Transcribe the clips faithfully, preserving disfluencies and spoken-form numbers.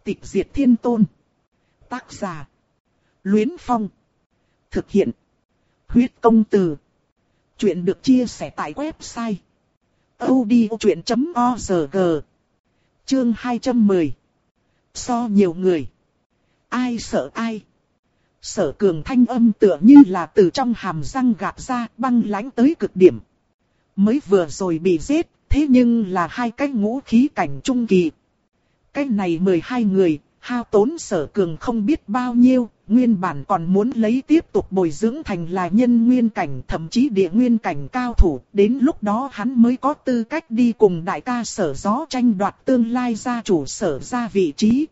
Tịch diệt thiên tôn. Tác giả. Luyến Phong. Thực hiện. Huyết công từ. Chuyện được chia sẻ tại website audiochuyện chấm org. Chương hai trăm mười. So nhiều người. Ai sợ ai? Sở Cường thanh âm tựa như là từ trong hàm răng gạt ra, băng lãnh tới cực điểm. Mới vừa rồi bị giết, thế nhưng là hai cái ngũ khí cảnh trung kỳ. Cái này mười hai người, hao tốn Sở Cường không biết bao nhiêu, nguyên bản còn muốn lấy tiếp tục bồi dưỡng thành là nhân nguyên cảnh, thậm chí địa nguyên cảnh cao thủ, đến lúc đó hắn mới có tư cách đi cùng đại ca Sở Gió tranh đoạt tương lai gia chủ Sở gia vị trí.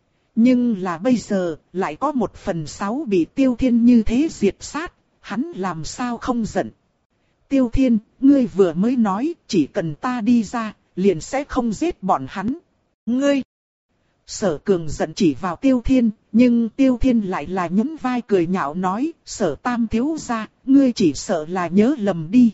Nhưng là bây giờ, lại có một phần sáu bị Tiêu Thiên như thế diệt sát, hắn làm sao không giận. Tiêu Thiên, ngươi vừa mới nói, chỉ cần ta đi ra, liền sẽ không giết bọn hắn. Ngươi! Sở Cường giận chỉ vào Tiêu Thiên, nhưng Tiêu Thiên lại là nhún vai cười nhạo nói, Sở Tam thiếu gia, ngươi chỉ sợ là nhớ lầm đi.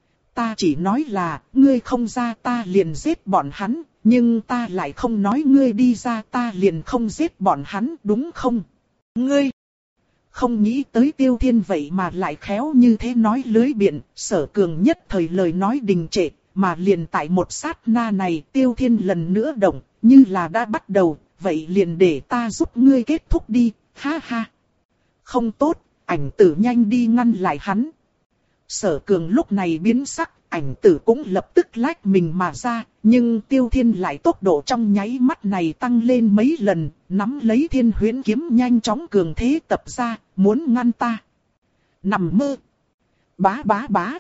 Ta chỉ nói là, ngươi không ra ta liền giết bọn hắn, nhưng ta lại không nói ngươi đi ra ta liền không giết bọn hắn, đúng không? Ngươi! Không nghĩ tới Tiêu Thiên vậy mà lại khéo như thế nói lưới biện, Sở Cường nhất thời lời nói đình trệ, mà liền tại một sát na này Tiêu Thiên lần nữa động, như là đã bắt đầu, vậy liền để ta giúp ngươi kết thúc đi, ha ha. Không tốt, Ảnh Tử nhanh đi ngăn lại hắn. Sở Cường lúc này biến sắc, Ảnh Tử cũng lập tức lách mình mà ra, nhưng Tiêu Thiên lại tốc độ trong nháy mắt này tăng lên mấy lần, nắm lấy Thiên Huyễn kiếm nhanh chóng cường thế tập ra, muốn ngăn ta. Nằm mơ. Bá bá bá.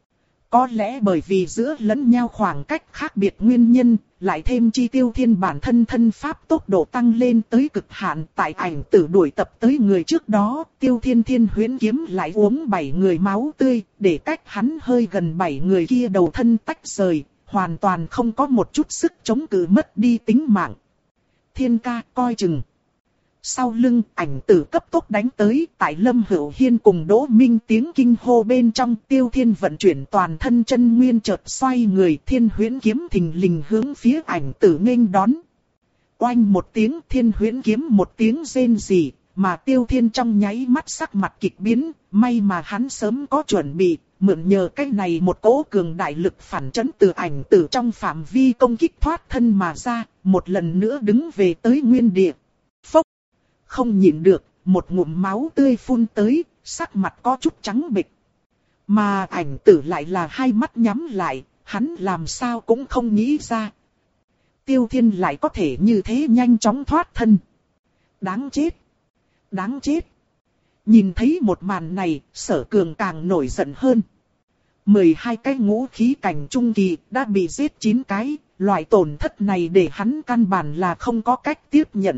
Có lẽ bởi vì giữa lẫn nhau khoảng cách khác biệt nguyên nhân, lại thêm chi Tiêu Thiên bản thân thân pháp tốc độ tăng lên tới cực hạn, tại Ảnh Tử đuổi tập tới người trước đó, Tiêu Thiên Thiên Huyễn kiếm lại uống bảy người máu tươi, để cách hắn hơi gần bảy người kia đầu thân tách rời, hoàn toàn không có một chút sức chống cự mất đi tính mạng. Thiên ca coi chừng. Sau lưng Ảnh Tử cấp tốc đánh tới, tại Lâm Hữu Hiên cùng Đỗ Minh tiếng kinh hô bên trong, Tiêu Thiên vận chuyển toàn thân chân nguyên chợt xoay người, Thiên Huyễn kiếm thình lình hướng phía Ảnh Tử nghênh đón. Oanh một tiếng, Thiên Huyễn kiếm một tiếng rên rỉ, mà Tiêu Thiên trong nháy mắt sắc mặt kịch biến, may mà hắn sớm có chuẩn bị, mượn nhờ cái này một cỗ cường đại lực phản chấn từ Ảnh Tử trong phạm vi công kích thoát thân mà ra, một lần nữa đứng về tới nguyên địa. Phốc! Không nhịn được, một ngụm máu tươi phun tới, sắc mặt có chút trắng bệch. Mà Ảnh Tử lại là hai mắt nhắm lại, hắn làm sao cũng không nghĩ ra. Tiêu Thiên lại có thể như thế nhanh chóng thoát thân. Đáng chết! Đáng chết! Nhìn thấy một màn này, Sở Cường càng nổi giận hơn. mười hai cái ngũ khí cảnh trung kỳ đã bị giết chín cái, loại tổn thất này để hắn căn bản là không có cách tiếp nhận.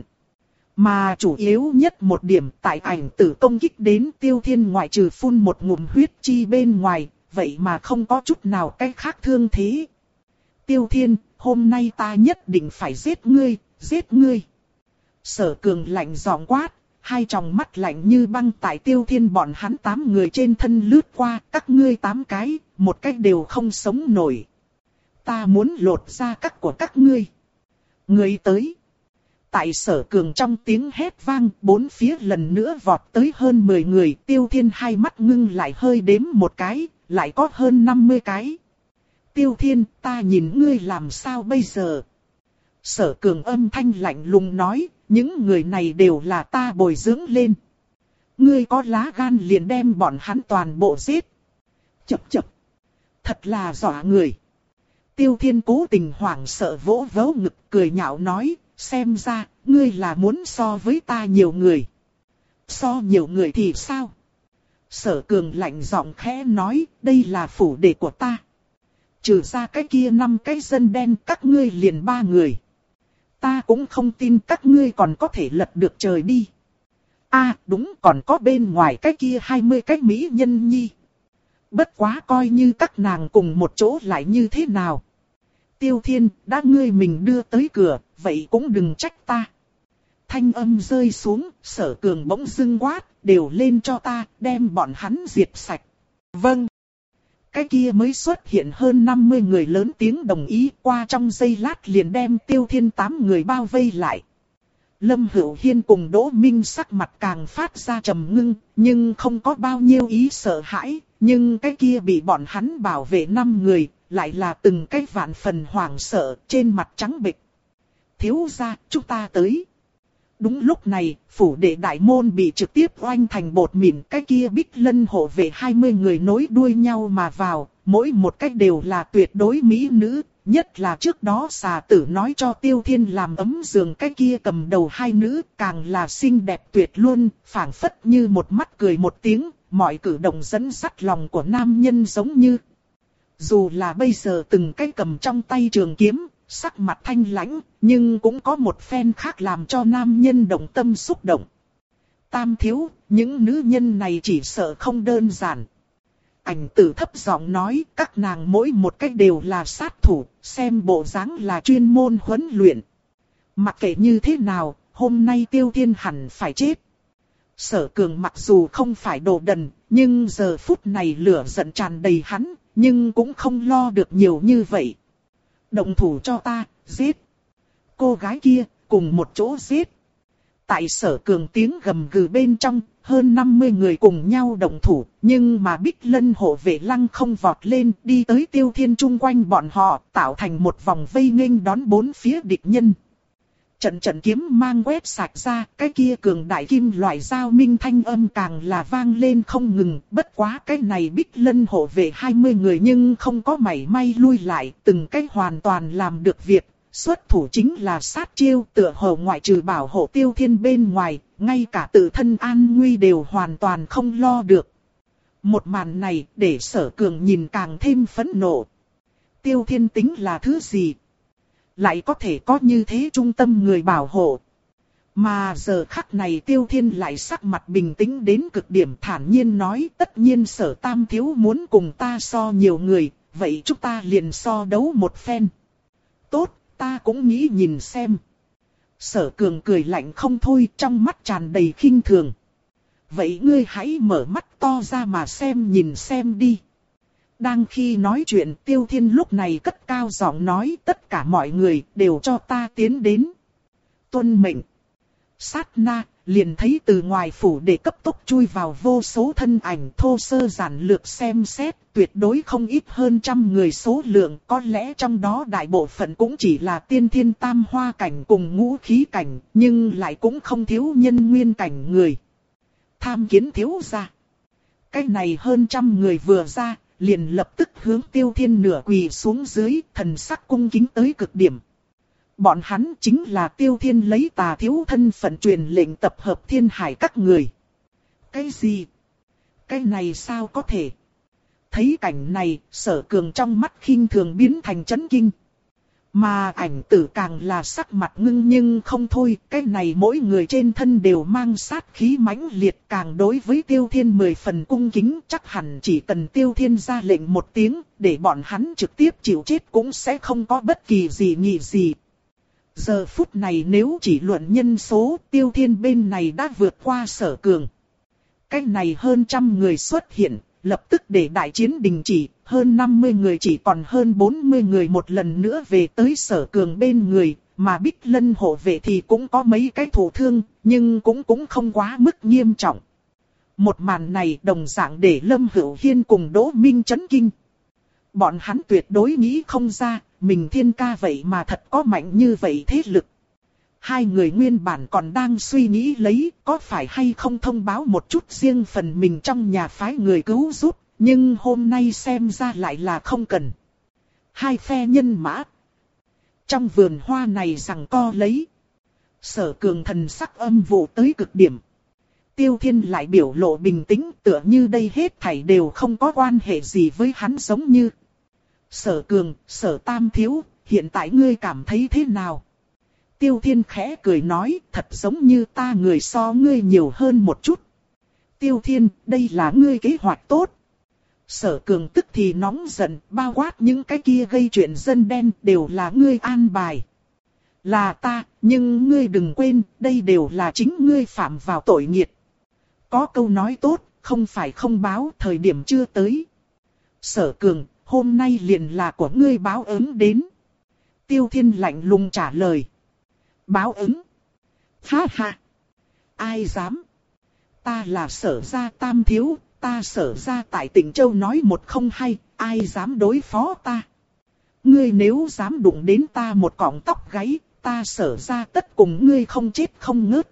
Mà chủ yếu nhất một điểm tại Ảnh Tử công kích đến Tiêu Thiên ngoại trừ phun một ngụm huyết chi bên ngoài, vậy mà không có chút nào cách khác thương thế. Tiêu Thiên, hôm nay ta nhất định phải giết ngươi, giết ngươi. Sở Cường lạnh giọng quát, hai tròng mắt lạnh như băng tại Tiêu Thiên bọn hắn tám người trên thân lướt qua, các ngươi tám cái, một cách đều không sống nổi. Ta muốn lột da các của các ngươi. Ngươi tới. Tại Sở Cường trong tiếng hét vang, bốn phía lần nữa vọt tới hơn mười người, Tiêu Thiên hai mắt ngưng lại hơi đếm một cái, lại có hơn năm mươi cái. Tiêu Thiên, ta nhìn ngươi làm sao bây giờ? Sở Cường âm thanh lạnh lùng nói, những người này đều là ta bồi dưỡng lên. Ngươi có lá gan liền đem bọn hắn toàn bộ giết. Chập chập. Thật là dọa người. Tiêu Thiên cố tình hoảng sợ vỗ vỗ ngực cười nhạo nói, xem ra, ngươi là muốn so với ta nhiều người. So nhiều người thì sao? Sở Cường lạnh giọng khẽ nói, đây là phủ đệ của ta. Trừ ra cái kia năm cái dân đen các ngươi liền ba người. Ta cũng không tin các ngươi còn có thể lật được trời đi. À đúng, còn có bên ngoài cái kia hai mươi cái mỹ nhân nhi. Bất quá coi như các nàng cùng một chỗ lại như thế nào. Tiêu Thiên, đã ngươi mình đưa tới cửa, vậy cũng đừng trách ta. Thanh âm rơi xuống, Sở Cường bỗng dưng quát, đều lên cho ta, đem bọn hắn diệt sạch. Vâng. Cái kia mới xuất hiện hơn năm mươi người lớn tiếng đồng ý, qua trong giây lát liền đem Tiêu Thiên tám người bao vây lại. Lâm Hữu Hiên cùng Đỗ Minh sắc mặt càng phát ra trầm ngưng, nhưng không có bao nhiêu ý sợ hãi, nhưng cái kia bị bọn hắn bảo vệ năm người, lại là từng cái vạn phần hoảng sợ, trên mặt trắng bệch. Thiếu gia, chúng ta tới. Đúng lúc này, phủ đệ đại môn bị trực tiếp oanh thành bột mịn, cái kia Bích Lân hộ vệ hai mươi người nối đuôi nhau mà vào, mỗi một cách đều là tuyệt đối mỹ nữ, nhất là trước đó xà tử nói cho Tiêu Thiên làm ấm giường cái kia cầm đầu hai nữ, càng là xinh đẹp tuyệt luôn, phảng phất như một mắt cười một tiếng, mọi cử động dẫn dắt lòng của nam nhân giống như. Dù là bây giờ từng cái cầm trong tay trường kiếm, sắc mặt thanh lãnh, nhưng cũng có một phen khác làm cho nam nhân động tâm xúc động. Tam thiếu, những nữ nhân này chỉ sợ không đơn giản. Ảnh tử thấp giọng nói, các nàng mỗi một cách đều là sát thủ, xem bộ dáng là chuyên môn huấn luyện. Mặc kệ như thế nào, hôm nay Tiêu Thiên hẳn phải chết. Sở Cường mặc dù không phải đồ đần, nhưng giờ phút này lửa giận tràn đầy hắn, nhưng cũng không lo được nhiều như vậy. Động thủ cho ta, giết. Cô gái kia, cùng một chỗ giết. Tại Sở Cường tiếng gầm gừ bên trong, hơn năm mươi người cùng nhau động thủ, nhưng mà Bích Lân hộ vệ lăng không vọt lên, đi tới Tiêu Thiên chung quanh bọn họ, tạo thành một vòng vây nghênh đón bốn phía địch nhân. Trận trận kiếm mang quét sạch ra, cái kia cường đại kim loại giao minh thanh âm càng là vang lên không ngừng, bất quá cái này Bích Lân hộ vệ hai mươi người nhưng không có mảy may lui lại, từng cái hoàn toàn làm được việc, xuất thủ chính là sát chiêu, tựa hồ ngoại trừ bảo hộ Tiêu Thiên bên ngoài, ngay cả tự thân an nguy đều hoàn toàn không lo được. Một màn này để Sở Cường nhìn càng thêm phẫn nộ. Tiêu Thiên tính là thứ gì? Lại có thể có như thế trung tâm người bảo hộ. Mà giờ khắc này Tiêu Thiên lại sắc mặt bình tĩnh đến cực điểm, thản nhiên nói, tất nhiên Sở tam thiếu muốn cùng ta so nhiều người, vậy chúng ta liền so đấu một phen. Tốt, ta cũng nghĩ nhìn xem. Sở Cường cười lạnh không thôi, trong mắt tràn đầy khinh thường. Vậy ngươi hãy mở mắt to ra mà xem nhìn xem đi. Đang khi nói chuyện, Tiêu Thiên lúc này cất cao giọng nói, tất cả mọi người đều cho ta tiến đến. Tuân mệnh. Sát na, liền thấy từ ngoài phủ để cấp tốc chui vào vô số thân ảnh, thô sơ giản lược xem xét, tuyệt đối không ít hơn trăm người số lượng, có lẽ trong đó đại bộ phận cũng chỉ là tiên thiên tam hoa cảnh cùng ngũ khí cảnh, nhưng lại cũng không thiếu nhân nguyên cảnh người. Tham kiến thiếu gia. Cái này hơn trăm người vừa ra, liền lập tức hướng Tiêu Thiên nửa quỳ xuống dưới, thần sắc cung kính tới cực điểm. Bọn hắn chính là Tiêu Thiên lấy Tà thiếu thân phận truyền lệnh tập hợp thiên hải các người. Cái gì? Cái này sao có thể? Thấy cảnh này, Sở Cường trong mắt khinh thường biến thành chấn kinh. Mà ảnh tử càng là sắc mặt ngưng nhưng không thôi, cái này mỗi người trên thân đều mang sát khí mãnh liệt, càng đối với Tiêu Thiên mười phần cung kính, chắc hẳn chỉ cần Tiêu Thiên ra lệnh một tiếng, để bọn hắn trực tiếp chịu chết cũng sẽ không có bất kỳ gì nghị gì. Giờ phút này nếu chỉ luận nhân số, Tiêu Thiên bên này đã vượt qua Sở Cường. Cái này hơn trăm người xuất hiện, lập tức để đại chiến đình chỉ, hơn năm mươi người chỉ còn hơn bốn mươi người một lần nữa về tới Sở Cường bên người, mà Bích Lân hộ vệ thì cũng có mấy cái thụ thương, nhưng cũng cũng không quá mức nghiêm trọng. Một màn này đồng dạng để Lâm Hữu Hiên cùng Đỗ Minh chấn kinh. Bọn hắn tuyệt đối nghĩ không ra, mình Thiên ca vậy mà thật có mạnh như vậy thế lực. Hai người nguyên bản còn đang suy nghĩ lấy có phải hay không thông báo một chút riêng phần mình trong nhà phái người cứu giúp, nhưng hôm nay xem ra lại là không cần. Hai phe nhân mã trong vườn hoa này giằng co lấy. Sở Cường thần sắc âm vụ tới cực điểm. Tiêu Thiên lại biểu lộ bình tĩnh, tựa như đây hết thảy đều không có quan hệ gì với hắn giống như. Sở Cường, Sở tam thiếu, hiện tại ngươi cảm thấy thế nào? Tiêu Thiên khẽ cười nói, thật giống như ta người so ngươi nhiều hơn một chút. Tiêu Thiên, đây là ngươi kế hoạch tốt. Sở Cường tức thì nóng giận, bao quát những cái kia gây chuyện dân đen đều là ngươi an bài. Là ta, nhưng ngươi đừng quên, đây đều là chính ngươi phạm vào tội nghiệt. Có câu nói tốt, không phải không báo, thời điểm chưa tới. Sở Cường, hôm nay liền là của ngươi báo ứng đến. Tiêu Thiên lạnh lùng trả lời. Báo ứng. Ha ha! Ai dám? Ta là Sở gia tam thiếu, ta Sở gia tại Tịnh Châu nói một không hai, ai dám đối phó ta? Ngươi nếu dám đụng đến ta một cọng tóc gáy, ta Sở gia tất cùng ngươi không chết không ngớt.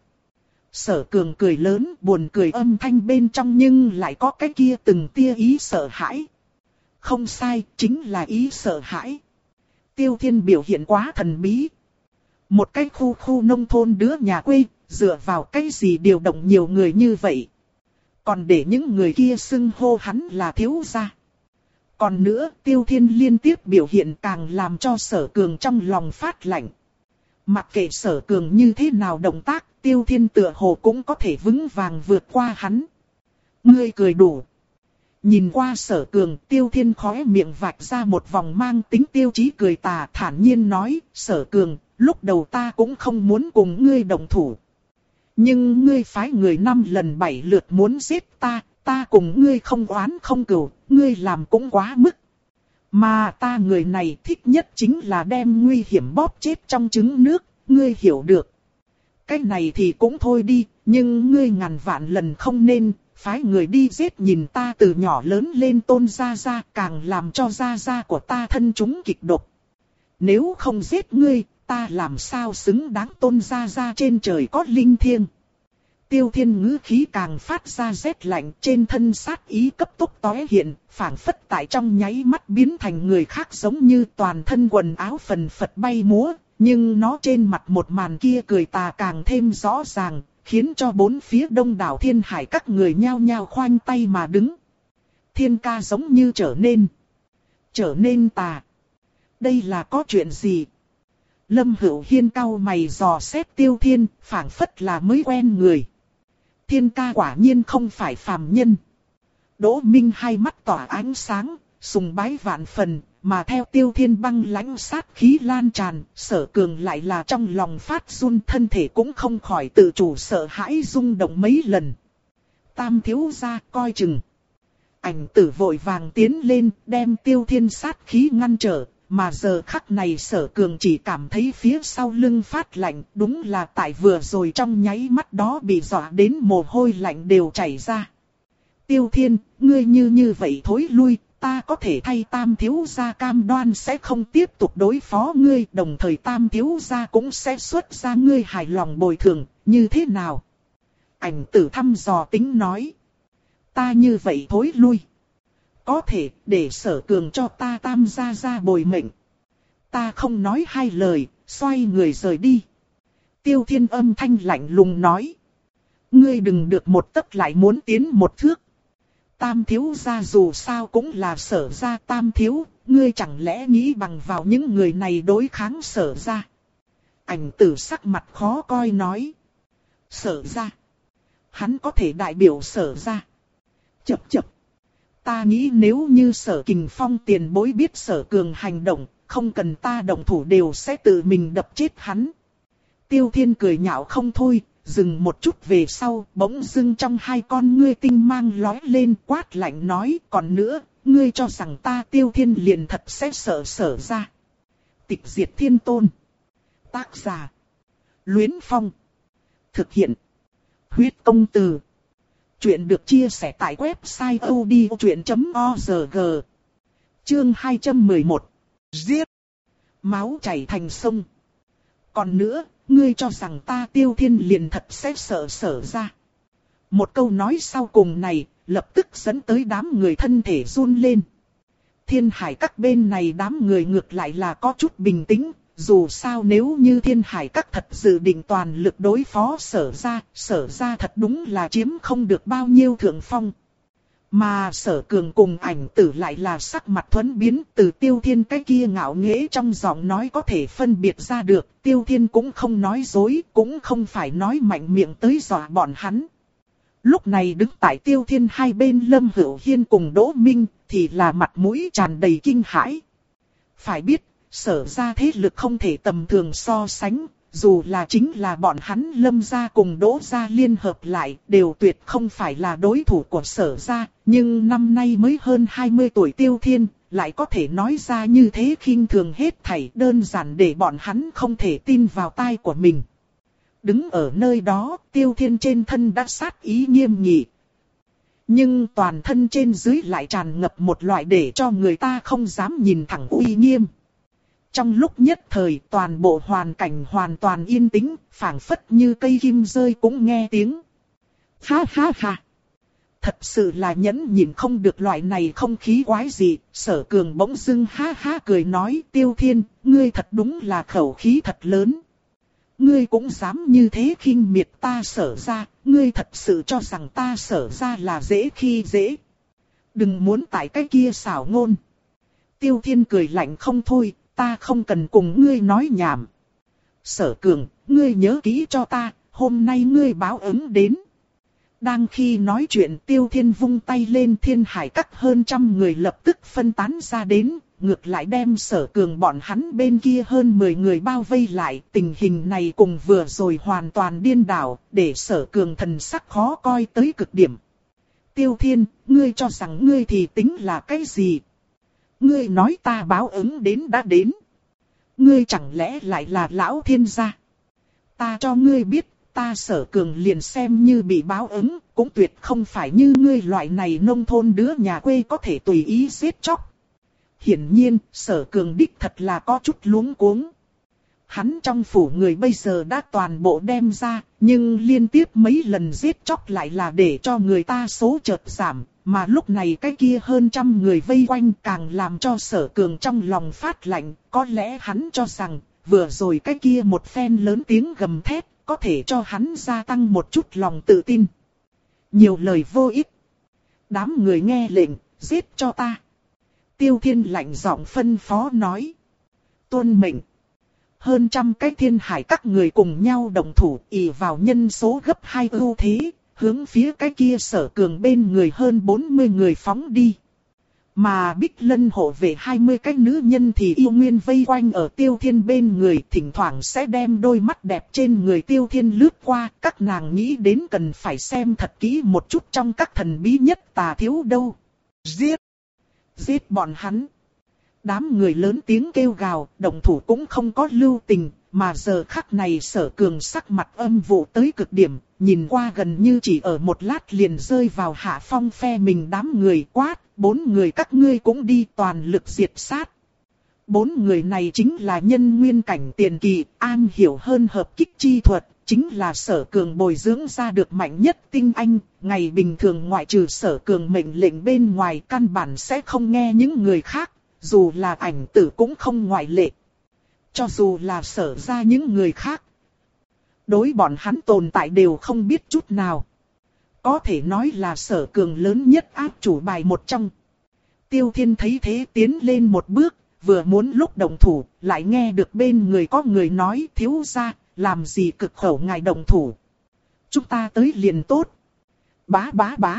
Sở Cường cười lớn, buồn cười âm thanh bên trong nhưng lại có cái kia từng tia ý sợ hãi. Không sai, chính là ý sợ hãi. Tiêu Thiên biểu hiện quá thần bí. Một cái khu khu nông thôn đứa nhà quê, dựa vào cái gì điều động nhiều người như vậy. Còn để những người kia xưng hô hắn là thiếu gia. Còn nữa, Tiêu Thiên liên tiếp biểu hiện càng làm cho Sở Cường trong lòng phát lạnh. Mặc kệ Sở Cường như thế nào động tác, Tiêu Thiên tựa hồ cũng có thể vững vàng vượt qua hắn. Ngươi cười đủ. Nhìn qua Sở Cường, Tiêu Thiên khóe miệng vạch ra một vòng mang tính tiêu chí cười tà, thản nhiên nói, Sở Cường, lúc đầu ta cũng không muốn cùng ngươi đồng thủ. Nhưng ngươi phái người năm lần bảy lượt muốn giết ta, ta cùng ngươi không oán không cừu, ngươi làm cũng quá mức. Mà ta người này thích nhất chính là đem nguy hiểm bóp chết trong trứng nước, ngươi hiểu được. Cái này thì cũng thôi đi, nhưng ngươi ngàn vạn lần không nên phái người đi giết nhìn ta từ nhỏ lớn lên Tôn gia gia, càng làm cho gia gia của ta thân chúng kịch độc. Nếu không giết ngươi, ta làm sao xứng đáng Tôn gia gia trên trời có linh thiêng. Tiêu Thiên ngữ khí càng phát ra rét lạnh, trên thân sát ý cấp tốc tóe hiện, phảng phất tại trong nháy mắt biến thành người khác, giống như toàn thân quần áo phần phật bay múa, nhưng nó trên mặt một màn kia cười tà càng thêm rõ ràng, khiến cho bốn phía đông đảo Thiên Hải các người nhao nhao khoanh tay mà đứng. Thiên ca giống như trở nên, trở nên tà. Đây là có chuyện gì? Lâm Hữu Hiên cau mày dò xét Tiêu Thiên, phảng phất là mới quen người. Thiên ca quả nhiên không phải phàm nhân. Đỗ Minh hai mắt tỏa ánh sáng, sùng bái vạn phần, mà theo Tiêu Thiên băng lãnh sát khí lan tràn, Sở Cường lại là trong lòng phát run, thân thể cũng không khỏi tự chủ sợ hãi rung động mấy lần. Tam thiếu gia coi chừng. Ảnh tử vội vàng tiến lên, đem Tiêu Thiên sát khí ngăn trở. Mà giờ khắc này Sở Cường chỉ cảm thấy phía sau lưng phát lạnh, đúng là tại vừa rồi trong nháy mắt đó bị dọa đến mồ hôi lạnh đều chảy ra. Tiêu Thiên, ngươi như như vậy thối lui, ta có thể thay Tam thiếu gia cam đoan sẽ không tiếp tục đối phó ngươi, đồng thời Tam thiếu gia cũng sẽ xuất ra ngươi hài lòng bồi thường, như thế nào? Ảnh tử thăm dò tính nói. Ta như vậy thối lui. Có thể để Sở Cường cho ta Tam gia gia bồi mệnh. Ta không nói hai lời, xoay người rời đi. Tiêu Thiên âm thanh lạnh lùng nói. Ngươi đừng được một tấc lại muốn tiến một thước. Tam thiếu gia dù sao cũng là Sở gia tam thiếu, ngươi chẳng lẽ nghĩ bằng vào những người này đối kháng Sở gia? Ảnh tử sắc mặt khó coi nói. Sở gia. Hắn có thể đại biểu Sở gia. Chập chập. Ta nghĩ nếu như Sở Kình Phong tiền bối biết Sở Cường hành động, không cần ta động thủ đều sẽ tự mình đập chết hắn. Tiêu Thiên cười nhạo không thôi, dừng một chút về sau, bỗng dưng trong hai con ngươi tinh mang lóe lên, quát lạnh nói, còn nữa, ngươi cho rằng ta Tiêu Thiên liền thật sẽ sợ Sở gia. Tịch diệt thiên tôn. Tác giả. Luyến Phong. Thực hiện. Huyết công từ. Chuyện được chia sẻ tại website odchuyện chấm org. Chương hai trăm mười một. Giết. Máu chảy thành sông. Còn nữa, ngươi cho rằng ta Tiêu Thiên liền thật sẽ sợ Sở gia. Một câu nói sau cùng này, lập tức dẫn tới đám người thân thể run lên. Thiên Hải các bên này đám người ngược lại là có chút bình tĩnh. Dù sao nếu như Thiên Hải các thật dự định toàn lực đối phó Sở gia, Sở gia thật đúng là chiếm không được bao nhiêu thượng phong. Mà Sở Cường cùng ảnh tử lại là sắc mặt thuẫn biến, từ Tiêu Thiên cái kia ngạo nghễ trong giọng nói có thể phân biệt ra được, Tiêu Thiên cũng không nói dối, cũng không phải nói mạnh miệng tới dọa bọn hắn. Lúc này đứng tại Tiêu Thiên hai bên Lâm Hữu Hiên cùng Đỗ Minh, thì là mặt mũi tràn đầy kinh hãi. Phải biết, Sở gia thế lực không thể tầm thường so sánh, dù là chính là bọn hắn Lâm gia cùng Đỗ gia liên hợp lại, đều tuyệt không phải là đối thủ của Sở gia, nhưng năm nay mới hơn hai mươi tuổi Tiêu Thiên, lại có thể nói ra như thế khinh thường hết thảy, đơn giản để bọn hắn không thể tin vào tai của mình. Đứng ở nơi đó, Tiêu Thiên trên thân đã sát ý nghiêm nghị. Nhưng toàn thân trên dưới lại tràn ngập một loại để cho người ta không dám nhìn thẳng uy nghiêm. Trong lúc nhất thời toàn bộ hoàn cảnh hoàn toàn yên tĩnh, phảng phất như cây kim rơi cũng nghe tiếng. Ha ha ha! Thật sự là nhẫn nhịn không được loại này không khí quái gì. Sở Cường bỗng dưng ha ha cười nói, Tiêu Thiên, ngươi thật đúng là khẩu khí thật lớn. Ngươi cũng dám như thế khinh miệt ta Sở ra, ngươi thật sự cho rằng ta Sở ra là dễ khi dễ. Đừng muốn tại cái kia xảo ngôn. Tiêu Thiên cười lạnh không thôi, ta không cần cùng ngươi nói nhảm. Sở Cường, ngươi nhớ kỹ cho ta, hôm nay ngươi báo ứng đến. Đang khi nói chuyện Tiêu Thiên vung tay lên, Thiên Hải Các hơn trăm người lập tức phân tán ra đến, ngược lại đem Sở Cường bọn hắn bên kia hơn mười người bao vây lại. Tình hình này cùng vừa rồi hoàn toàn điên đảo, để Sở Cường thần sắc khó coi tới cực điểm. Tiêu Thiên, ngươi cho rằng ngươi thì tính là cái gì? Ngươi nói ta báo ứng đến đã đến. Ngươi chẳng lẽ lại là lão thiên gia? Ta cho ngươi biết, ta Sở Cường liền xem như bị báo ứng, cũng tuyệt không phải như ngươi loại này nông thôn đứa nhà quê có thể tùy ý giết chóc. Hiển nhiên, Sở Cường đích thật là có chút luống cuống. Hắn trong phủ người bây giờ đã toàn bộ đem ra, nhưng liên tiếp mấy lần giết chóc lại là để cho người ta số chợt giảm. Mà lúc này cái kia hơn trăm người vây quanh càng làm cho Sở Cường trong lòng phát lạnh. Có lẽ hắn cho rằng, vừa rồi cái kia một phen lớn tiếng gầm thét, có thể cho hắn gia tăng một chút lòng tự tin. Nhiều lời vô ích. Đám người nghe lệnh, giết cho ta. Tiêu Thiên lạnh giọng phân phó nói. Tuân mệnh. Hơn trăm cái Thiên Hải các người cùng nhau đồng thủ, ỷ vào nhân số gấp hai ưu thế, hướng phía cái kia Sở Cường bên người hơn bốn mươi người phóng đi. Mà Bích Lân hộ vệ hai mươi cái nữ nhân thì yêu nguyên vây quanh ở Tiêu Thiên bên người, thỉnh thoảng sẽ đem đôi mắt đẹp trên người Tiêu Thiên lướt qua. Các nàng nghĩ đến cần phải xem thật kỹ một chút trong các thần bí nhất tà thiếu đâu. Giết! Giết bọn hắn! Đám người lớn tiếng kêu gào, động thủ cũng không có lưu tình, mà giờ khắc này Sở Cường sắc mặt âm vụ tới cực điểm, nhìn qua gần như chỉ ở một lát liền rơi vào hạ phong phe mình đám người quát, bốn người các ngươi cũng đi toàn lực diệt sát. Bốn người này chính là nhân nguyên cảnh tiền kỳ, an hiểu hơn hợp kích chi thuật, chính là Sở Cường bồi dưỡng ra được mạnh nhất tinh anh, ngày bình thường ngoại trừ Sở Cường mệnh lệnh bên ngoài căn bản sẽ không nghe những người khác, dù là ảnh tử cũng không ngoại lệ. Cho dù là Sở ra những người khác, đối bọn hắn tồn tại đều không biết chút nào. Có thể nói là Sở Cường lớn nhất áp chủ bài một trong. Tiêu Thiên thấy thế tiến lên một bước, vừa muốn lúc động thủ, lại nghe được bên người có người nói, thiếu gia, làm gì cực khẩu ngài động thủ. Chúng ta tới liền tốt. Bá bá bá.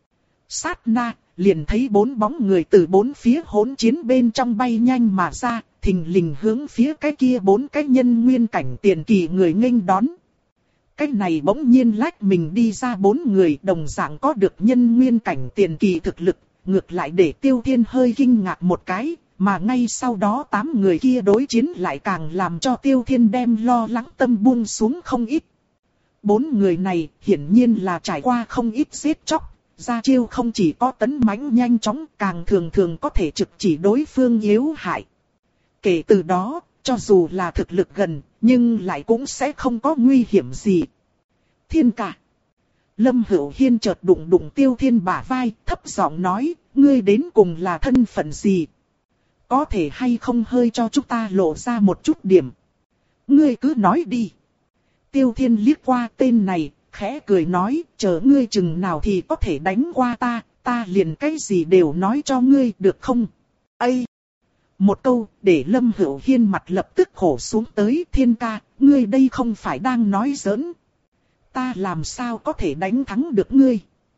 Sát na, liền thấy bốn bóng người từ bốn phía hỗn chiến bên trong bay nhanh mà ra, thình lình hướng phía cái kia bốn cái nhân nguyên cảnh tiền kỳ người nghênh đón. Cái này bỗng nhiên lách mình đi ra bốn người đồng dạng có được nhân nguyên cảnh tiền kỳ thực lực, ngược lại để Tiêu Thiên hơi kinh ngạc một cái, mà ngay sau đó tám người kia đối chiến lại càng làm cho Tiêu Thiên đem lo lắng tâm buông xuống không ít. Bốn người này hiển nhiên là trải qua không ít giết chóc, ra chiêu không chỉ có tấn mãnh nhanh chóng, càng thường thường có thể trực chỉ đối phương yếu hại. Kể từ đó, cho dù là thực lực gần, nhưng lại cũng sẽ không có nguy hiểm gì. Thiên ca. Lâm Hữu Hiên chợt đụng đụng Tiêu Thiên bả vai, thấp giọng nói, ngươi đến cùng là thân phận gì? Có thể hay không hơi cho chúng ta lộ ra một chút điểm? Ngươi cứ nói đi. Tiêu Thiên liếc qua tên này, khẽ cười nói, chờ ngươi chừng nào thì có thể đánh qua ta, ta liền cái gì đều nói cho ngươi được không? Ây! Một câu, để Lâm Hữu Hiên mặt lập tức khổ xuống tới. Thiên ca, ngươi đây không phải đang nói giỡn. Ta làm sao có thể đánh thắng được ngươi?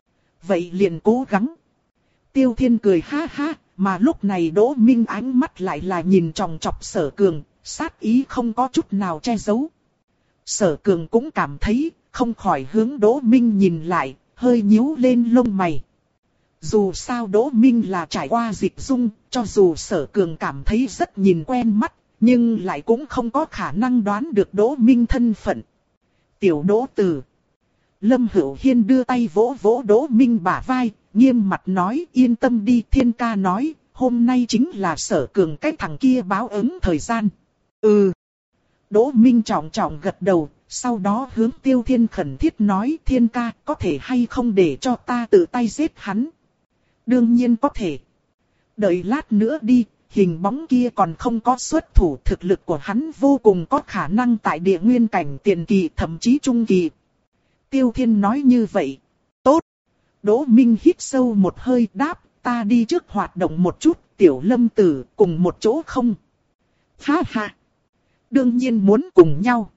Vậy liền cố gắng. Tiêu Thiên cười ha ha, mà lúc này Đỗ Minh ánh mắt lại là nhìn chòng chọc Sở Cường, sát ý không có chút nào che giấu. Sở Cường cũng cảm thấy, không khỏi hướng Đỗ Minh nhìn lại, hơi nhíu lên lông mày. Dù sao Đỗ Minh là trải qua dịch dung, cho dù Sở Cường cảm thấy rất nhìn quen mắt, nhưng lại cũng không có khả năng đoán được Đỗ Minh thân phận. Tiểu Đỗ Tử. Lâm Hữu Hiên đưa tay vỗ vỗ Đỗ Minh bả vai, nghiêm mặt nói yên tâm đi. Thiên ca nói, hôm nay chính là Sở Cường cái thằng kia báo ứng thời gian. Ừ. Đỗ Minh trọng trọng gật đầu, sau đó hướng Tiêu Thiên khẩn thiết nói Thiên ca có thể hay không để cho ta tự tay giết hắn. Đương nhiên có thể. Đợi lát nữa đi, hình bóng kia còn không có xuất thủ, thực lực của hắn vô cùng có khả năng tại địa nguyên cảnh tiền kỳ thậm chí trung kỳ. Tiêu Thiên nói như vậy. Tốt. Đỗ Minh hít sâu một hơi đáp, ta đi trước hoạt động một chút, Tiểu Lâm Tử cùng một chỗ không? Ha ha. Đương nhiên muốn cùng nhau.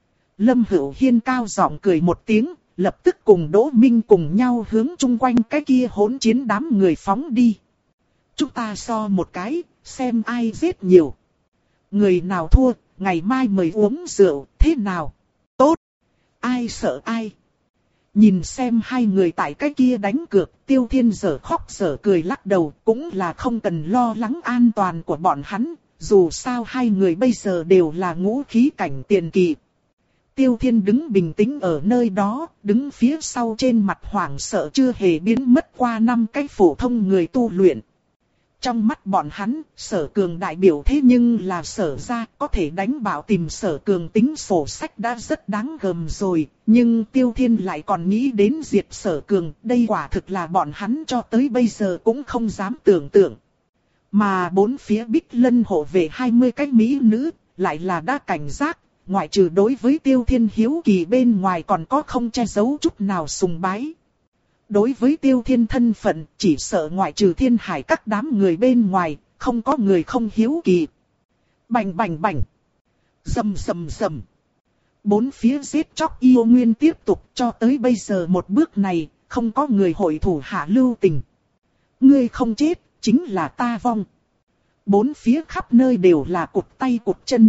Lâm Hữu Hiên cao giọng cười một tiếng, lập tức cùng Đỗ Minh cùng nhau hướng chung quanh cái kia hỗn chiến đám người phóng đi. Chúng ta so một cái, xem ai giết nhiều. Người nào thua, ngày mai mời uống rượu, thế nào? Tốt. Ai sợ ai? Nhìn xem hai người tại cái kia đánh cược, Tiêu Thiên giở khóc giở cười lắc đầu, cũng là không cần lo lắng an toàn của bọn hắn, dù sao hai người bây giờ đều là ngũ khí cảnh tiền kỳ. Tiêu Thiên đứng bình tĩnh ở nơi đó, đứng phía sau trên mặt hoảng sợ chưa hề biến mất qua năm cái phổ thông người tu luyện. Trong mắt bọn hắn, Sở Cường đại biểu thế nhưng là Sở gia, có thể đánh bạo tìm Sở Cường tính sổ sách đã rất đáng gờm rồi, nhưng Tiêu Thiên lại còn nghĩ đến diệt Sở Cường, đây quả thực là bọn hắn cho tới bây giờ cũng không dám tưởng tượng. Mà bốn phía Bích Lân hộ về hai mươi cái mỹ nữ, lại là đã cảnh giác, ngoại trừ đối với Tiêu Thiên hiếu kỳ bên ngoài còn có không che giấu chút nào sùng bái. Đối với Tiêu Thiên thân phận, chỉ sợ ngoại trừ Thiên Hải các đám người bên ngoài, không có người không hiếu kỳ. Bành bành bành. Rầm rầm rầm. Bốn phía giết chóc yêu nguyên tiếp tục cho tới bây giờ một bước này, không có người hội thủ hạ lưu tình. Ngươi không chết, chính là ta vong. Bốn phía khắp nơi đều là cụt tay cụt chân.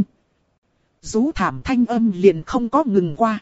Rú thảm thanh âm liền không có ngừng qua.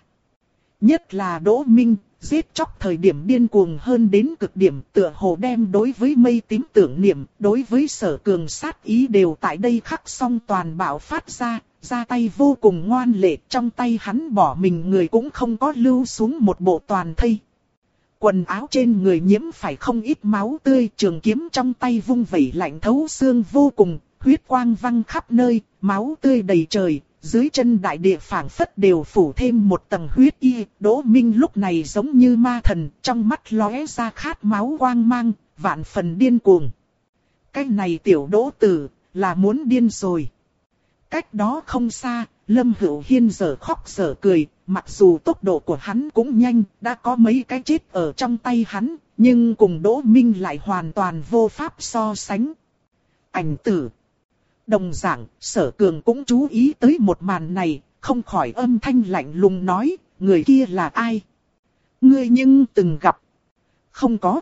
Nhất là Đỗ Minh, giết chóc thời điểm điên cuồng hơn đến cực điểm, tựa hồ đem đối với mây tím tưởng niệm, đối với Sở Cường sát ý đều tại đây khắc xong toàn bạo phát ra, ra tay vô cùng ngoan lệ, trong tay hắn bỏ mình người cũng không có lưu xuống một bộ toàn thây. Quần áo trên người nhiễm phải không ít máu tươi, trường kiếm trong tay vung vẩy lạnh thấu xương vô cùng, huyết quang văng khắp nơi, máu tươi đầy trời. Dưới chân đại địa phảng phất đều phủ thêm một tầng huyết y, Đỗ Minh lúc này giống như ma thần, trong mắt lóe ra khát máu quang mang, vạn phần điên cuồng. Cái này tiểu Đỗ Tử, là muốn điên rồi. Cách đó không xa, Lâm Hữu Hiên giở khóc giở cười, mặc dù tốc độ của hắn cũng nhanh, đã có mấy cái chết ở trong tay hắn, nhưng cùng Đỗ Minh lại hoàn toàn vô pháp so sánh. Ảnh tử. Đồng dạng, Sở Cường cũng chú ý tới một màn này, không khỏi âm thanh lạnh lùng nói, người kia là ai? Ngươi nhưng từng gặp? Không có.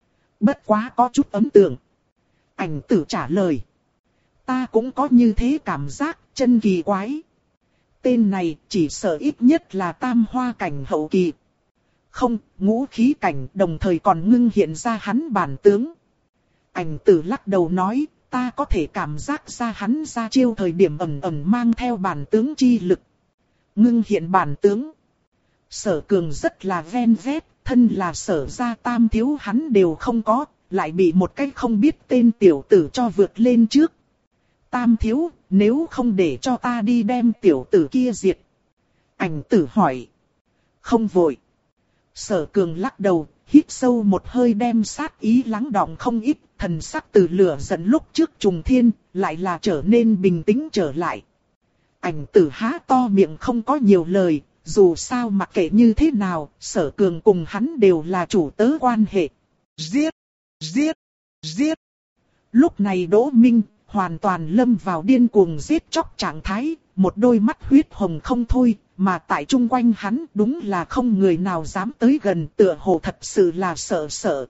Bất quá có chút ấn tượng. Ảnh tử trả lời. Ta cũng có như thế cảm giác, chân kỳ quái. Tên này chỉ sợ ít nhất là tam hoa cảnh hậu kỳ. Không, ngũ khí cảnh đồng thời còn ngưng hiện ra hắn bản tướng. Ảnh tử lắc đầu nói. Ta có thể cảm giác ra hắn ra chiêu thời điểm ẩn ẩn mang theo bản tướng chi lực. Ngưng hiện bản tướng. Sở Cường rất là ven vét, thân là Sở gia tam thiếu hắn đều không có, lại bị một cái không biết tên tiểu tử cho vượt lên trước. Tam thiếu, nếu không để cho ta đi đem tiểu tử kia diệt. Ảnh tử hỏi. Không vội. Sở Cường lắc đầu, hít sâu một hơi đem sát ý lắng đọng không ít, thần sắc từ lửa giận lúc trước trùng thiên, lại là trở nên bình tĩnh trở lại. Ảnh tử há to miệng không có nhiều lời, dù sao mặc kệ như thế nào, Sở Cường cùng hắn đều là chủ tớ quan hệ. Giết! Giết! Giết! Lúc này Đỗ Minh hoàn toàn lâm vào điên cuồng giết chóc trạng thái, một đôi mắt huyết hồng không thôi, mà tại chung quanh hắn đúng là không người nào dám tới gần, tựa hồ thật sự là sợ sợ.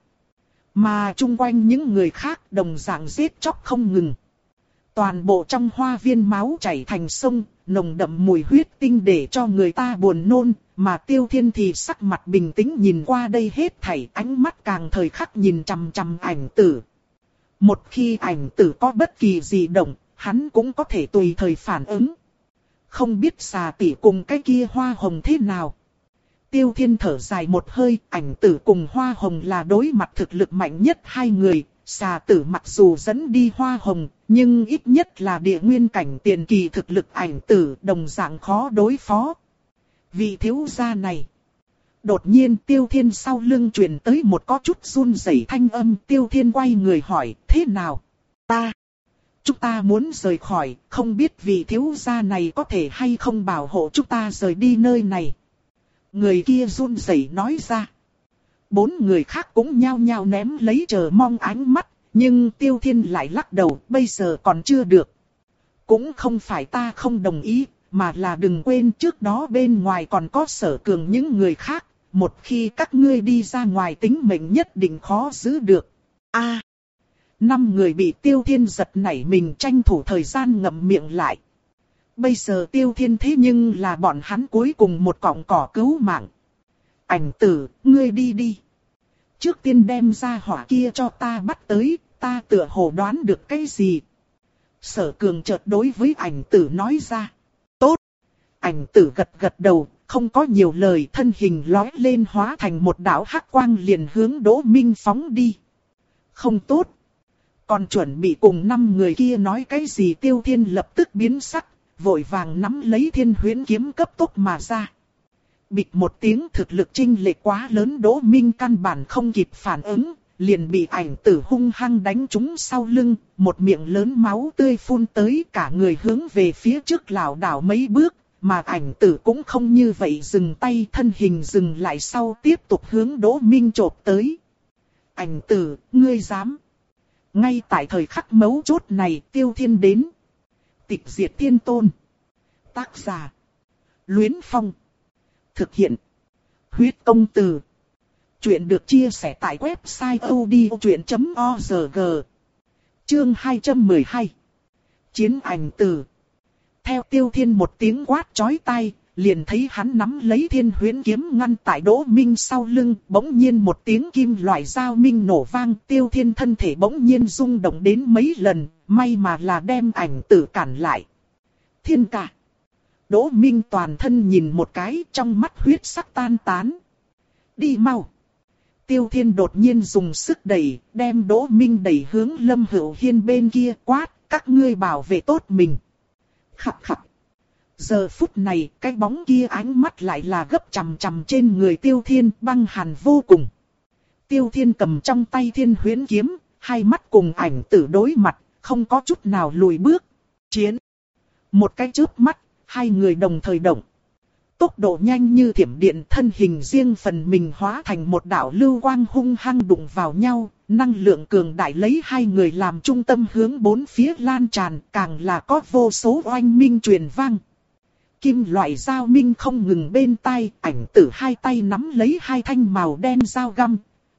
Mà chung quanh những người khác đồng dạng giết chóc không ngừng. Toàn bộ trong hoa viên máu chảy thành sông, nồng đậm mùi huyết tinh để cho người ta buồn nôn, mà Tiêu Thiên thì sắc mặt bình tĩnh nhìn qua đây hết thảy, ánh mắt càng thời khắc nhìn chằm chằm ảnh tử. Một khi ảnh tử có bất kỳ gì động, hắn cũng có thể tùy thời phản ứng. Không biết xà tỷ cùng cái kia hoa hồng thế nào. Tiêu Thiên thở dài một hơi, Ảnh Tử cùng Hoa Hồng là đối mặt thực lực mạnh nhất hai người. Xà Tử mặc dù dẫn đi Hoa Hồng, nhưng ít nhất là địa nguyên cảnh tiền kỳ thực lực Ảnh Tử đồng dạng khó đối phó. Vị thiếu gia này. Đột nhiên Tiêu Thiên sau lưng truyền tới một có chút run rẩy thanh âm. Tiêu Thiên quay người hỏi, thế nào? Ta. Chúng ta muốn rời khỏi, không biết vị thiếu gia này có thể hay không bảo hộ chúng ta rời đi nơi này. Người kia run rẩy nói ra. Bốn người khác cũng nhao nhao ném lấy chờ mong ánh mắt, nhưng Tiêu Thiên lại lắc đầu, bây giờ còn chưa được. Cũng không phải ta không đồng ý, mà là đừng quên trước đó bên ngoài còn có Sở Cường những người khác, một khi các ngươi đi ra ngoài tính mệnh nhất định khó giữ được. A, năm người bị Tiêu Thiên giật nảy mình tranh thủ thời gian ngậm miệng lại. Bây giờ Tiêu Thiên thế nhưng là bọn hắn cuối cùng một cọng cỏ cứu mạng. Ảnh Tử, ngươi đi đi. Trước tiên đem ra hỏa kia cho ta bắt tới, ta tựa hồ đoán được cái gì. Sở Cường chợt đối với Ảnh Tử nói ra. Tốt. Ảnh Tử gật gật đầu, không có nhiều lời, thân hình lói lên hóa thành một đạo hắc quang liền hướng Đỗ Minh phóng đi. Không tốt. Còn chuẩn bị cùng năm người kia nói cái gì, Tiêu Thiên lập tức biến sắc, vội vàng nắm lấy Thiên Huyễn kiếm cấp tốc mà ra. Bịch một tiếng, thực lực chênh lệch quá lớn, Đỗ Minh căn bản không kịp phản ứng, liền bị Ảnh Tử hung hăng đánh trúng sau lưng, một miệng lớn máu tươi phun tới, cả người hướng về phía trước lảo đảo mấy bước, mà Ảnh Tử cũng không như vậy dừng tay, thân hình dừng lại sau tiếp tục hướng Đỗ Minh chộp tới. Ảnh Tử, ngươi dám? Ngay tại thời khắc mấu chốt này, Tiêu Thiên đến. Tịch diệt thiên tôn. Tác giả: Luyến Phong. Thực hiện: Huyết Công Từ. Chuyện được chia sẻ tại website odchuyện chấm org. Chương hai trăm mười hai. Chiến Ảnh Tử. Theo Tiêu Thiên một tiếng quát chói tai, liền thấy hắn nắm lấy Thiên Huyễn kiếm ngăn tại Đỗ Minh sau lưng, bỗng nhiên một tiếng kim loại dao minh nổ vang, Tiêu Thiên thân thể bỗng nhiên rung động đến mấy lần, may mà là đem Ảnh Tử cản lại. Thiên ca. Đỗ Minh toàn thân nhìn một cái, trong mắt huyết sắc tan tán. Đi mau. Tiêu Thiên đột nhiên dùng sức đẩy, đem Đỗ Minh đẩy hướng Lâm Hữu Hiên bên kia, quát, các ngươi bảo vệ tốt mình. Khập khập. Giờ phút này, cái bóng kia ánh mắt lại là gấp chằm chằm trên người Tiêu Thiên, băng hàn vô cùng. Tiêu Thiên cầm trong tay Thiên Huyễn kiếm, hai mắt cùng Ảnh Tử đối mặt, không có chút nào lùi bước. Chiến. Một cái chớp mắt, hai người đồng thời động. Tốc độ nhanh như thiểm điện, thân hình riêng phần mình hóa thành một đạo lưu quang hung hăng đụng vào nhau, năng lượng cường đại lấy hai người làm trung tâm hướng bốn phía lan tràn, càng là có vô số oanh minh truyền vang. Kim loại dao minh không ngừng bên tai, Ảnh Tử hai tay nắm lấy hai thanh màu đen dao găm.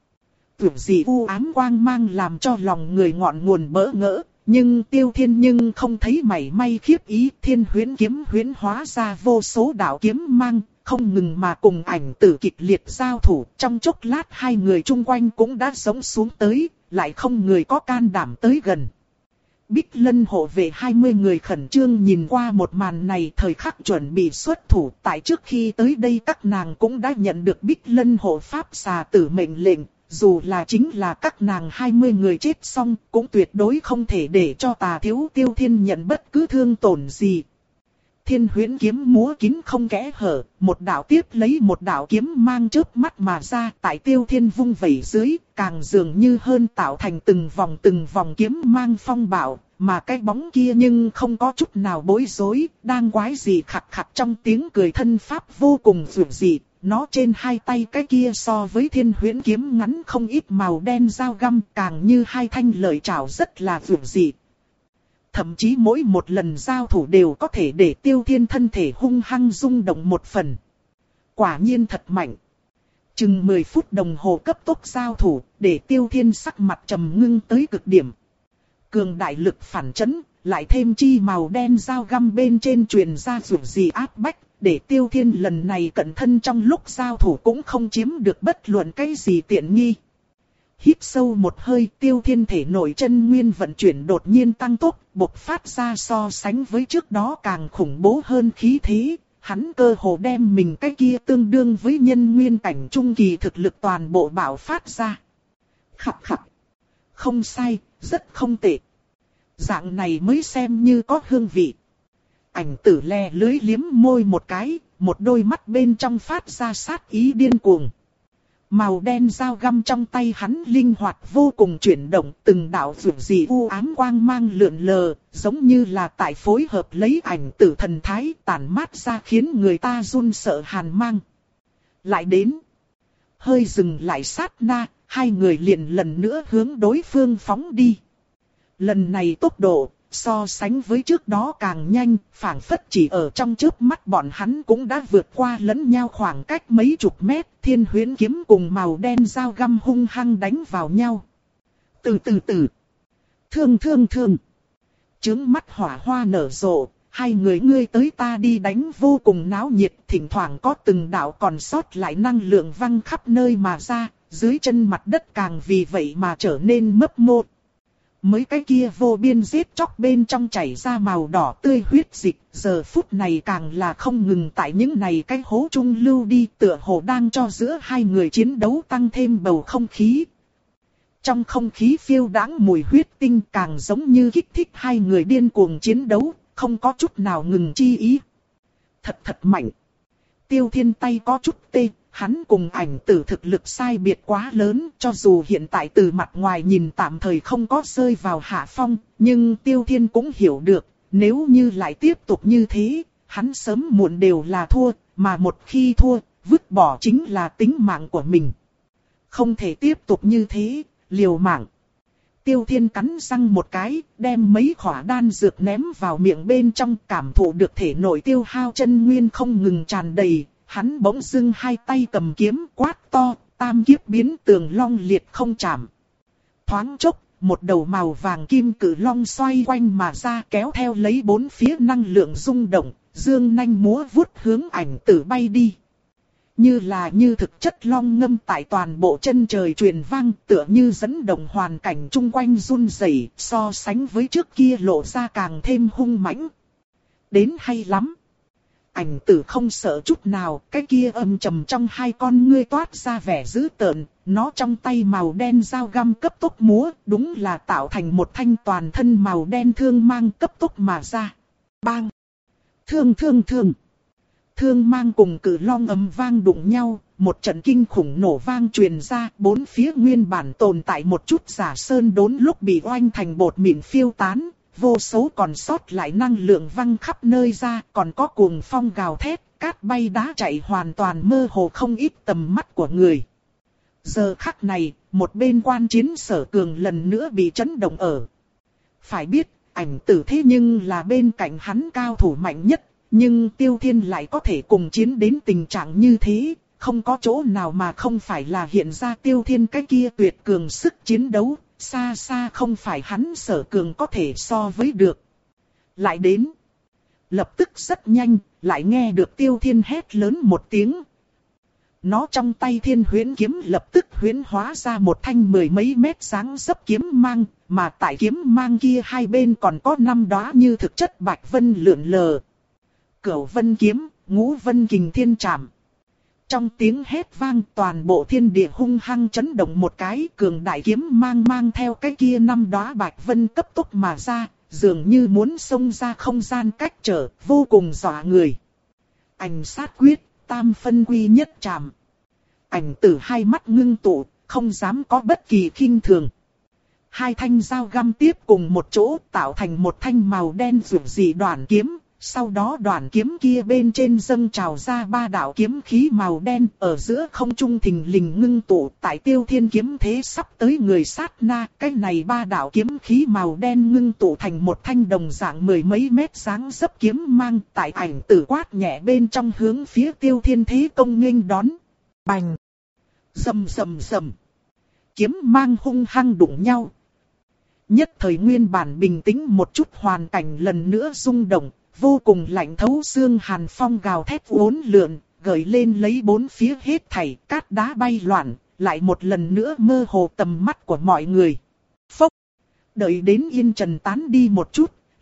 Tưởng gì u ám quang mang làm cho lòng người ngọn nguồn bỡ ngỡ, nhưng Tiêu Thiên nhưng không thấy mảy may khiếp ý. Thiên Huyễn kiếm huyễn hóa ra vô số đạo kiếm mang, không ngừng mà cùng Ảnh Tử kịch liệt giao thủ. Trong chốc lát hai người chung quanh cũng đã sống xuống tới, lại không người có can đảm tới gần. Bích Lân hộ vệ hai mươi người khẩn trương nhìn qua một màn này, thời khắc chuẩn bị xuất thủ. Tại trước khi tới đây các nàng cũng đã nhận được Bích Lân hộ pháp xà tử mệnh lệnh. Dù là chính là các nàng hai mươi người chết xong, cũng tuyệt đối không thể để cho Tà Thiếu Tiêu Thiên nhận bất cứ thương tổn gì. Thiên Huyễn kiếm múa kín không kẽ hở, một đạo tiếp lấy một đạo kiếm mang chớp mắt mà ra, tại Tiêu Thiên vung vẩy dưới, càng dường như hơn tạo thành từng vòng từng vòng kiếm mang phong bạo, mà cái bóng kia nhưng không có chút nào bối rối, đang quái gì khặt khặt trong tiếng cười thân pháp vô cùng dữ dị. Nó trên hai tay cái kia so với Thiên Huyễn kiếm ngắn không ít màu đen dao găm, càng như hai thanh lợi trảo rất là dữ dị. Thậm chí mỗi một lần giao thủ đều có thể để Tiêu Thiên thân thể hung hăng rung động một phần. Quả nhiên thật mạnh. Chừng mười phút đồng hồ cấp tốc giao thủ, để Tiêu Thiên sắc mặt trầm ngưng tới cực điểm. Cường đại lực phản chấn, lại thêm chi màu đen dao găm bên trên truyền ra dữ dị áp bách, để Tiêu Thiên lần này cẩn thân trong lúc giao thủ cũng không chiếm được bất luận cái gì tiện nghi. Hít sâu một hơi, Tiêu Thiên thể nội chân nguyên vận chuyển đột nhiên tăng tốc, bộc phát ra so sánh với trước đó càng khủng bố hơn khí thế, hắn cơ hồ đem mình cái kia tương đương với nhân nguyên cảnh trung kỳ thực lực toàn bộ bạo phát ra. Khập khập. Không sai, rất không tệ. Dạng này mới xem như có hương vị. Ảnh tử le lưới liếm môi một cái, một đôi mắt bên trong phát ra sát ý điên cuồng. Màu đen dao găm trong tay hắn linh hoạt vô cùng chuyển động, từng đạo vượt dị u ám quang mang lượn lờ, giống như là tại phối hợp lấy ảnh tử thần thái tản mát ra khiến người ta run sợ hàn mang. Lại đến. Hơi dừng lại sát na, hai người liền lần nữa hướng đối phương phóng đi. Lần này tốc độ, so sánh với trước đó càng nhanh, phảng phất chỉ ở trong chớp mắt bọn hắn cũng đã vượt qua lẫn nhau khoảng cách mấy chục mét, thiên huyễn kiếm cùng màu đen dao găm hung hăng đánh vào nhau. Từ từ từ, thương thương thương, trướng mắt hỏa hoa nở rộ, hai người ngươi tới ta đi đánh vô cùng náo nhiệt, thỉnh thoảng có từng đạo còn sót lại năng lượng văng khắp nơi mà ra, dưới chân mặt đất càng vì vậy mà trở nên mấp mô. Mấy cái kia vô biên giết chóc bên trong chảy ra màu đỏ tươi huyết dịch, giờ phút này càng là không ngừng tại những này cái hố trung lưu đi, tựa hồ đang cho giữa hai người chiến đấu tăng thêm bầu không khí. Trong không khí phiêu đãng mùi huyết tinh càng giống như kích thích hai người điên cuồng chiến đấu, không có chút nào ngừng chi ý. Thật thật mạnh. Tiêu Thiên tay có chút tê. Hắn cùng ảnh tử thực lực sai biệt quá lớn, cho dù hiện tại từ mặt ngoài nhìn tạm thời không có rơi vào hạ phong, nhưng Tiêu Thiên cũng hiểu được, nếu như lại tiếp tục như thế, hắn sớm muộn đều là thua, mà một khi thua, vứt bỏ chính là tính mạng của mình. Không thể tiếp tục như thế, liều mạng. Tiêu Thiên cắn răng một cái, đem mấy khỏa đan dược ném vào miệng bên trong, cảm thụ được thể nội tiêu hao chân nguyên không ngừng tràn đầy. Hắn bỗng dưng hai tay cầm kiếm quát to, tam kiếp biến tường long liệt không chạm. Thoáng chốc, một đầu màu vàng kim cử long xoay quanh mà ra kéo theo lấy bốn phía năng lượng rung động, dương nanh múa vuốt hướng ảnh tử bay đi. Như là như thực chất long ngâm tại toàn bộ chân trời truyền vang, tựa như dẫn động hoàn cảnh chung quanh run rẩy, so sánh với trước kia lộ ra càng thêm hung mãnh. Đến hay lắm. Ảnh tử không sợ chút nào, cái kia âm trầm trong hai con ngươi toát ra vẻ dữ tợn, nó trong tay màu đen dao găm cấp tốc múa, đúng là tạo thành một thanh toàn thân màu đen thương mang cấp tốc mà ra. Bang! Thương thương thương! Thương mang cùng cử long ầm vang đụng nhau, một trận kinh khủng nổ vang truyền ra, bốn phía nguyên bản tồn tại một chút giả sơn đốn lúc bị oanh thành bột mịn phiêu tán. Vô số còn sót lại năng lượng văng khắp nơi ra, còn có cuồng phong gào thét, cát bay đá chạy hoàn toàn mơ hồ không ít tầm mắt của người. Giờ khắc này, một bên quan chiến Sở Cường lần nữa bị chấn động ở. Phải biết, ảnh tử thế nhưng là bên cạnh hắn cao thủ mạnh nhất, nhưng Tiêu Thiên lại có thể cùng chiến đến tình trạng như thế, không có chỗ nào mà không phải là hiện ra Tiêu Thiên cái kia tuyệt cường sức chiến đấu. Xa xa không phải hắn Sở Cường có thể so với được. Lại đến. Lập tức rất nhanh, lại nghe được Tiêu Thiên hét lớn một tiếng. Nó trong tay thiên huyễn kiếm lập tức huyễn hóa ra một thanh mười mấy mét dáng dấp kiếm mang, mà tại kiếm mang kia hai bên còn có năm đóa như thực chất bạch vân lượn lờ. Cửu vân kiếm, ngũ vân kình thiên trảm. Trong tiếng hét vang toàn bộ thiên địa hung hăng chấn động một cái, cường đại kiếm mang mang theo cái kia năm đóa bạch vân cấp tốc mà ra, dường như muốn xông ra không gian cách trở, vô cùng dọa người. Ảnh sát quyết, tam phân quy nhất trảm. Ảnh tử hai mắt ngưng tụ, không dám có bất kỳ khinh thường. Hai thanh dao găm tiếp cùng một chỗ tạo thành một thanh màu đen rực rỡ đoạn kiếm. Sau đó đoạn kiếm kia bên trên dâng trào ra ba đạo kiếm khí màu đen, ở giữa không trung thình lình ngưng tụ, tại Tiêu Thiên kiếm thế sắp tới người sát na, cái này ba đạo kiếm khí màu đen ngưng tụ thành một thanh đồng dạng mười mấy mét dáng dấp kiếm mang, tại ảnh tử quát nhẹ bên trong hướng phía Tiêu Thiên thế công nghênh đón. Bành! Rầm rầm rầm! Kiếm mang hung hăng đụng nhau. Nhất thời nguyên bản bình tĩnh một chút hoàn cảnh lần nữa rung động. Vô cùng lạnh thấu xương hàn phong gào thét uốn lượn, gợi lên lấy bốn phía hết thảy, cát đá bay loạn, lại một lần nữa mơ hồ tầm mắt của mọi người. Phốc! Đợi đến yên trần tán đi một chút,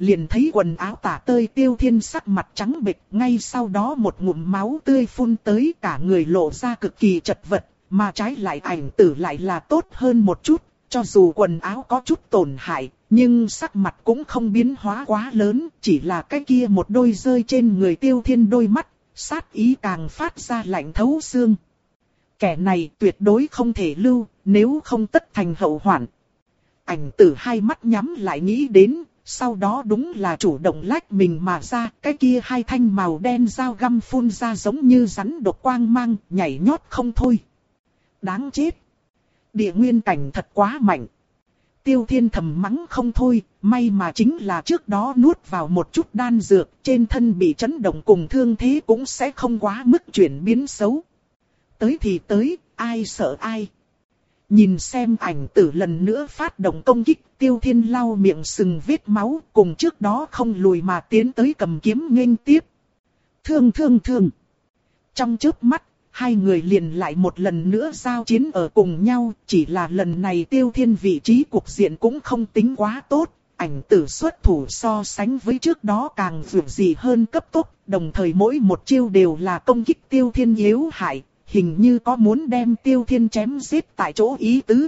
liền thấy quần áo tả tơi Tiêu Thiên sắc mặt trắng bệch, ngay sau đó một ngụm máu tươi phun tới, cả người lộ ra cực kỳ chật vật, mà trái lại ảnh tử lại là tốt hơn một chút, cho dù quần áo có chút tổn hại, nhưng sắc mặt cũng không biến hóa quá lớn, chỉ là cái kia một đôi rơi trên người Tiêu Thiên đôi mắt, sát ý càng phát ra lạnh thấu xương. Kẻ này tuyệt đối không thể lưu, nếu không tất thành hậu hoạn. Ảnh tử hai mắt nhắm lại nghĩ đến, sau đó đúng là chủ động lách mình mà ra, cái kia hai thanh màu đen dao găm phun ra giống như rắn độc quang mang, nhảy nhót không thôi. Đáng chết! Địa nguyên cảnh thật quá mạnh. Tiêu Thiên thầm mắng không thôi, may mà chính là trước đó nuốt vào một chút đan dược, trên thân bị chấn động cùng thương thế cũng sẽ không quá mức chuyển biến xấu. Tới thì tới, ai sợ ai. Nhìn xem ảnh tử lần nữa phát động công kích, Tiêu Thiên lau miệng sừng vết máu, cùng trước đó không lùi mà tiến tới cầm kiếm nghênh tiếp. Thương thương thương. Trong chớp mắt, hai người liền lại một lần nữa giao chiến ở cùng nhau, chỉ là lần này Tiêu Thiên vị trí cục diện cũng không tính quá tốt, ảnh tử xuất thủ so sánh với trước đó càng vượt gì hơn cấp tốc, đồng thời mỗi một chiêu đều là công kích Tiêu Thiên yếu hại, hình như có muốn đem Tiêu Thiên chém giết tại chỗ ý tứ.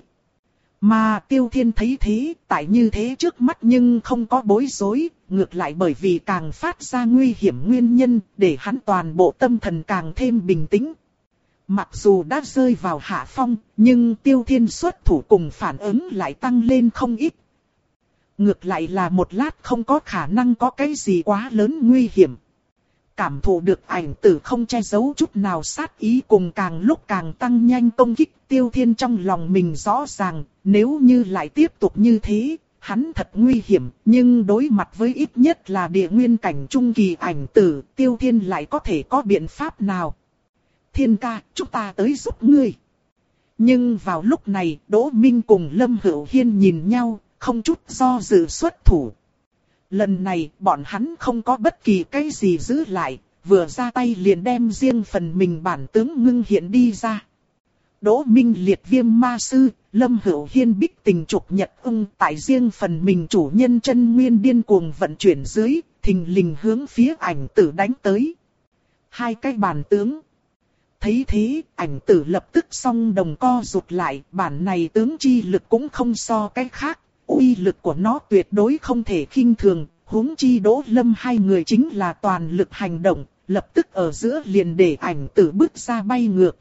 Mà Tiêu Thiên thấy thế, tại như thế trước mắt nhưng không có bối rối, ngược lại bởi vì càng phát ra nguy hiểm nguyên nhân, để hắn toàn bộ tâm thần càng thêm bình tĩnh. Mặc dù đã rơi vào hạ phong, nhưng Tiêu Thiên xuất thủ cùng phản ứng lại tăng lên không ít. Ngược lại là một lát không có khả năng có cái gì quá lớn nguy hiểm. Cảm thụ được ảnh tử không che giấu chút nào sát ý cùng càng lúc càng tăng nhanh công kích, Tiêu Thiên trong lòng mình rõ ràng, nếu như lại tiếp tục như thế, hắn thật nguy hiểm, nhưng đối mặt với ít nhất là địa nguyên cảnh trung kỳ ảnh tử, Tiêu Thiên lại có thể có biện pháp nào? Thiên ca, chúng ta tới giúp ngươi. Nhưng vào lúc này, Đỗ Minh cùng Lâm Hữu Hiên nhìn nhau, không chút do dự xuất thủ. Lần này, bọn hắn không có bất kỳ cái gì giữ lại, vừa ra tay liền đem riêng phần mình bản tướng ngưng hiện đi ra. Đỗ Minh liệt viêm ma sư, Lâm Hữu Hiên bích tình trục nhật ưng, tại riêng phần mình chủ nhân chân nguyên điên cuồng vận chuyển dưới, thình lình hướng phía ảnh tử đánh tới. Hai cái bản tướng. Thấy thế, ảnh tử lập tức song đồng co rụt lại, bản này tướng chi lực cũng không so cái khác, uy lực của nó tuyệt đối không thể khinh thường, huống chi Đỗ Lâm hai người chính là toàn lực hành động, lập tức ở giữa liền để ảnh tử bước ra bay ngược.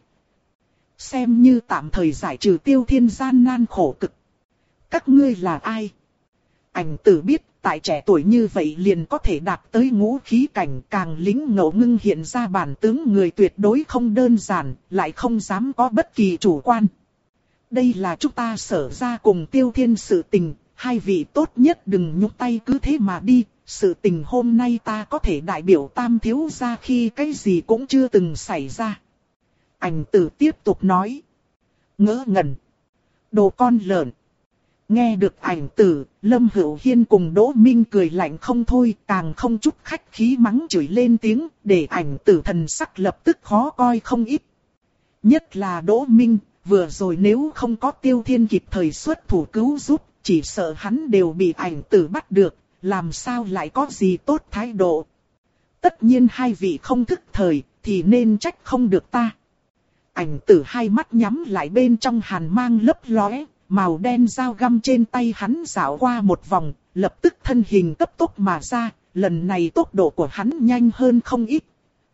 Xem như tạm thời giải trừ Tiêu Thiên gian nan khổ cực. Các ngươi là ai? Ảnh tử biết, tại trẻ tuổi như vậy liền có thể đạt tới ngũ khí cảnh, càng lính ngẫu ngưng hiện ra bản tướng người tuyệt đối không đơn giản, lại không dám có bất kỳ chủ quan. Đây là chúng ta Sở ra cùng Tiêu Thiên sự tình, hai vị tốt nhất đừng nhúc tay cứ thế mà đi, sự tình hôm nay ta có thể đại biểu Tam thiếu gia khi cái gì cũng chưa từng xảy ra. Ảnh tử tiếp tục nói. Ngỡ ngẩn. Đồ con lợn. Nghe được ảnh tử, Lâm Hữu Hiên cùng Đỗ Minh cười lạnh không thôi, càng không chút khách khí mắng chửi lên tiếng, để ảnh tử thần sắc lập tức khó coi không ít. Nhất là Đỗ Minh, vừa rồi nếu không có Tiêu Thiên kịp thời xuất thủ cứu giúp, chỉ sợ hắn đều bị ảnh tử bắt được, làm sao lại có gì tốt thái độ. Tất nhiên hai vị không thức thời, thì nên trách không được ta. Ảnh tử hai mắt nhắm lại bên trong hàn mang lấp lóe, màu đen dao găm trên tay hắn dạo qua một vòng, lập tức thân hình cấp tốc mà ra, lần này tốc độ của hắn nhanh hơn không ít.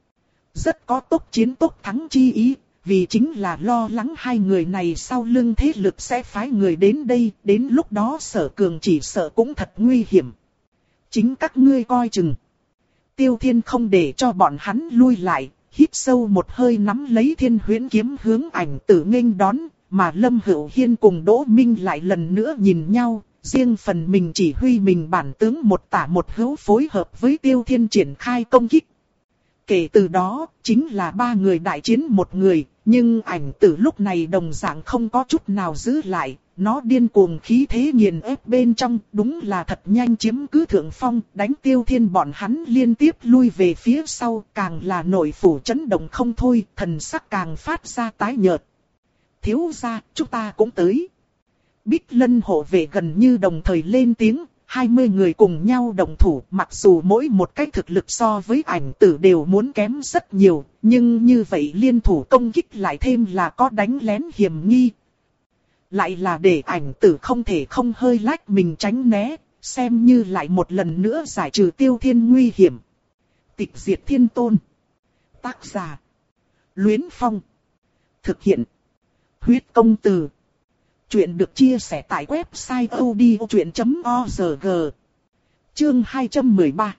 Rất có tốc chiến tốc thắng chi ý, vì chính là lo lắng hai người này sau lưng thế lực sẽ phái người đến đây, đến lúc đó Sở Cường chỉ sợ cũng thật nguy hiểm. Chính các ngươi coi chừng. Tiêu Thiên không để cho bọn hắn lui lại, hít sâu một hơi nắm lấy Thiên Huyễn kiếm hướng ảnh tử nghênh đón, mà Lâm Hữu Hiên cùng Đỗ Minh lại lần nữa nhìn nhau, riêng phần mình chỉ huy mình bản tướng một tả một hữu phối hợp với Tiêu Thiên triển khai công kích. Kể từ đó, chính là ba người đại chiến một người, nhưng ảnh tử lúc này đồng dạng không có chút nào giữ lại, nó điên cuồng khí thế nghiền ép bên trong, đúng là thật nhanh chiếm cứ thượng phong, đánh Tiêu Thiên bọn hắn liên tiếp lui về phía sau, càng là nội phủ chấn động không thôi, thần sắc càng phát ra tái nhợt. Thiếu gia, chúng ta cũng tới. Bích Lân hộ vệ gần như đồng thời lên tiếng, hai mươi người cùng nhau đồng thủ, mặc dù mỗi một cái thực lực so với ảnh tử đều muốn kém rất nhiều, nhưng như vậy liên thủ công kích lại thêm là có đánh lén hiểm nghi. Lại là để ảnh tử không thể không hơi lách mình tránh né, xem như lại một lần nữa giải trừ Tiêu Thiên nguy hiểm. Tịch diệt thiên tôn. Tác giả: Luyến Phong. Thực hiện: Huyết công từ. Chuyện được chia sẻ tại website odchuyện chấm org. Chương hai trăm mười ba.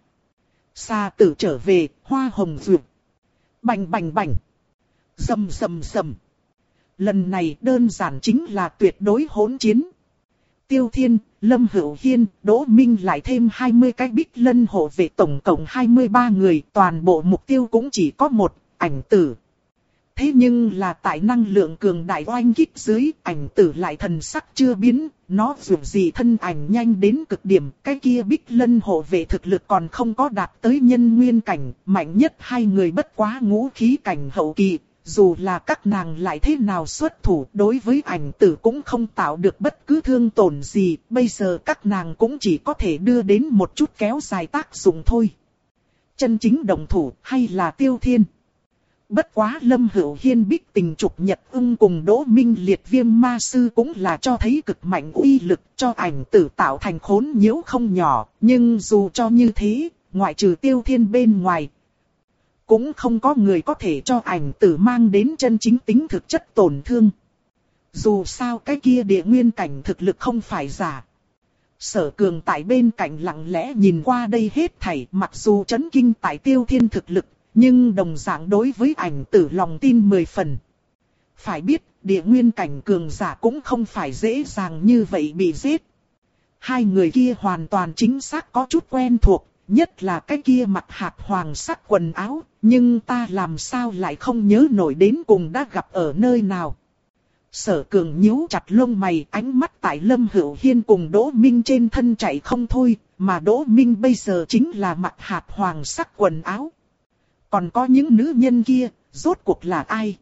Sa tử trở về, hoa hồng duyệt. Bành bành bành. Rầm rầm rầm. Lần này đơn giản chính là tuyệt đối hỗn chiến. Tiêu Thiên, Lâm Hữu Hiên, Đỗ Minh lại thêm hai mươi cái Bích Lân hộ vệ, tổng cộng hai mươi ba người, toàn bộ mục tiêu cũng chỉ có một, ảnh tử. Thế nhưng là tại năng lượng cường đại oanh kích dưới, ảnh tử lại thần sắc chưa biến, nó dù gì thân ảnh nhanh đến cực điểm, cái kia Bích Lân hộ vệ thực lực còn không có đạt tới nhân nguyên cảnh, mạnh nhất hai người bất quá ngũ khí cảnh hậu kỳ. Dù là các nàng lại thế nào xuất thủ, đối với ảnh tử cũng không tạo được bất cứ thương tổn gì, bây giờ các nàng cũng chỉ có thể đưa đến một chút kéo dài tác dụng thôi. Chân chính đồng thủ hay là Tiêu Thiên? Bất quá Lâm Hữu Hiên Bích Tình Trục Nhật Ưng cùng Đỗ Minh Liệt Viêm Ma Sư cũng là cho thấy cực mạnh uy lực, cho ảnh tử tạo thành khốn nhiễu không nhỏ, nhưng dù cho như thế, ngoại trừ Tiêu Thiên bên ngoài, cũng không có người có thể cho ảnh tử mang đến chân chính tính thực chất tổn thương. Dù sao cái kia địa nguyên cảnh thực lực không phải giả. Sở Cường tại bên cạnh lặng lẽ nhìn qua đây hết thảy, mặc dù chấn kinh tại Tiêu Thiên thực lực, nhưng đồng dạng đối với ảnh tử lòng tin mười phần. Phải biết, địa nguyên cảnh cường giả cũng không phải dễ dàng như vậy bị giết. Hai người kia hoàn toàn chính xác có chút quen thuộc. Nhất là cái kia mặc hạt hoàng sắc quần áo, nhưng ta làm sao lại không nhớ nổi đến cùng đã gặp ở nơi nào. Sở Cường nhíu chặt lông mày, ánh mắt tại Lâm Hữu Hiên cùng Đỗ Minh trên thân chạy không thôi, mà Đỗ Minh bây giờ chính là mặc hạt hoàng sắc quần áo. Còn có những nữ nhân kia, rốt cuộc là ai?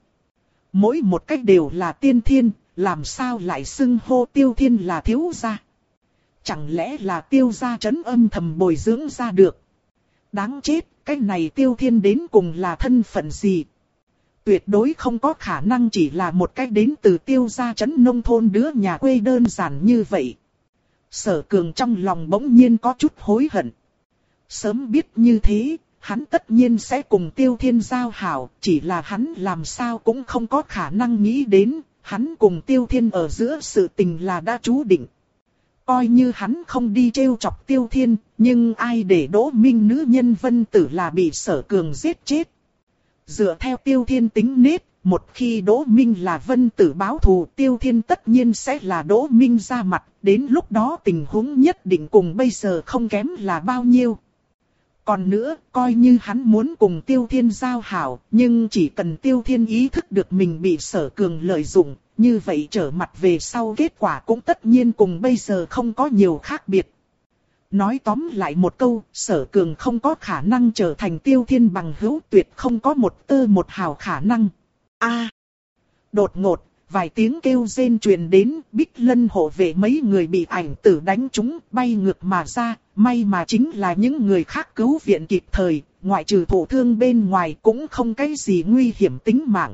Mỗi một cách đều là tiên thiên, làm sao lại xưng hô Tiêu Thiên là thiếu gia? Chẳng lẽ là Tiêu gia trấn âm thầm bồi dưỡng ra được? Đáng chết, cái này Tiêu Thiên đến cùng là thân phận gì? Tuyệt đối không có khả năng chỉ là một cái đến từ Tiêu gia trấn nông thôn đứa nhà quê đơn giản như vậy. Sở Cường trong lòng bỗng nhiên có chút hối hận. Sớm biết như thế, hắn tất nhiên sẽ cùng Tiêu Thiên giao hảo, chỉ là hắn làm sao cũng không có khả năng nghĩ đến, hắn cùng Tiêu Thiên ở giữa sự tình là đã chú định. Coi như hắn không đi trêu chọc Tiêu Thiên, nhưng ai để Đỗ Minh nữ nhân Vân Tử là bị Sở Cường giết chết. Dựa theo Tiêu Thiên tính nết, một khi Đỗ Minh là Vân Tử báo thù, Tiêu Thiên tất nhiên sẽ là Đỗ Minh ra mặt, đến lúc đó tình huống nhất định cùng bây giờ không kém là bao nhiêu. Còn nữa, coi như hắn muốn cùng Tiêu Thiên giao hảo, nhưng chỉ cần Tiêu Thiên ý thức được mình bị Sở Cường lợi dụng, như vậy trở mặt về sau kết quả cũng tất nhiên cùng bây giờ không có nhiều khác biệt. Nói tóm lại một câu, Sở Cường không có khả năng trở thành Tiêu Thiên bằng hữu, tuyệt không có một tơ một hào khả năng. A! À, đột ngột, vài tiếng kêu rên truyền đến, Bích Lân hộ vệ mấy người bị ảnh tử đánh trúng, bay ngược mà ra, may mà chính là những người khác cứu viện kịp thời, ngoại trừ thổ thương bên ngoài cũng không cái gì nguy hiểm tính mạng.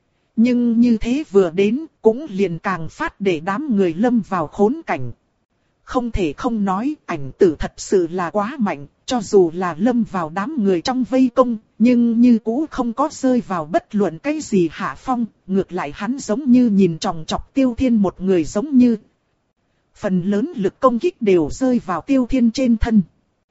Nhưng như thế vừa đến, cũng liền càng phát để đám người lâm vào khốn cảnh. Không thể không nói, ảnh tử thật sự là quá mạnh, cho dù là lâm vào đám người trong vây công, nhưng như cũ không có rơi vào bất luận cái gì hạ phong, ngược lại hắn giống như nhìn tròng trọc Tiêu Thiên một người giống như. Phần lớn lực công kích đều rơi vào Tiêu Thiên trên thân.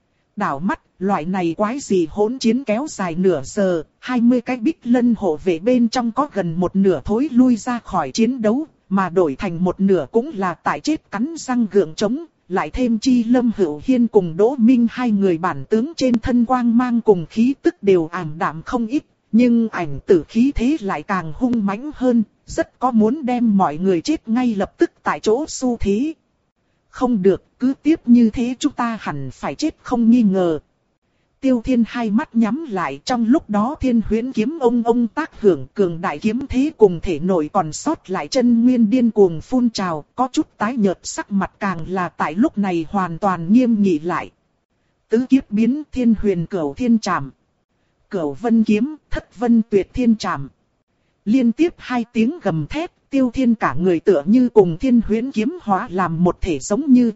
Đảo mắt, loại này quái gì hỗn chiến kéo dài nửa giờ, hai mươi cái Bích Lân hộ vệ bên trong có gần một nửa thối lui ra khỏi chiến đấu, mà đổi thành một nửa cũng là tại chết cắn răng gượng chống, lại thêm chi Lâm Hữu Hiên cùng Đỗ Minh hai người bản tướng trên thân quang mang cùng khí tức đều ảm đạm không ít, nhưng ảnh tử khí thế lại càng hung mãnh hơn, rất có muốn đem mọi người chết ngay lập tức tại chỗ xu thế. Không được, cứ tiếp như thế chúng ta hẳn phải chết không nghi ngờ. Tiêu Thiên hai mắt nhắm lại, trong lúc đó thiên huyễn kiếm ông ông tác hưởng, cường đại kiếm thế cùng thể nội còn sót lại chân nguyên điên cuồng phun trào, có chút tái nhợt, sắc mặt càng là tại lúc này hoàn toàn nghiêm nghị lại. Tứ kiếp biến, thiên huyền cửu thiên trảm. Cửu vân kiếm, thất vân tuyệt thiên trảm. Liên tiếp hai tiếng gầm thét, Tiêu Thiên cả người tựa như cùng thiên huyễn kiếm hóa làm một thể, giống như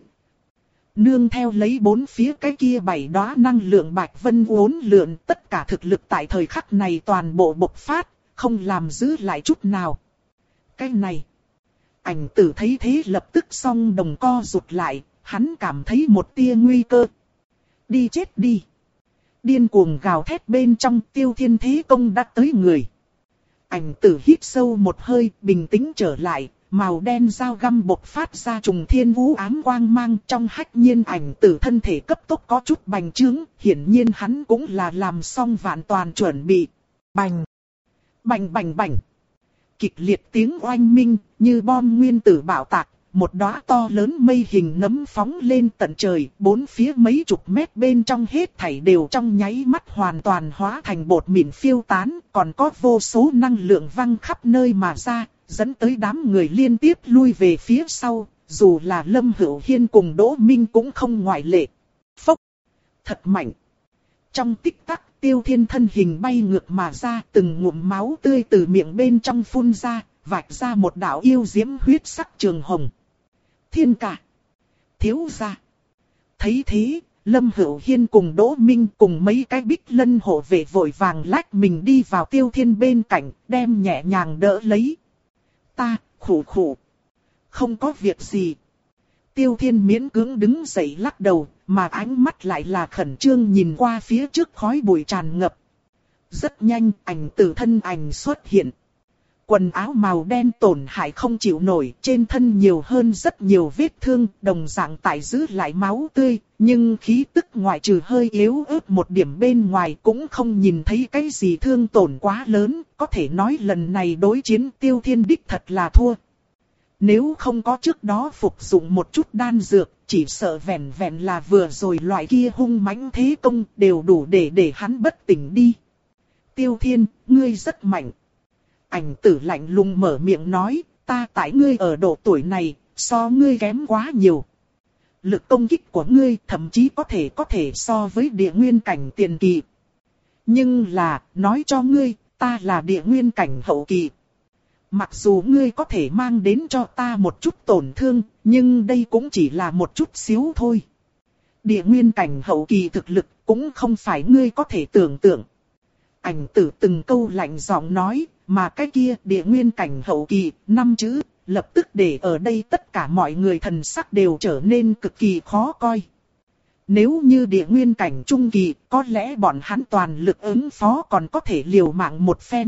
nương theo lấy bốn phía cái kia bảy đóa năng lượng bạch vân uốn lượn, tất cả thực lực tại thời khắc này toàn bộ bộc phát, không làm giữ lại chút nào. Cái này, Ảnh Tử thấy thế lập tức song đồng co rụt lại, hắn cảm thấy một tia nguy cơ. Đi chết đi. Điên cuồng gào thét bên trong, Tiêu Thiên thế công đã tới người. Ảnh Tử hít sâu một hơi, bình tĩnh trở lại. Màu đen dao găm bộc phát ra trùng thiên vũ ám quang mang, trong hách nhiên Ảnh Tử thân thể cấp tốc có chút bành trướng, hiển nhiên hắn cũng là làm xong vạn toàn chuẩn bị. Bành! Bành bành bành! Kịch liệt tiếng oanh minh, như bom nguyên tử bạo tạc, một đóa to lớn mây hình nấm phóng lên tận trời, bốn phía mấy chục mét bên trong hết thảy đều trong nháy mắt hoàn toàn hóa thành bột mịn phiêu tán, còn có vô số năng lượng văng khắp nơi mà ra, dẫn tới đám người liên tiếp lui về phía sau, dù là Lâm Hữu Hiên cùng Đỗ Minh cũng không ngoại lệ. Phốc! Thật mạnh! Trong tích tắc, Tiêu Thiên thân hình bay ngược mà ra, từng ngụm máu tươi từ miệng bên trong phun ra, vạch ra một đạo yêu diễm huyết sắc trường hồng. Thiên ca! Thiếu gia! Thấy thế, Lâm Hữu Hiên cùng Đỗ Minh cùng mấy cái Bích Lân hộ vệ vội vàng lách mình đi vào Tiêu Thiên bên cạnh, đem nhẹ nhàng đỡ lấy. Ta, khủ khủ. Không có việc gì. Tiêu Thiên miễn cưỡng đứng dậy lắc đầu, mà ánh mắt lại là khẩn trương nhìn qua phía trước khói bụi tràn ngập. Rất nhanh, Ảnh Tử thân ảnh xuất hiện. Quần áo màu đen tổn hại không chịu nổi, trên thân nhiều hơn rất nhiều vết thương, đồng dạng tại giữ lại máu tươi, nhưng khí tức ngoại trừ hơi yếu ớt một điểm bên ngoài cũng không nhìn thấy cái gì thương tổn quá lớn, có thể nói lần này đối chiến Tiêu Thiên đích thật là thua. Nếu không có trước đó phục dụng một chút đan dược, chỉ sợ vẹn vẹn là vừa rồi loại kia hung mãnh thế công đều đủ để để hắn bất tỉnh đi. Tiêu Thiên, ngươi rất mạnh. Ảnh Tử lạnh lùng mở miệng nói, ta tại ngươi ở độ tuổi này, so ngươi kém quá nhiều. Lực công kích của ngươi thậm chí có thể có thể so với địa nguyên cảnh tiền kỳ. Nhưng là, nói cho ngươi, ta là địa nguyên cảnh hậu kỳ. Mặc dù ngươi có thể mang đến cho ta một chút tổn thương, nhưng đây cũng chỉ là một chút xíu thôi. Địa nguyên cảnh hậu kỳ thực lực cũng không phải ngươi có thể tưởng tượng. Ảnh Tử từng câu lạnh giọng nói, mà cái kia địa nguyên cảnh hậu kỳ, năm chữ, lập tức để ở đây tất cả mọi người thần sắc đều trở nên cực kỳ khó coi. Nếu như địa nguyên cảnh trung kỳ, có lẽ bọn hắn toàn lực ứng phó còn có thể liều mạng một phen.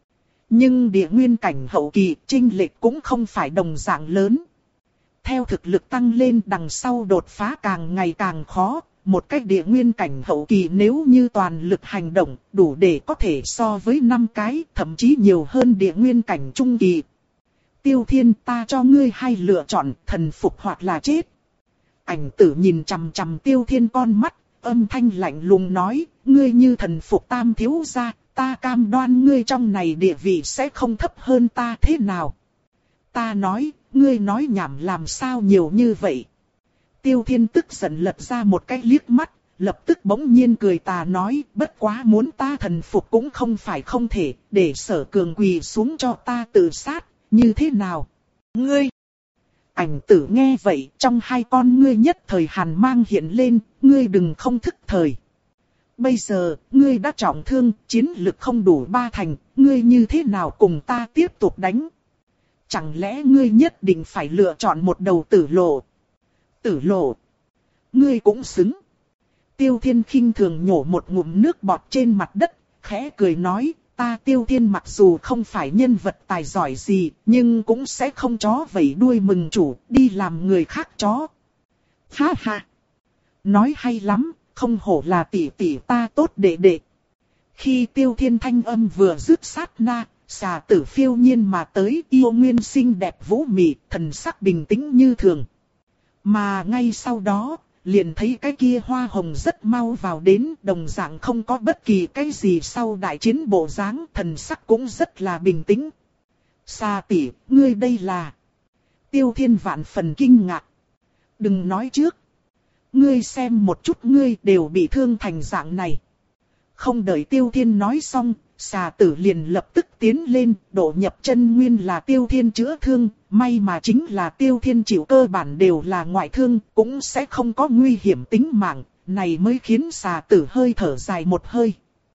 Nhưng địa nguyên cảnh hậu kỳ, chênh lệch cũng không phải đồng dạng lớn. Theo thực lực tăng lên đằng sau đột phá càng ngày càng khó, một cái địa nguyên cảnh hậu kỳ nếu như toàn lực hành động, đủ để có thể so với năm cái, thậm chí nhiều hơn địa nguyên cảnh trung kỳ. Tiêu Thiên, ta cho ngươi hai lựa chọn, thần phục hoặc là chết. Ảnh Tử nhìn chằm chằm Tiêu Thiên con mắt, âm thanh lạnh lùng nói, ngươi như thần phục Tam thiếu gia, ta cam đoan ngươi trong này địa vị sẽ không thấp hơn ta thế nào. Ta nói, ngươi nói nhảm làm sao nhiều như vậy. Tiêu Thiên tức giận lật ra một cái liếc mắt, lập tức bỗng nhiên cười tà nói, bất quá muốn ta thần phục cũng không phải không thể, để Sở Cường quỳ xuống cho ta tự sát, như thế nào? Ngươi! Ảnh Tử nghe vậy, trong hai con ngươi nhất thời hàn mang hiện lên, ngươi đừng không thức thời. Bây giờ, ngươi đã trọng thương, chiến lực không đủ ba thành, ngươi như thế nào cùng ta tiếp tục đánh? Chẳng lẽ ngươi nhất định phải lựa chọn một đầu tử lộ? Tử lộ. Ngươi cũng xứng. Tiêu Thiên khinh thường nhổ một ngụm nước bọt trên mặt đất, khẽ cười nói, ta Tiêu Thiên mặc dù không phải nhân vật tài giỏi gì, nhưng cũng sẽ không chó vẫy đuôi mừng chủ, đi làm người khác chó. Ha ha. Nói hay lắm, không hổ là tỷ tỷ ta tốt đệ đệ. Khi Tiêu Thiên thanh âm vừa dứt sát na, xà tử phiêu nhiên mà tới, yêu nguyên xinh đẹp vũ mị, thần sắc bình tĩnh như thường. Mà ngay sau đó, liền thấy cái kia hoa hồng rất mau vào đến, đồng dạng không có bất kỳ cái gì sau đại chiến bộ dáng, thần sắc cũng rất là bình tĩnh. Sa tỷ, ngươi đây là... Tiêu Thiên vạn phần kinh ngạc. Đừng nói trước. Ngươi xem một chút, ngươi đều bị thương thành dạng này. Không đợi Tiêu Thiên nói xong, xà tử liền lập tức tiến lên, độ nhập chân nguyên là Tiêu Thiên chữa thương, may mà chính là Tiêu Thiên chịu cơ bản đều là ngoại thương, cũng sẽ không có nguy hiểm tính mạng, này mới khiến xà tử hơi thở dài một hơi.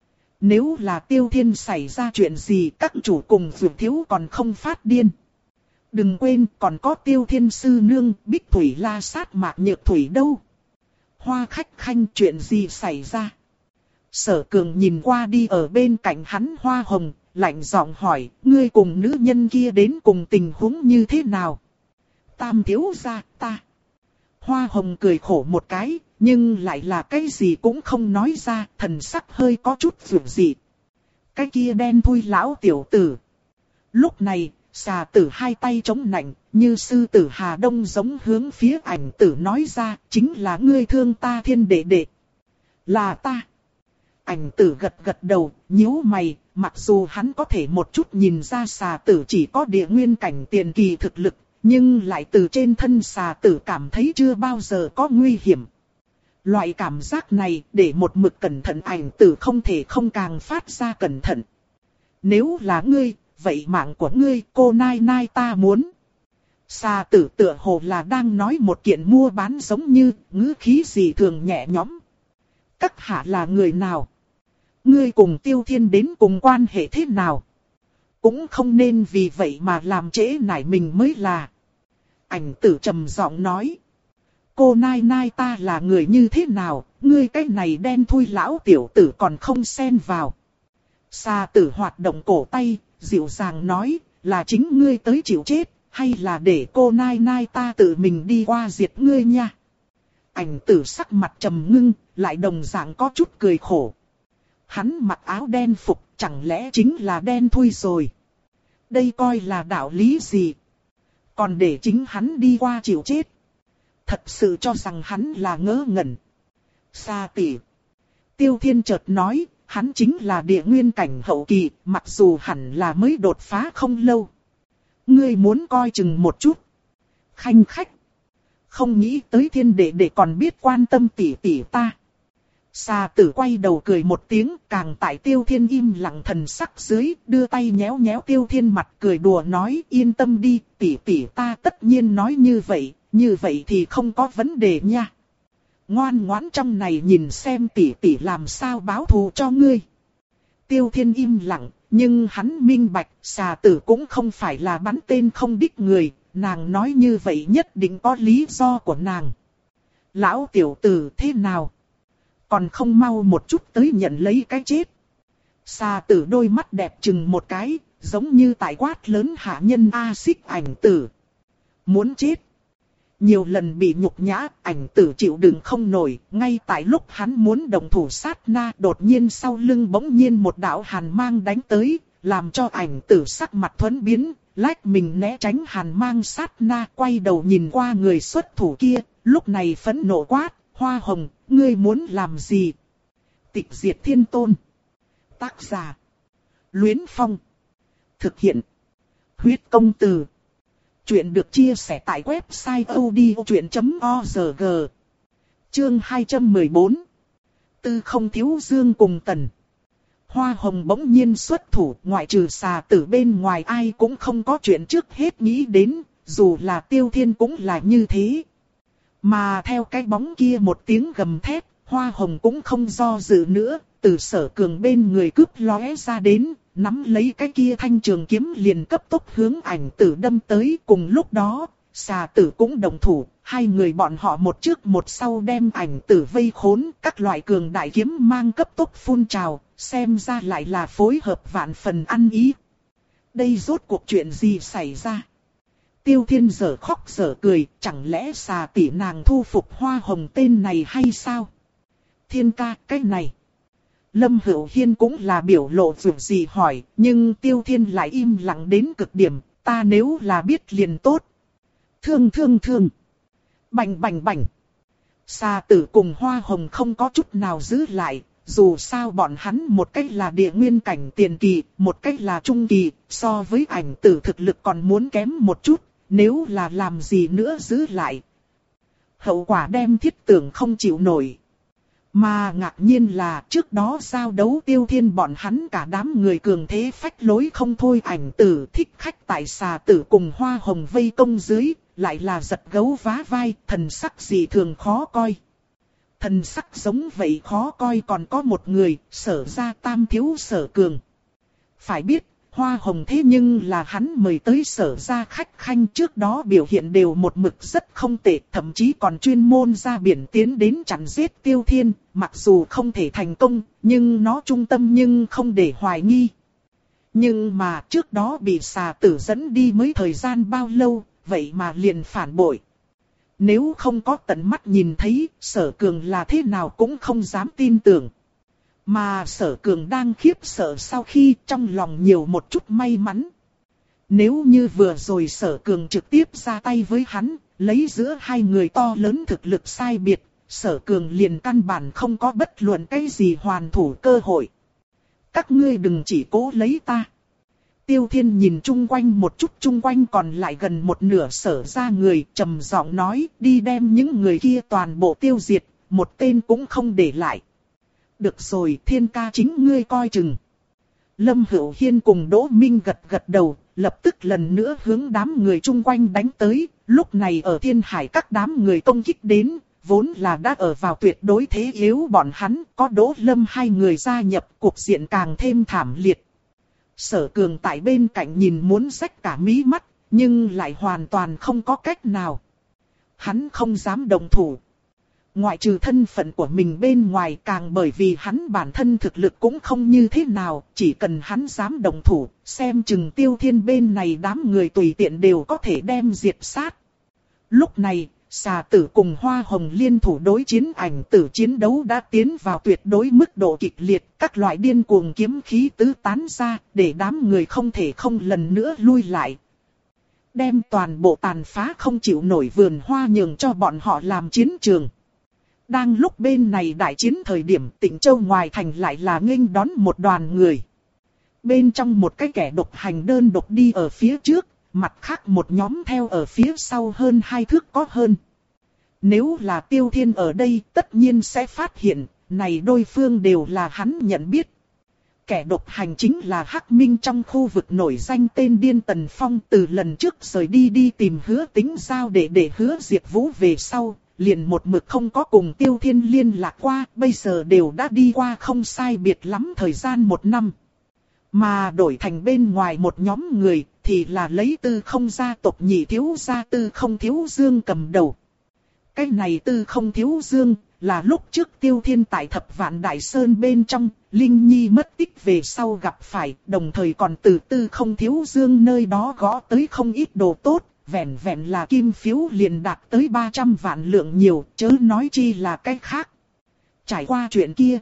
Nếu là Tiêu Thiên xảy ra chuyện gì, các chủ cùng Dược Thiếu còn không phát điên. Đừng quên còn có Tiêu Thiên sư nương, Bích Thủy La Sát Mạc Nhược Thủy đâu. Hoa Khách Khanh, chuyện gì xảy ra? Sở Cường nhìn qua đi ở bên cạnh hắn Hoa Hồng, lạnh giọng hỏi, ngươi cùng nữ nhân kia đến cùng tình huống như thế nào? Tam thiếu gia, ta. Hoa Hồng cười khổ một cái, nhưng lại là cái gì cũng không nói ra, thần sắc hơi có chút dường dị. Cái kia đen thui lão tiểu tử. Lúc này, xà tử hai tay chống nạnh, như sư tử Hà Đông giống hướng phía ảnh tử nói ra, chính là ngươi thương ta Thiên đệ đệ. Là ta. Ảnh tử gật gật đầu, nhíu mày, mặc dù hắn có thể một chút nhìn ra xà tử chỉ có địa nguyên cảnh tiền kỳ thực lực, nhưng lại từ trên thân xà tử cảm thấy chưa bao giờ có nguy hiểm. Loại cảm giác này để một mực cẩn thận ảnh tử không thể không càng phát ra cẩn thận. Nếu là ngươi, vậy mạng của ngươi cô nai nai ta muốn. Xà tử tựa hồ là đang nói một kiện mua bán giống như ngữ khí gì thường nhẹ nhõm. Các hạ là người nào? Ngươi cùng Tiêu Thiên đến cùng quan hệ thế nào? Cũng không nên vì vậy mà làm trễ nải mình mới là. Ảnh tử trầm giọng nói. Cô nai nai ta là người như thế nào? Ngươi cái này đen thui lão tiểu tử còn không xen vào. Xà tử hoạt động cổ tay, dịu dàng nói, là chính ngươi tới chịu chết, hay là để cô nai nai ta tự mình đi qua diệt ngươi nha? Ảnh tử sắc mặt trầm ngưng, lại đồng dạng có chút cười khổ. Hắn mặc áo đen phục, chẳng lẽ chính là đen thui rồi? Đây coi là đạo lý gì? Còn để chính hắn đi qua chịu chết? Thật sự cho rằng hắn là ngớ ngẩn. Sa tỷ. Tiêu Thiên chợt nói, hắn chính là địa nguyên cảnh hậu kỳ, mặc dù hẳn là mới đột phá không lâu. Ngươi muốn coi chừng một chút. Khanh khách. Không nghĩ tới Thiên đệ đệ còn biết quan tâm tỷ tỷ ta. Xà tử quay đầu cười một tiếng, càng tại Tiêu Thiên im lặng thần sắc dưới, đưa tay nhéo nhéo Tiêu Thiên mặt cười đùa nói, yên tâm đi, tỷ tỷ ta tất nhiên nói như vậy, như vậy thì không có vấn đề nha. Ngoan ngoãn trong này nhìn xem tỷ tỷ làm sao báo thù cho ngươi. Tiêu Thiên im lặng, nhưng hắn minh bạch, xà tử cũng không phải là bắn tên không đích người, nàng nói như vậy nhất định có lý do của nàng. Lão tiểu tử thế nào? Còn không mau một chút tới nhận lấy cái chết. Xà tử đôi mắt đẹp chừng một cái, giống như tại quát lớn hạ nhân A Xích ảnh tử. Muốn chết. Nhiều lần bị nhục nhã, ảnh tử chịu đựng không nổi, ngay tại lúc hắn muốn đồng thủ sát na, đột nhiên sau lưng bỗng nhiên một đạo hàn mang đánh tới, làm cho ảnh tử sắc mặt thuẫn biến, lách mình né tránh hàn mang sát na, quay đầu nhìn qua người xuất thủ kia, lúc này phẫn nộ quát, Hoa Hồng, ngươi muốn làm gì? Tịch diệt thiên tôn. Tác giả. Luyến Phong. Thực hiện. Huyết công từ. Chuyện được chia sẻ tại website odchuyện chấm org. Chương hai trăm mười bốn. Tư không thiếu dương cùng tần. Hoa Hồng bỗng nhiên xuất thủ, ngoại trừ xà tử bên ngoài ai cũng không có chuyện trước hết nghĩ đến, dù là Tiêu Thiên cũng là như thế. Mà theo cái bóng kia một tiếng gầm thét, Hoa Hồng cũng không do dự nữa, từ Sở Cường bên người cướp lóe ra đến, nắm lấy cái kia thanh trường kiếm liền cấp tốc hướng ảnh tử đâm tới. Cùng lúc đó, xà tử cũng đồng thủ, hai người bọn họ một trước một sau đem ảnh tử vây khốn, các loại cường đại kiếm mang cấp tốc phun trào, xem ra lại là phối hợp vạn phần ăn ý. Đây rốt cuộc chuyện gì xảy ra? Tiêu Thiên giờ khóc giờ cười, chẳng lẽ xà tỷ nàng thu phục Hoa Hồng tên này hay sao? Thiên ca, cái này. Lâm Hữu Hiên cũng là biểu lộ dù gì hỏi, nhưng Tiêu Thiên lại im lặng đến cực điểm, ta nếu là biết liền tốt. Thương thương thương. Bành bành bành. Xà tử cùng Hoa Hồng không có chút nào giữ lại, dù sao bọn hắn một cách là địa nguyên cảnh tiền kỳ, một cách là trung kỳ, so với ảnh tử thực lực còn muốn kém một chút, nếu là làm gì nữa giữ lại. Hậu quả đem Thiết Tưởng không chịu nổi. Mà ngạc nhiên là trước đó giao đấu Tiêu Thiên bọn hắn cả đám người cường thế phách lối không thôi, ảnh tử thích khách tại xà tử cùng Hoa Hồng vây công dưới, lại là giật gấu vá vai, thần sắc gì thường khó coi. Thần sắc giống vậy khó coi còn có một người, Sở gia tam thiếu Sở Cường. Phải biết, Hoa Hồng thế nhưng là hắn mời tới Sở gia khách khanh, trước đó biểu hiện đều một mực rất không tệ, thậm chí còn chuyên môn ra biển tiến đến chặn giết Tiêu Thiên, mặc dù không thể thành công, nhưng nó trung tâm nhưng không để hoài nghi. Nhưng mà trước đó bị xà tử dẫn đi mới thời gian bao lâu, vậy mà liền phản bội. Nếu không có tận mắt nhìn thấy, Sở Cường là thế nào cũng không dám tin tưởng. Mà Sở Cường đang khiếp sợ sau khi trong lòng nhiều một chút may mắn. Nếu như vừa rồi Sở Cường trực tiếp ra tay với hắn, lấy giữa hai người to lớn thực lực sai biệt, Sở Cường liền căn bản không có bất luận cái gì hoàn thủ cơ hội. Các ngươi đừng chỉ cố lấy ta. Tiêu Thiên nhìn chung quanh một chút, chung quanh còn lại gần một nửa Sở gia người, trầm giọng nói, đi đem những người kia toàn bộ tiêu diệt, một tên cũng không để lại. Được rồi, Thiên ca chính ngươi coi chừng. Lâm Hữu Hiên cùng Đỗ Minh gật gật đầu, lập tức lần nữa hướng đám người chung quanh đánh tới. Lúc này ở Thiên Hải các đám người công kích đến, vốn là đã ở vào tuyệt đối thế yếu bọn hắn, có Đỗ Lâm hai người gia nhập, cuộc diện càng thêm thảm liệt. Sở Cường tại bên cạnh nhìn muốn rách cả mí mắt, nhưng lại hoàn toàn không có cách nào. Hắn không dám động thủ. Ngoại trừ thân phận của mình bên ngoài, càng bởi vì hắn bản thân thực lực cũng không như thế nào, chỉ cần hắn dám động thủ, xem chừng Tiêu Thiên bên này đám người tùy tiện đều có thể đem diệt sát. Lúc này, xà tử cùng Hoa Hồng liên thủ đối chiến, ảnh tử chiến đấu đã tiến vào tuyệt đối mức độ kịch liệt, các loại điên cuồng kiếm khí tứ tán ra, để đám người không thể không lần nữa lui lại. Đem toàn bộ tàn phá không chịu nổi vườn hoa nhường cho bọn họ làm chiến trường. Đang lúc bên này đại chiến thời điểm, Tịnh Châu ngoài thành lại là nghênh đón một đoàn người. Bên trong một cái kẻ độc hành đơn độc đi ở phía trước, mặt khác một nhóm theo ở phía sau hơn hai thước có hơn. Nếu là Tiêu Thiên ở đây, tất nhiên sẽ phát hiện, này đôi phương đều là hắn nhận biết. Kẻ độc hành chính là Hắc Minh trong khu vực nổi danh tên điên Tần Phong, từ lần trước rời đi đi tìm Hứa Tính giao để để Hứa Diệt Vũ về sau, liền một mực không có cùng Tiêu Thiên liên lạc qua, bây giờ đều đã đi qua không sai biệt lắm thời gian một năm. Mà đổi thành bên ngoài một nhóm người, thì là lấy Tư Không gia tộc nhị thiếu gia Tư Không Thiếu Dương cầm đầu. Cái này Tư Không Thiếu Dương, là lúc trước Tiêu Thiên tại Thập Vạn Đại Sơn bên trong, Linh Nhi mất tích về sau gặp phải, đồng thời còn từ Tư Không Thiếu Dương nơi đó gõ tới không ít đồ tốt, vẹn vẹn là kim phiếu liền đạt tới ba trăm vạn lượng nhiều, chớ nói chi là cái khác. Trải qua chuyện kia,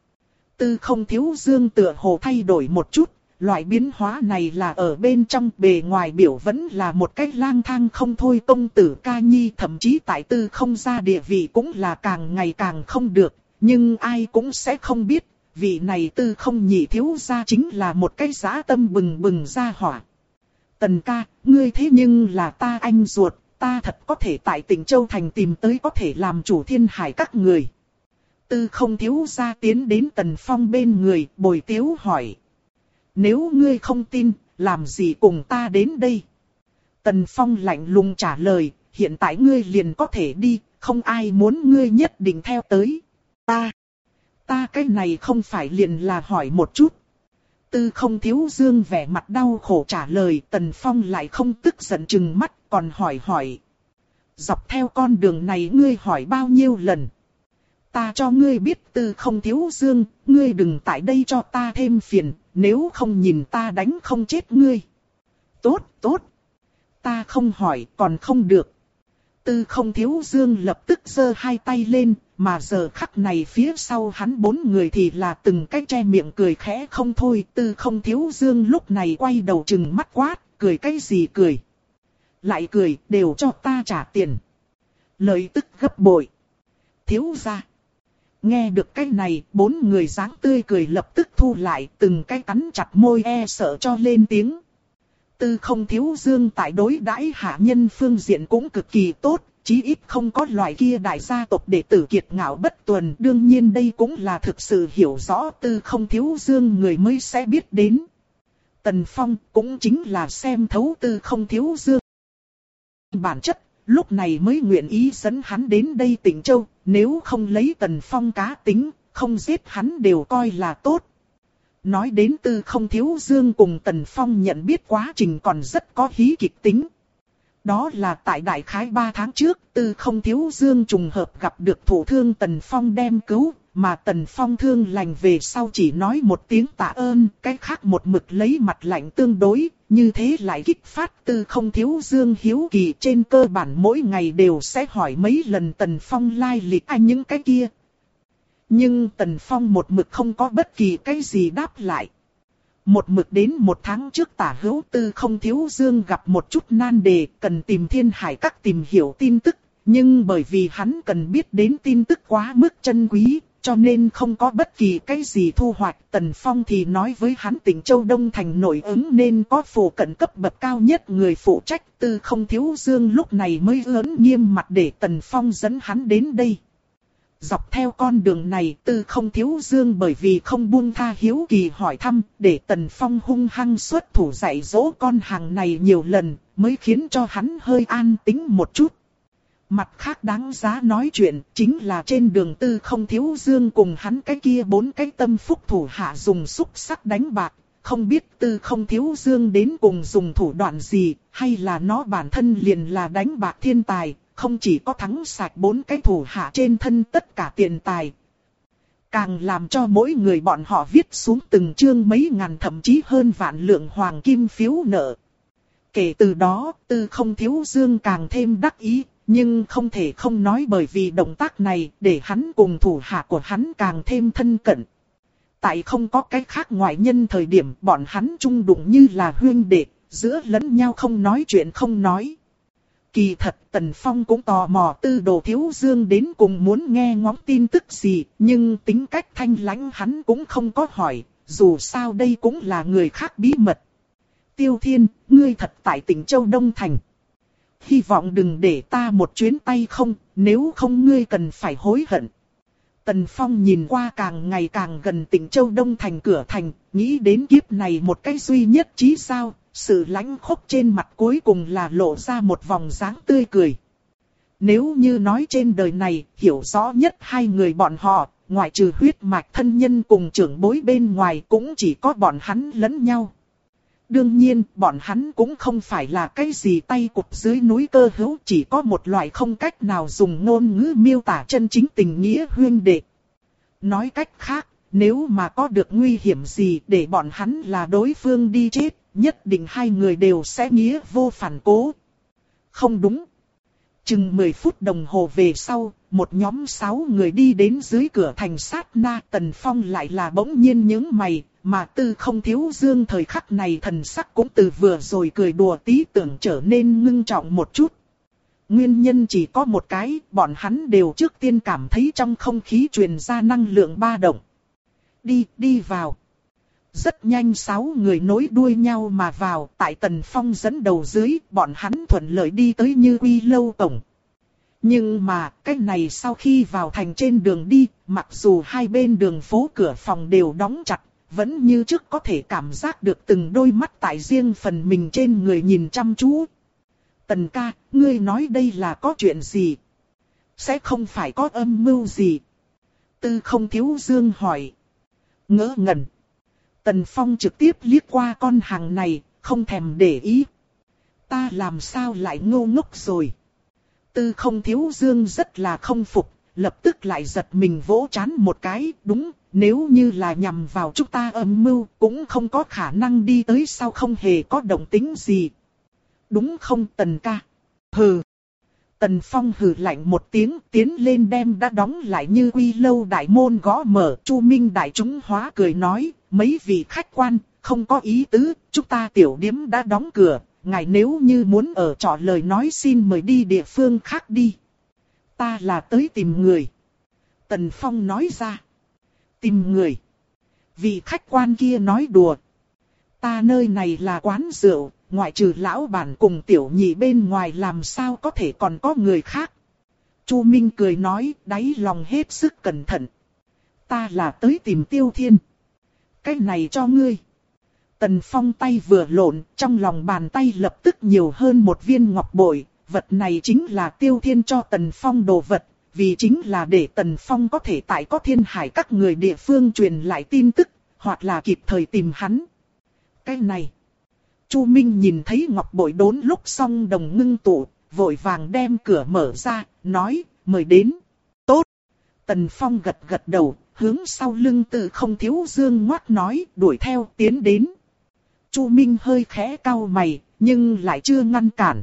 Tư Không Thiếu Dương tựa hồ thay đổi một chút. Loại biến hóa này là ở bên trong, bề ngoài biểu vẫn là một cách lang thang không thôi công tử ca nhi, thậm chí tại Tư Không gia địa vị cũng là càng ngày càng không được, nhưng ai cũng sẽ không biết, vị này Tư Không nhị thiếu gia chính là một cái dã tâm bừng bừng gia hỏa. Tần ca, ngươi thế nhưng là ta anh ruột, ta thật có thể tại Tịnh Châu thành tìm tới có thể làm chủ Thiên Hải các người. Tư Không thiếu gia tiến đến Tần Phong bên người, bồi tiếu hỏi. Nếu ngươi không tin, làm gì cùng ta đến đây? Tần Phong lạnh lùng trả lời, hiện tại ngươi liền có thể đi, không ai muốn ngươi nhất định theo tới. Ta, ta cái này không phải liền là hỏi một chút. Tư Không Thiếu Dương vẻ mặt đau khổ trả lời, Tần Phong lại không tức giận chừng mắt, còn hỏi hỏi. Dọc theo con đường này ngươi hỏi bao nhiêu lần? Ta cho ngươi biết Tư Không Thiếu Dương, ngươi đừng tại đây cho ta thêm phiền, nếu không nhìn ta đánh không chết ngươi. Tốt, tốt. Ta không hỏi, còn không được. Tư Không Thiếu Dương lập tức giơ hai tay lên, mà giờ khắc này phía sau hắn bốn người thì là từng cái che miệng cười khẽ không thôi. Tư Không Thiếu Dương lúc này quay đầu trừng mắt quát, cười cái gì cười? Lại cười, đều cho ta trả tiền. Lợi tức gấp bội. Thiếu gia. Nghe được cái này, bốn người dáng tươi cười lập tức thu lại, từng cái cắn chặt môi e sợ cho lên tiếng. Tư Không Thiếu Dương tại đối đãi hạ nhân phương diện cũng cực kỳ tốt, chí ít không có loại kia đại gia tộc đệ tử kiệt ngạo bất tuần. Đương nhiên đây cũng là thực sự hiểu rõ Tư Không Thiếu Dương người mới sẽ biết đến. Tần Phong cũng chính là xem thấu Tư Không Thiếu Dương bản chất, lúc này mới nguyện ý dẫn hắn đến đây Tịnh Châu, nếu không lấy Tần Phong cá tính, không giết hắn đều coi là tốt. Nói đến Tư Không Thiếu Dương cùng Tần Phong nhận biết quá trình còn rất có hí kịch tính. Đó là tại đại khái ba tháng trước, Tư Không Thiếu Dương trùng hợp gặp được thủ thương Tần Phong đem cứu, mà Tần Phong thương lành về sau chỉ nói một tiếng tạ ơn, cái khác một mực lấy mặt lạnh tương đối, như thế lại kích phát Tư Không Thiếu Dương hiếu kỳ, trên cơ bản mỗi ngày đều sẽ hỏi mấy lần Tần Phong lai lịch ai những cái kia. Nhưng Tần Phong một mực không có bất kỳ cái gì đáp lại. Một mực đến một tháng trước tả hữu Tư Không Thiếu Dương gặp một chút nan đề, cần tìm Thiên Hải Các tìm hiểu tin tức, nhưng bởi vì hắn cần biết đến tin tức quá mức chân quý, cho nên không có bất kỳ cái gì thu hoạch. Tần Phong thì nói với hắn Tịnh Châu Đông Thành nổi ứng nên có phụ cận cấp bậc cao nhất người phụ trách. Tư Không Thiếu Dương lúc này mới ớn nghiêm mặt để Tần Phong dẫn hắn đến đây. Dọc theo con đường này, Tư Không Thiếu Dương bởi vì không buông tha hiếu kỳ hỏi thăm, để Tần Phong hung hăng xuất thủ dạy dỗ con hàng này nhiều lần, mới khiến cho hắn hơi an tĩnh một chút. Mặt khác đáng giá nói chuyện, chính là trên đường Tư Không Thiếu Dương cùng hắn cái kia bốn cái tâm phúc thủ hạ dùng xúc sắc đánh bạc. Không biết Tư Không Thiếu Dương đến cùng dùng thủ đoạn gì, hay là nó bản thân liền là đánh bạc thiên tài. Không chỉ có thắng sạch bốn cái thủ hạ trên thân tất cả tiền tài, càng làm cho mỗi người bọn họ viết xuống từng chương mấy ngàn thậm chí hơn vạn lượng hoàng kim phiếu nợ. Kể từ đó, Tư Không Thiếu Dương càng thêm đắc ý, nhưng không thể không nói bởi vì động tác này để hắn cùng thủ hạ của hắn càng thêm thân cận. Tại không có cái khác ngoại nhân thời điểm bọn hắn chung đụng như là huynh đệ, giữa lẫn nhau không nói chuyện không nói. Kỳ thật Tần Phong cũng tò mò Tư Đồ Thiếu Dương đến cùng muốn nghe ngóng tin tức gì, nhưng tính cách thanh lãnh hắn cũng không có hỏi, dù sao đây cũng là người khác bí mật. Tiêu Thiên, ngươi thật tại Tịnh Châu Đông Thành. Hy vọng đừng để ta một chuyến tay không, nếu không ngươi cần phải hối hận. Tần Phong nhìn qua càng ngày càng gần Tịnh Châu Đông Thành cửa thành, nghĩ đến kiếp này một cái duy nhất chí sao. Sự lãnh khốc trên mặt cuối cùng là lộ ra một vòng dáng tươi cười. Nếu như nói trên đời này, hiểu rõ nhất hai người bọn họ, ngoại trừ huyết mạch thân nhân cùng trưởng bối bên ngoài cũng chỉ có bọn hắn lẫn nhau. Đương nhiên, bọn hắn cũng không phải là cái gì tay cụp dưới núi cơ hữu, chỉ có một loại không cách nào dùng ngôn ngữ miêu tả chân chính tình nghĩa huynh đệ. Nói cách khác, nếu mà có được nguy hiểm gì để bọn hắn là đối phương đi chết, nhất định hai người đều sẽ nghĩa vô phản cố. Không đúng. Chừng mười phút đồng hồ về sau, một nhóm sáu người đi đến dưới cửa thành sát na. Tần Phong lại là bỗng nhiên nhướng mày, mà Tư Không Thiếu Dương thời khắc này thần sắc cũng từ vừa rồi cười đùa tí tưởng trở nên ngưng trọng một chút. Nguyên nhân chỉ có một cái, bọn hắn đều trước tiên cảm thấy trong không khí truyền ra năng lượng ba động. Đi, đi vào. Rất nhanh sáu người nối đuôi nhau mà vào, tại Tần Phong dẫn đầu dưới, bọn hắn thuận lợi đi tới Như Quy lâu cổng. Nhưng mà, cái này sau khi vào thành trên đường đi, mặc dù hai bên đường phố cửa phòng đều đóng chặt, vẫn như trước có thể cảm giác được từng đôi mắt tại riêng phần mình trên người nhìn chăm chú. Tần ca, ngươi nói đây là có chuyện gì? Sẽ không phải có âm mưu gì? Tư Không Thiếu Dương hỏi. Ngỡ ngẩn. Tần Phong trực tiếp liếc qua con hàng này, không thèm để ý. Ta làm sao lại ngô ngốc rồi? Tư Không Thiếu Dương rất là không phục, lập tức lại giật mình vỗ trán một cái. Đúng, nếu như là nhằm vào chúng ta âm mưu, cũng không có khả năng đi tới sau không hề có động tĩnh gì. Đúng không Tần ca? Hừ. Tần Phong hừ lạnh một tiếng, tiến lên đem đã đóng lại Như Quy lâu đại môn gõ mở. Chu Minh đại chúng hóa cười nói, mấy vị khách quan, không có ý tứ, chúng ta tiểu điếm đã đóng cửa, ngài nếu như muốn ở trọ lời nói xin mời đi địa phương khác đi. Ta là tới tìm người. Tần Phong nói ra. Tìm người. Vị khách quan kia nói đùa. Ta nơi này là quán rượu, ngoại trừ lão bản cùng tiểu nhị bên ngoài làm sao có thể còn có người khác. Chu Minh cười nói, đáy lòng hết sức cẩn thận. Ta là tới tìm Tiêu Thiên. Cái này cho ngươi. Tần Phong tay vừa lộn, trong lòng bàn tay lập tức nhiều hơn một viên ngọc bội. Vật này chính là Tiêu Thiên cho Tần Phong đồ vật, vì chính là để Tần Phong có thể tại có thiên hải các người địa phương truyền lại tin tức, hoặc là kịp thời tìm hắn. Cái này. Chu Minh nhìn thấy ngọc bội đốn lúc xong đồng ngưng tụ, vội vàng đem cửa mở ra, nói, mời đến. Tốt. Tần Phong gật gật đầu, hướng sau lưng Từ Không Thiếu Dương ngoắt nói, đuổi theo tiến đến. Chu Minh hơi khẽ cau mày, nhưng lại chưa ngăn cản.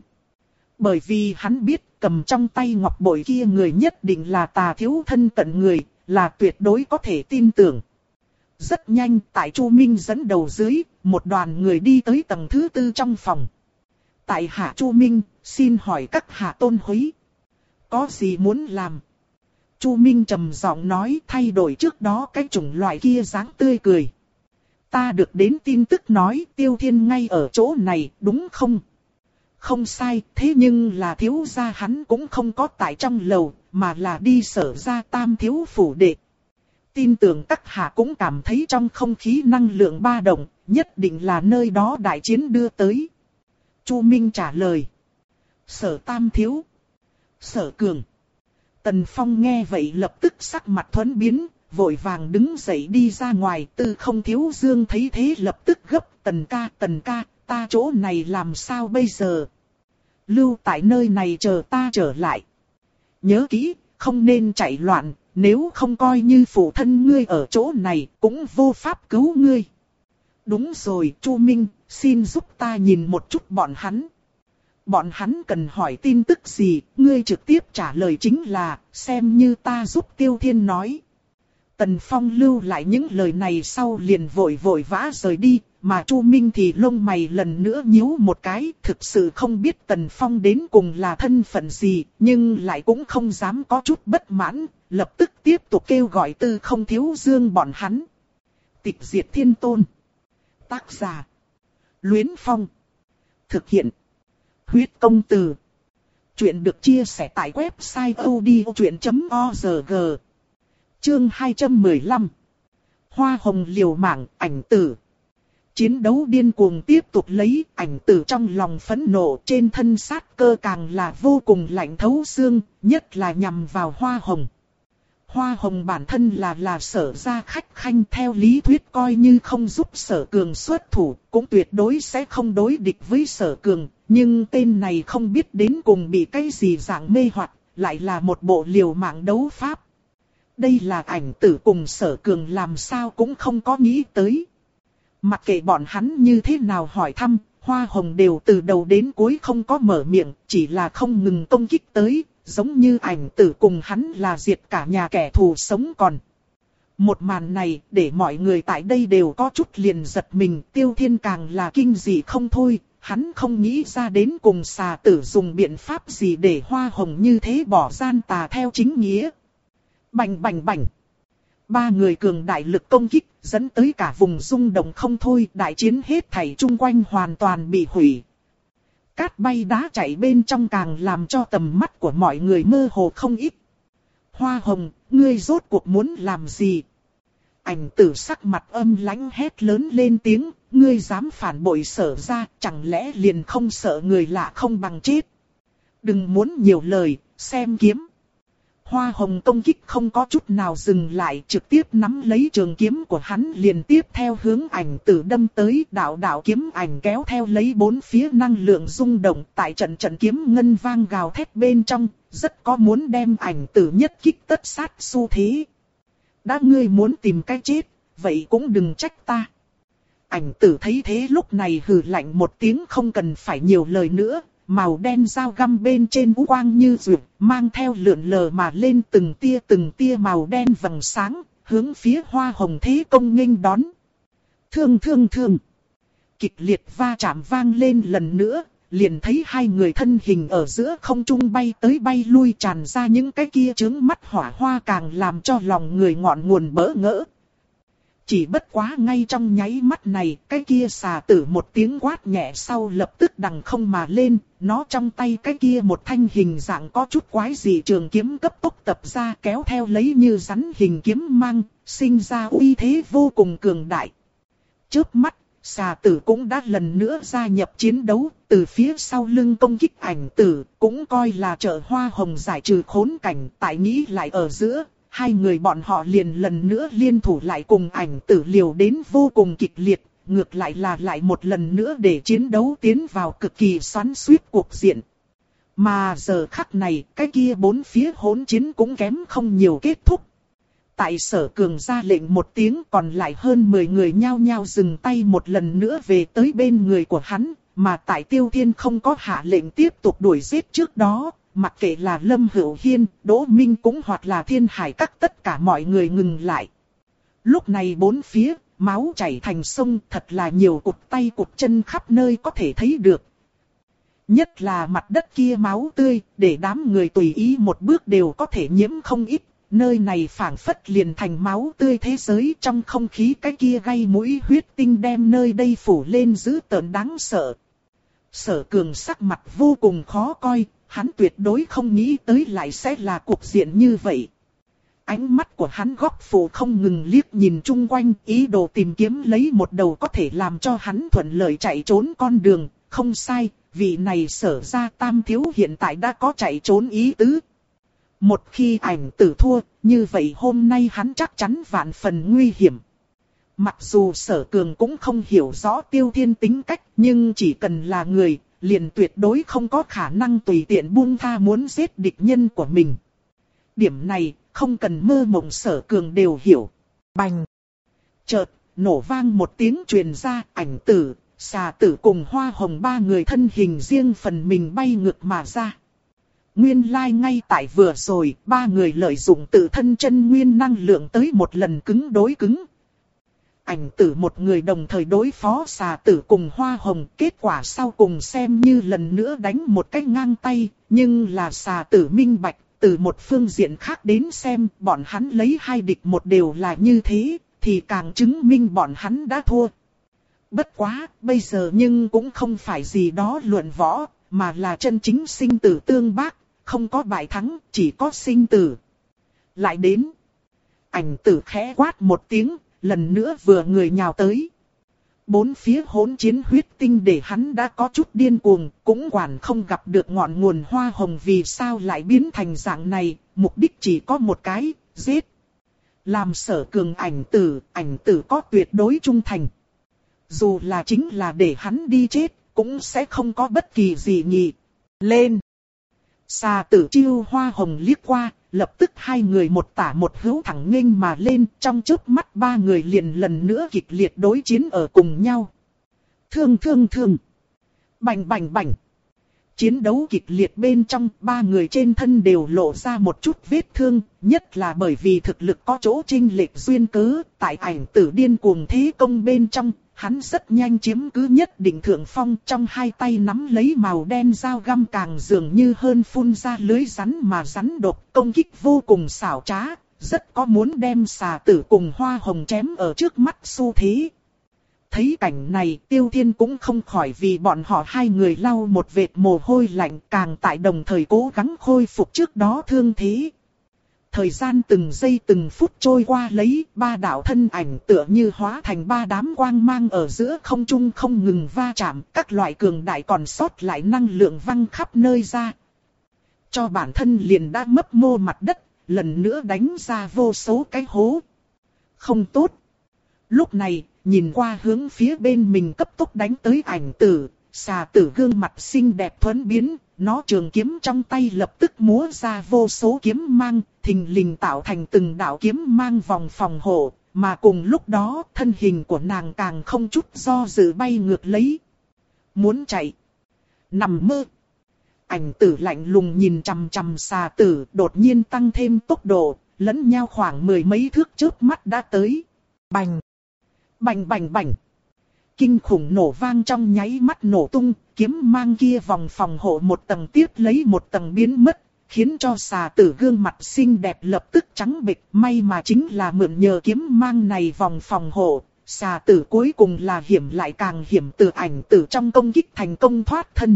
Bởi vì hắn biết cầm trong tay ngọc bội kia người nhất định là Tà Thiếu thân cận người, là tuyệt đối có thể tin tưởng. Rất nhanh tại Chu Minh dẫn đầu dưới, một đoàn người đi tới tầng thứ tư trong phòng. Tại hạ Chu Minh, xin hỏi các hạ tôn húy. Có gì muốn làm? Chu Minh trầm giọng nói, thay đổi trước đó cái chủng loại kia dáng tươi cười. Ta được đến tin tức nói Tiêu Thiên ngay ở chỗ này, đúng không? Không sai, thế nhưng là thiếu gia hắn cũng không có tại trong lầu, mà là đi Sở gia Tam thiếu phủ đệ. Tin tưởng các hạ cũng cảm thấy trong không khí năng lượng ba động, nhất định là nơi đó đại chiến đưa tới. Chu Minh trả lời. Sở Tam thiếu. Sở Cường. Tần Phong nghe vậy lập tức sắc mặt thuẫn biến, vội vàng đứng dậy đi ra ngoài. Từ Không Thiếu Dương thấy thế lập tức gấp, Tần ca, Tần ca, ta chỗ này làm sao bây giờ? Lưu tại nơi này chờ ta trở lại. Nhớ kỹ, không nên chạy loạn, nếu không coi như phụ thân ngươi ở chỗ này, cũng vô pháp cứu ngươi. Đúng rồi, Chu Minh, xin giúp ta nhìn một chút bọn hắn. Bọn hắn cần hỏi tin tức gì, ngươi trực tiếp trả lời chính là, xem như ta giúp Tiêu Thiên nói. Tần Phong lưu lại những lời này sau liền vội vội vã rời đi, mà Chu Minh thì lông mày lần nữa nhíu một cái, thực sự không biết Tần Phong đến cùng là thân phận gì, nhưng lại cũng không dám có chút bất mãn, lập tức tiếp tục kêu gọi Từ Không Thiếu Dương bọn hắn. Tịch Diệt Thiên Tôn. Tác giả. Luyến Phong. Thực hiện. Huyết Công Từ. Chuyện được chia sẻ tại website odchuyện chấm org. Chương hai trăm mười lăm. Hoa hồng liều mạng, ảnh tử. Chiến đấu điên cuồng tiếp tục lấy, ảnh tử trong lòng phẫn nộ, trên thân sát cơ càng là vô cùng lạnh thấu xương, nhất là nhằm vào Hoa hồng. Hoa hồng bản thân là là Sở gia khách khanh, theo lý thuyết coi như không giúp Sở Cường xuất thủ, cũng tuyệt đối sẽ không đối địch với Sở Cường, nhưng tên này không biết đến cùng bị cái gì dạng mê hoặc, lại là một bộ liều mạng đấu pháp. Đây là ảnh tử cùng Sở Cường làm sao cũng không có nghĩ tới. Mặc kệ bọn hắn như thế nào hỏi thăm, Hoa hồng đều từ đầu đến cuối không có mở miệng, chỉ là không ngừng công kích tới, giống như ảnh tử cùng hắn là diệt cả nhà kẻ thù sống còn. Một màn này để mọi người tại đây đều có chút liền giật mình, Tiêu Thiên càng là kinh dị không thôi, hắn không nghĩ ra đến cùng xà tử dùng biện pháp gì để Hoa hồng như thế bỏ gian tà theo chính nghĩa. Bành bành bành. Ba người cường đại lực công kích, dẫn tới cả vùng rung động không thôi, đại chiến hết thảy chung quanh hoàn toàn bị hủy. Cát bay đá chạy bên trong càng làm cho tầm mắt của mọi người mơ hồ không ít. Hoa hồng, ngươi rốt cuộc muốn làm gì? Ảnh tử sắc mặt âm lãnh hét lớn lên tiếng, ngươi dám phản bội Sở gia, chẳng lẽ liền không sợ người lạ không bằng chết? Đừng muốn nhiều lời, xem kiếm. Hoa hồng công kích không có chút nào dừng lại, trực tiếp nắm lấy trường kiếm của hắn liền tiếp theo hướng ảnh tử đâm tới, đạo đạo kiếm ảnh kéo theo lấy bốn phía năng lượng rung động, tại trận trận kiếm ngân vang gào thét bên trong, rất có muốn đem ảnh tử nhất kích tất sát xu thế. Đã ngươi muốn tìm cái chết, vậy cũng đừng trách ta. Ảnh tử thấy thế lúc này hừ lạnh một tiếng, không cần phải nhiều lời nữa. Màu đen dao găm bên trên u quang như rượu, mang theo lượn lờ mà lên từng tia từng tia màu đen vầng sáng, hướng phía Hoa hồng thế công nghênh đón. Thương thương thương. Kịch liệt va chạm vang lên lần nữa, liền thấy hai người thân hình ở giữa không trung bay tới bay lui, tràn ra những cái kia chướng mắt hỏa hoa, càng làm cho lòng người ngọn nguồn bỡ ngỡ. Chỉ bất quá ngay trong nháy mắt này, cái kia xà tử một tiếng quát nhẹ sau lập tức đằng không mà lên, nó trong tay cái kia một thanh hình dạng có chút quái dị trường kiếm cấp tốc tập ra, kéo theo lấy như rắn hình kiếm mang, sinh ra uy thế vô cùng cường đại. Chớp mắt, xà tử cũng đã lần nữa gia nhập chiến đấu, từ phía sau lưng công kích ảnh tử, cũng coi là trợ Hoa Hồng giải trừ khốn cảnh. Tại nghĩ lại ở giữa, hai người bọn họ liền lần nữa liên thủ lại cùng ảnh tử liều đến vô cùng kịch liệt, ngược lại là lại một lần nữa để chiến đấu tiến vào cực kỳ xoắn xuýt cuộc diện. Mà giờ khắc này, cái kia bốn phía hỗn chiến cũng kém không nhiều kết thúc. Tại Sở Cường ra lệnh một tiếng, còn lại hơn mười người nhao nhao dừng tay một lần nữa về tới bên người của hắn, mà tại Tiêu Thiên không có hạ lệnh tiếp tục đuổi giết trước đó, mặc kệ là Lâm Hữu Hiên, Đỗ Minh cũng hoặc là Thiên Hải các tất cả mọi người ngừng lại. Lúc này bốn phía, máu chảy thành sông, thật là nhiều cụt tay cụt chân khắp nơi có thể thấy được. Nhất là mặt đất kia máu tươi, để đám người tùy ý một bước đều có thể nhiễm không ít. Nơi này phảng phất liền thành máu tươi thế giới, trong không khí cái kia gây mũi huyết tinh đem nơi đây phủ lên dữ tợn đáng sợ. Sở Cường sắc mặt vô cùng khó coi, hắn tuyệt đối không nghĩ tới lại sẽ là cuộc diện như vậy. Ánh mắt của hắn góc phủ không ngừng liếc nhìn chung quanh, ý đồ tìm kiếm lấy một đầu có thể làm cho hắn thuận lợi chạy trốn con đường. Không sai, vị này Sở gia tam thiếu hiện tại đã có chạy trốn ý tứ. Một khi ảnh tử thua, như vậy hôm nay hắn chắc chắn vạn phần nguy hiểm. Mặc dù Sở Cường cũng không hiểu rõ Tiêu Thiên tính cách, nhưng chỉ cần là người, liền tuyệt đối không có khả năng tùy tiện buông tha muốn giết địch nhân của mình. Điểm này, không cần mơ mộng Sở Cường đều hiểu. Bành! Chợt, nổ vang một tiếng truyền ra, ảnh tử, xà tử cùng Hoa Hồng ba người thân hình riêng phần mình bay ngược mà ra. Nguyên lai like ngay tại vừa rồi, ba người lợi dụng tự thân chân nguyên năng lượng tới một lần cứng đối cứng. Ảnh tử một người đồng thời đối phó xà tử cùng Hoa Hồng, kết quả sau cùng xem như lần nữa đánh một cách ngang tay, nhưng là xà tử minh bạch, từ một phương diện khác đến xem, bọn hắn lấy hai địch một đều là như thế, thì càng chứng minh bọn hắn đã thua. Bất quá, bây giờ nhưng cũng không phải gì đó luận võ, mà là chân chính sinh tử tương bác. Không có bại thắng, chỉ có sinh tử. Lại đến. Ảnh tử khẽ quát một tiếng, lần nữa vừa người nhào tới. Bốn phía hỗn chiến huyết tinh để hắn đã có chút điên cuồng, cũng quản không gặp được ngọn nguồn Hoa Hồng vì sao lại biến thành dạng này, mục đích chỉ có một cái, giết. Làm Sở Cường ảnh tử, ảnh tử có tuyệt đối trung thành. Dù là chính là để hắn đi chết, cũng sẽ không có bất kỳ gì nhị. Lên! Xà tử chiêu Hoa Hồng liếc qua, lập tức hai người một tả một hữu thẳng nghênh mà lên, trong chớp mắt ba người liền lần nữa kịch liệt đối chiến ở cùng nhau. Thương thương thương! Bành bành bành! Chiến đấu kịch liệt bên trong, ba người trên thân đều lộ ra một chút vết thương, nhất là bởi vì thực lực có chỗ chênh lệch duyên cớ, tại ảnh tử điên cuồng thế công bên trong. Hắn rất nhanh chiếm cứ nhất định thượng phong, trong hai tay nắm lấy màu đen dao găm càng dường như hơn phun ra lưới rắn mà rắn độc, công kích vô cùng xảo trá, rất có muốn đem xà tử cùng Hoa Hồng chém ở trước mắt xu thế. Thấy cảnh này, Tiêu Thiên cũng không khỏi vì bọn họ hai người lau một vệt mồ hôi lạnh, càng tại đồng thời cố gắng khôi phục trước đó thương thế. Thời gian từng giây từng phút trôi qua lấy, ba đạo thân ảnh tựa như hóa thành ba đám quang mang ở giữa không trung không ngừng va chạm, các loại cường đại còn sót lại năng lượng văng khắp nơi ra. Cho bản thân liền đã mấp mô mặt đất, lần nữa đánh ra vô số cái hố. Không tốt. Lúc này, nhìn qua hướng phía bên mình cấp tốc đánh tới ảnh tử, xà tử gương mặt xinh đẹp thuẫn biến. Nó trường kiếm trong tay lập tức múa ra vô số kiếm mang, thình lình tạo thành từng đạo kiếm mang vòng phòng hộ, mà cùng lúc đó thân hình của nàng càng không chút do dự bay ngược lấy. Muốn chạy. Nằm mơ. Ảnh tử lạnh lùng nhìn chằm chằm xà tử, đột nhiên tăng thêm tốc độ, lẫn nhau khoảng mười mấy thước chớp mắt đã tới. Bành. Bành bành bành. Kinh khủng nổ vang trong nháy mắt nổ tung, kiếm mang kia vòng phòng hộ một tầng tiếp lấy một tầng biến mất, khiến cho xà tử gương mặt xinh đẹp lập tức trắng bệch. May mà chính là mượn nhờ kiếm mang này vòng phòng hộ, xà tử cuối cùng là hiểm lại càng hiểm, từ ảnh tử trong công kích thành công thoát thân.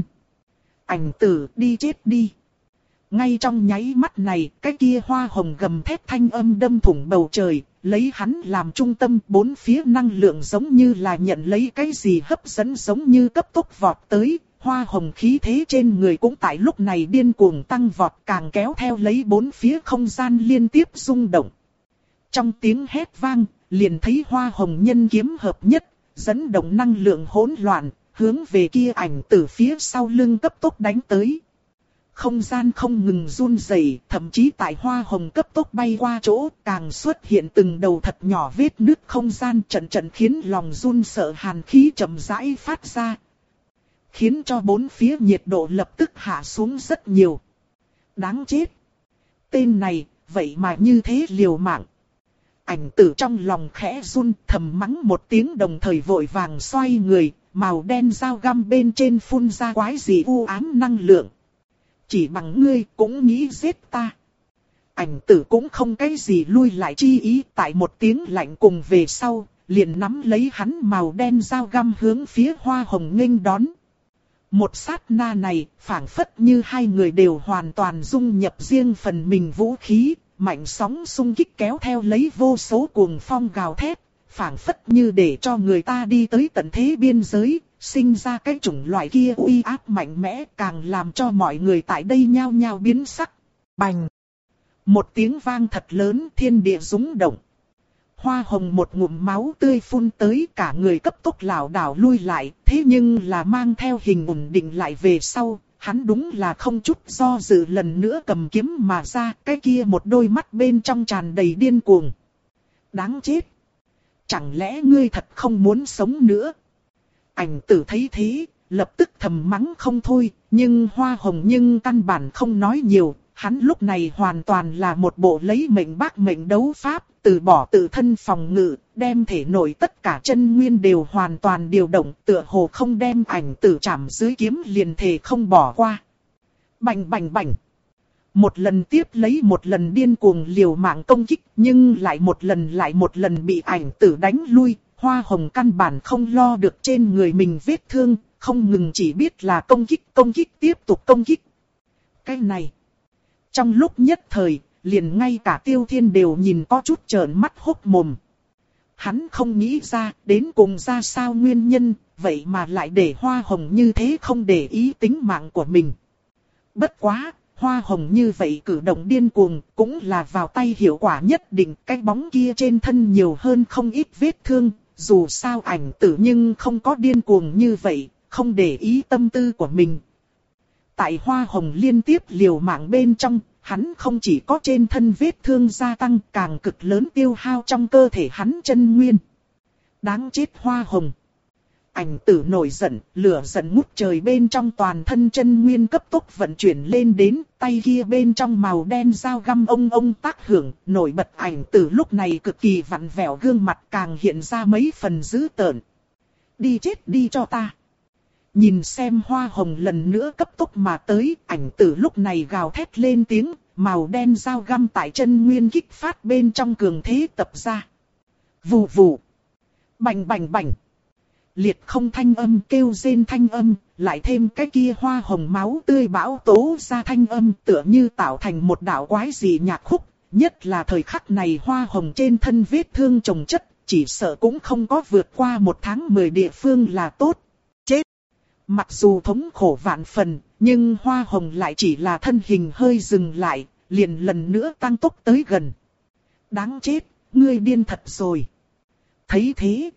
Ảnh tử đi chết đi. Ngay trong nháy mắt này, cái kia hoa hồng gầm thét thanh âm đâm thủng bầu trời, lấy hắn làm trung tâm, bốn phía năng lượng giống như là nhận lấy cái gì hấp dẫn, giống như cấp tốc vọt tới. Hoa hồng khí thế trên người cũng tại lúc này điên cuồng tăng vọt, càng kéo theo lấy bốn phía không gian liên tiếp rung động. Trong tiếng hét vang, liền thấy hoa hồng nhân kiếm hợp nhất, dẫn động năng lượng hỗn loạn, hướng về kia ảnh tử phía sau lưng cấp tốc đánh tới. Không gian không ngừng run rẩy, thậm chí tại hoa hồng cấp tốc bay qua chỗ, càng xuất hiện từng đầu thật nhỏ vết nứt không gian, trận trận khiến lòng run sợ, hàn khí chậm rãi phát ra, khiến cho bốn phía nhiệt độ lập tức hạ xuống rất nhiều. Đáng chết! Tên này, vậy mà như thế liều mạng. Ảnh tử trong lòng khẽ run, thầm mắng một tiếng, đồng thời vội vàng xoay người, màu đen dao găm bên trên phun ra quái dị u ám năng lượng. Chỉ bằng ngươi cũng nghĩ giết ta. Ảnh tử cũng không cái gì lui lại chi ý, tại một tiếng lạnh cùng về sau, liền nắm lấy hắn màu đen dao găm hướng phía hoa hồng nghênh đón. Một sát na này, phảng phất như hai người đều hoàn toàn dung nhập riêng phần mình vũ khí, mạnh sóng xung kích kéo theo lấy vô số cuồng phong gào thét, phảng phất như để cho người ta đi tới tận thế biên giới, sinh ra cái chủng loại kia uy áp mạnh mẽ, càng làm cho mọi người tại đây nhao nhao biến sắc. Bành! Một tiếng vang thật lớn, thiên địa rung động. Hoa hồng một ngụm máu tươi phun tới, cả người cấp tốc lảo đảo lui lại, thế nhưng là mang theo hình ổn định lại về sau, hắn đúng là không chút do dự lần nữa cầm kiếm mà ra, cái kia một đôi mắt bên trong tràn đầy điên cuồng. Đáng chết! Chẳng lẽ ngươi thật không muốn sống nữa? Ảnh tử thấy thế, lập tức thầm mắng không thôi, nhưng hoa hồng nhưng căn bản không nói nhiều, hắn lúc này hoàn toàn là một bộ lấy mệnh bác mệnh đấu pháp, từ bỏ tự thân phòng ngự, đem thể nội tất cả chân nguyên đều hoàn toàn điều động, tựa hồ không đem ảnh tử chạm dưới kiếm liền thể không bỏ qua. Bành bành bành! Một lần tiếp lấy một lần điên cuồng liều mạng công kích, nhưng lại một lần lại một lần bị ảnh tử đánh lui. Hoa hồng căn bản không lo được trên người mình vết thương, không ngừng chỉ biết là công kích, công kích, tiếp tục công kích. Cái này, trong lúc nhất thời, liền ngay cả Tiêu Thiên đều nhìn có chút trợn mắt hốc mồm. Hắn không nghĩ ra, đến cùng ra sao nguyên nhân, vậy mà lại để hoa hồng như thế không để ý tính mạng của mình. Bất quá, hoa hồng như vậy cử động điên cuồng, cũng là vào tay hiệu quả nhất định. Cái bóng kia trên thân nhiều hơn không ít vết thương. Dù sao ảnh tử nhưng không có điên cuồng như vậy, không để ý tâm tư của mình. Tại hoa hồng liên tiếp liều mạng bên trong, hắn không chỉ có trên thân vết thương gia tăng, càng cực lớn tiêu hao trong cơ thể hắn chân nguyên. Đáng chết hoa hồng! Ảnh tử nổi giận, lửa giận ngút trời bên trong toàn thân chân nguyên cấp tốc vận chuyển lên đến, tay kia bên trong màu đen dao găm ông ông tác hưởng, nổi bật ảnh tử lúc này cực kỳ vặn vẹo, gương mặt càng hiện ra mấy phần dữ tợn. Đi chết đi cho ta! Nhìn xem hoa hồng lần nữa cấp tốc mà tới, ảnh tử lúc này gào thét lên tiếng, màu đen dao găm tại chân nguyên kích phát bên trong cường thế tập ra. Vù vù! Bành bành bành! Liệt không thanh âm kêu rên thanh âm, lại thêm cái kia hoa hồng máu tươi bão tố ra thanh âm, tựa như tạo thành một đạo quái dị nhạc khúc. Nhất là thời khắc này hoa hồng trên thân vết thương chồng chất, chỉ sợ cũng không có vượt qua một tháng mười địa phương là tốt. Chết! Mặc dù thống khổ vạn phần, nhưng hoa hồng lại chỉ là thân hình hơi dừng lại, liền lần nữa tăng tốc tới gần. Đáng chết, ngươi điên thật rồi. Thấy thế,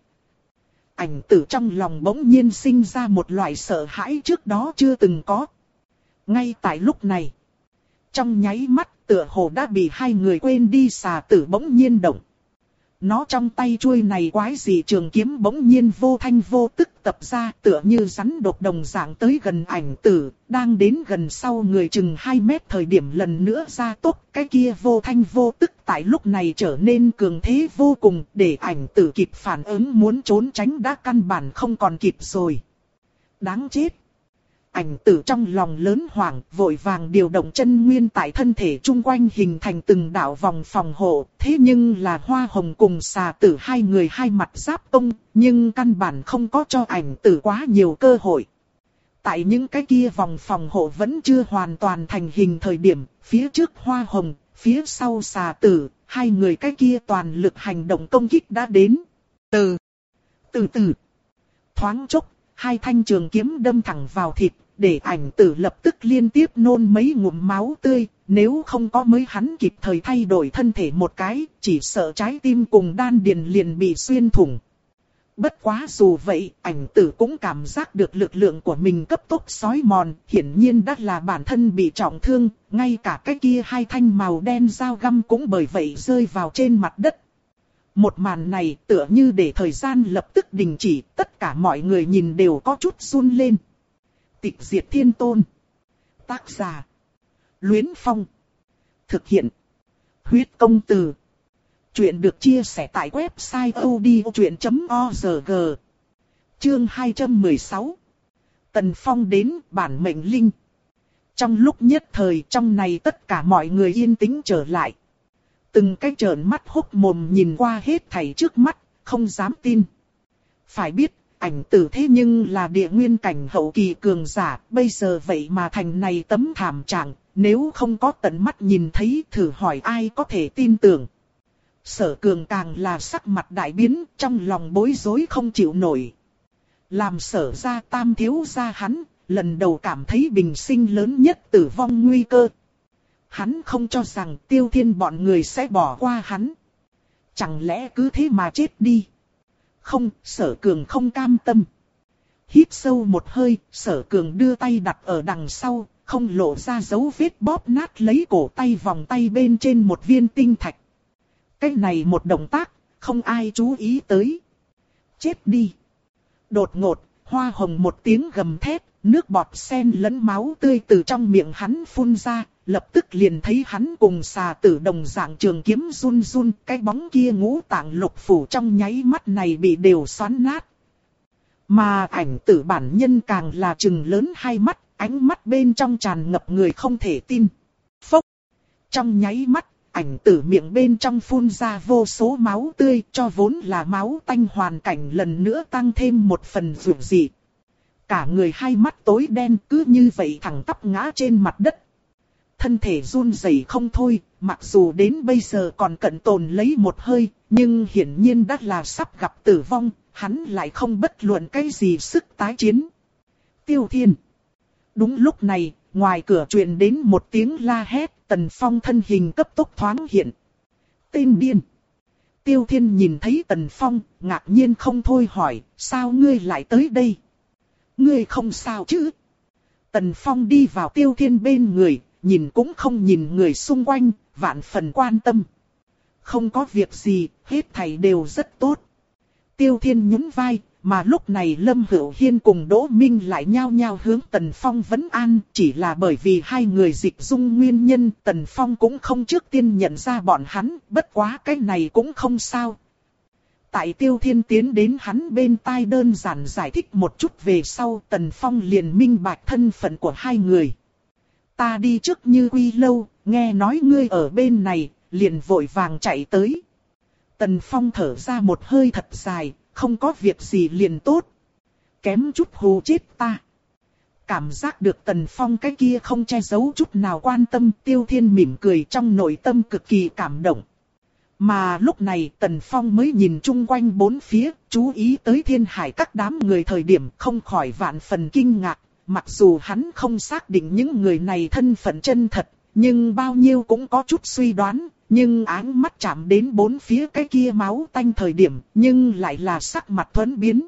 ảnh tử trong lòng bỗng nhiên sinh ra một loại sợ hãi trước đó chưa từng có. Ngay tại lúc này, trong nháy mắt tựa hồ đã bị hai người quên đi, xà tử bỗng nhiên động. Nó trong tay chuôi này quái dị trường kiếm bỗng nhiên vô thanh vô tức tập ra, tựa như rắn độc đồng dạng tới gần ảnh tử, đang đến gần sau người chừng hai mét thời điểm lần nữa ra tốc, cái kia vô thanh vô tức tại lúc này trở nên cường thế vô cùng, để ảnh tử kịp phản ứng muốn trốn tránh đã căn bản không còn kịp rồi. Đáng chết! Ảnh tử trong lòng lớn hoảng, vội vàng điều động chân nguyên tại thân thể chung quanh hình thành từng đạo vòng phòng hộ. Thế nhưng là Hoa Hồng cùng xà tử hai người hai mặt giáp công, nhưng căn bản không có cho ảnh tử quá nhiều cơ hội. Tại những cái kia vòng phòng hộ vẫn chưa hoàn toàn thành hình thời điểm, phía trước Hoa Hồng, phía sau xà tử, hai người cái kia toàn lực hành động công kích đã đến. Từ, từ từ, thoáng chốc. Hai thanh trường kiếm đâm thẳng vào thịt, để ảnh tử lập tức liên tiếp nôn mấy ngụm máu tươi, nếu không có mới hắn kịp thời thay đổi thân thể một cái, chỉ sợ trái tim cùng đan điền liền bị xuyên thủng. Bất quá dù vậy, ảnh tử cũng cảm giác được lực lượng của mình cấp tốc xói mòn, hiển nhiên đã là bản thân bị trọng thương, ngay cả cái kia hai thanh màu đen dao găm cũng bởi vậy rơi vào trên mặt đất. Một màn này tựa như để thời gian lập tức đình chỉ, tất cả mọi người nhìn đều có chút run lên. Tịch diệt thiên tôn. Tác giả: Luyến Phong. Thực hiện: Huyết Công Từ. Chuyện được chia sẻ tại website odchuyện chấm org. Chương hai trăm mười sáu. Tần Phong đến bản mệnh linh. Trong lúc nhất thời trong này tất cả mọi người yên tĩnh trở lại. Từng cái trợn mắt hốc mồm nhìn qua hết thảy trước mắt, không dám tin. Phải biết, ảnh tử thế nhưng là địa nguyên cảnh hậu kỳ cường giả, bây giờ vậy mà thành này tấm thảm trạng, nếu không có tận mắt nhìn thấy thử hỏi ai có thể tin tưởng. Sở Cường càng là sắc mặt đại biến, trong lòng bối rối không chịu nổi. Làm Sở gia tam thiếu gia hắn, lần đầu cảm thấy bình sinh lớn nhất tử vong nguy cơ. Hắn không cho rằng Tiêu Thiên bọn người sẽ bỏ qua hắn. Chẳng lẽ cứ thế mà chết đi? Không, Sở Cường không cam tâm. Hít sâu một hơi, Sở Cường đưa tay đặt ở đằng sau, không lộ ra dấu vết bóp nát lấy cổ tay vòng tay bên trên một viên tinh thạch. Cái này một động tác, không ai chú ý tới. Chết đi! Đột ngột, Hoa Hồng một tiếng gầm thét, nước bọt sen lẫn máu tươi từ trong miệng hắn phun ra. Lập tức liền thấy hắn cùng xà tử đồng dạng trường kiếm run run, cái bóng kia ngũ tạng lục phủ trong nháy mắt này bị đều xoắn nát. Mà ảnh tử bản nhân càng là trừng lớn hai mắt, ánh mắt bên trong tràn ngập người không thể tin. Phốc! Trong nháy mắt, ảnh tử miệng bên trong phun ra vô số máu tươi, cho vốn là máu tanh hoàn cảnh lần nữa tăng thêm một phần dữ dị. Cả người hai mắt tối đen cứ như vậy thẳng tắp ngã trên mặt đất. Thân thể run rẩy không thôi, mặc dù đến bây giờ còn cận tồn lấy một hơi, nhưng hiển nhiên đã là sắp gặp tử vong, hắn lại không bất luận cái gì sức tái chiến. Tiêu Thiên. Đúng lúc này, ngoài cửa truyền đến một tiếng la hét, Tần Phong thân hình cấp tốc thoáng hiện. Tên điên. Tiêu Thiên nhìn thấy Tần Phong, ngạc nhiên không thôi hỏi, sao ngươi lại tới đây? Ngươi không sao chứ? Tần Phong đi vào Tiêu Thiên bên người. Nhìn cũng không nhìn người xung quanh, vạn phần quan tâm. Không có việc gì, hết thảy đều rất tốt. Tiêu Thiên nhún vai, mà lúc này Lâm Hữu Hiên cùng Đỗ Minh lại nhao nhao hướng Tần Phong vấn an. Chỉ là bởi vì hai người dịch dung nguyên nhân, Tần Phong cũng không trước tiên nhận ra bọn hắn, bất quá cái này cũng không sao. Tại Tiêu Thiên tiến đến hắn bên tai đơn giản giải thích một chút về sau, Tần Phong liền minh bạch thân phận của hai người. Ta đi trước Như Quy lâu, nghe nói ngươi ở bên này, liền vội vàng chạy tới. Tần Phong thở ra một hơi thật dài, không có việc gì liền tốt. Kém chút hù chết ta. Cảm giác được Tần Phong cái kia không che giấu chút nào quan tâm, Tiêu Thiên mỉm cười trong nội tâm cực kỳ cảm động. Mà lúc này Tần Phong mới nhìn chung quanh bốn phía, chú ý tới Thiên Hải các đám người thời điểm không khỏi vạn phần kinh ngạc. Mặc dù hắn không xác định những người này thân phận chân thật, nhưng bao nhiêu cũng có chút suy đoán, nhưng áng mắt chạm đến bốn phía cái kia máu tanh thời điểm, nhưng lại là sắc mặt thuẫn biến.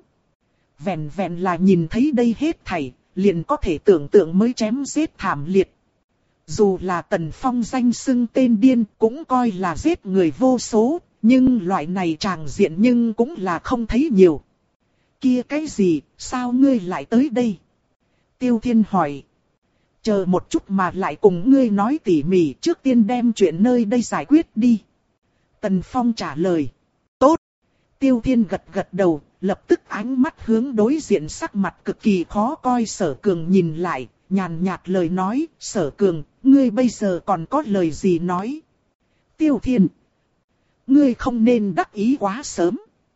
Vẹn vẹn là nhìn thấy đây hết thảy, liền có thể tưởng tượng mới chém giết thảm liệt. Dù là Tần Phong danh xưng tên điên, cũng coi là giết người vô số, Nhưng loại này tràng diện nhưng cũng là không thấy nhiều. Kia cái gì, sao ngươi lại tới đây? Tiêu Thiên hỏi. Chờ một chút mà lại cùng ngươi nói tỉ mỉ, trước tiên đem chuyện nơi đây giải quyết đi. Tần Phong trả lời. Tốt. Tiêu Thiên gật gật đầu, lập tức ánh mắt hướng đối diện sắc mặt cực kỳ khó coi Sở Cường nhìn lại, nhàn nhạt lời nói, Sở Cường, ngươi bây giờ còn có lời gì nói? Tiêu Thiên, ngươi không nên đắc ý quá sớm.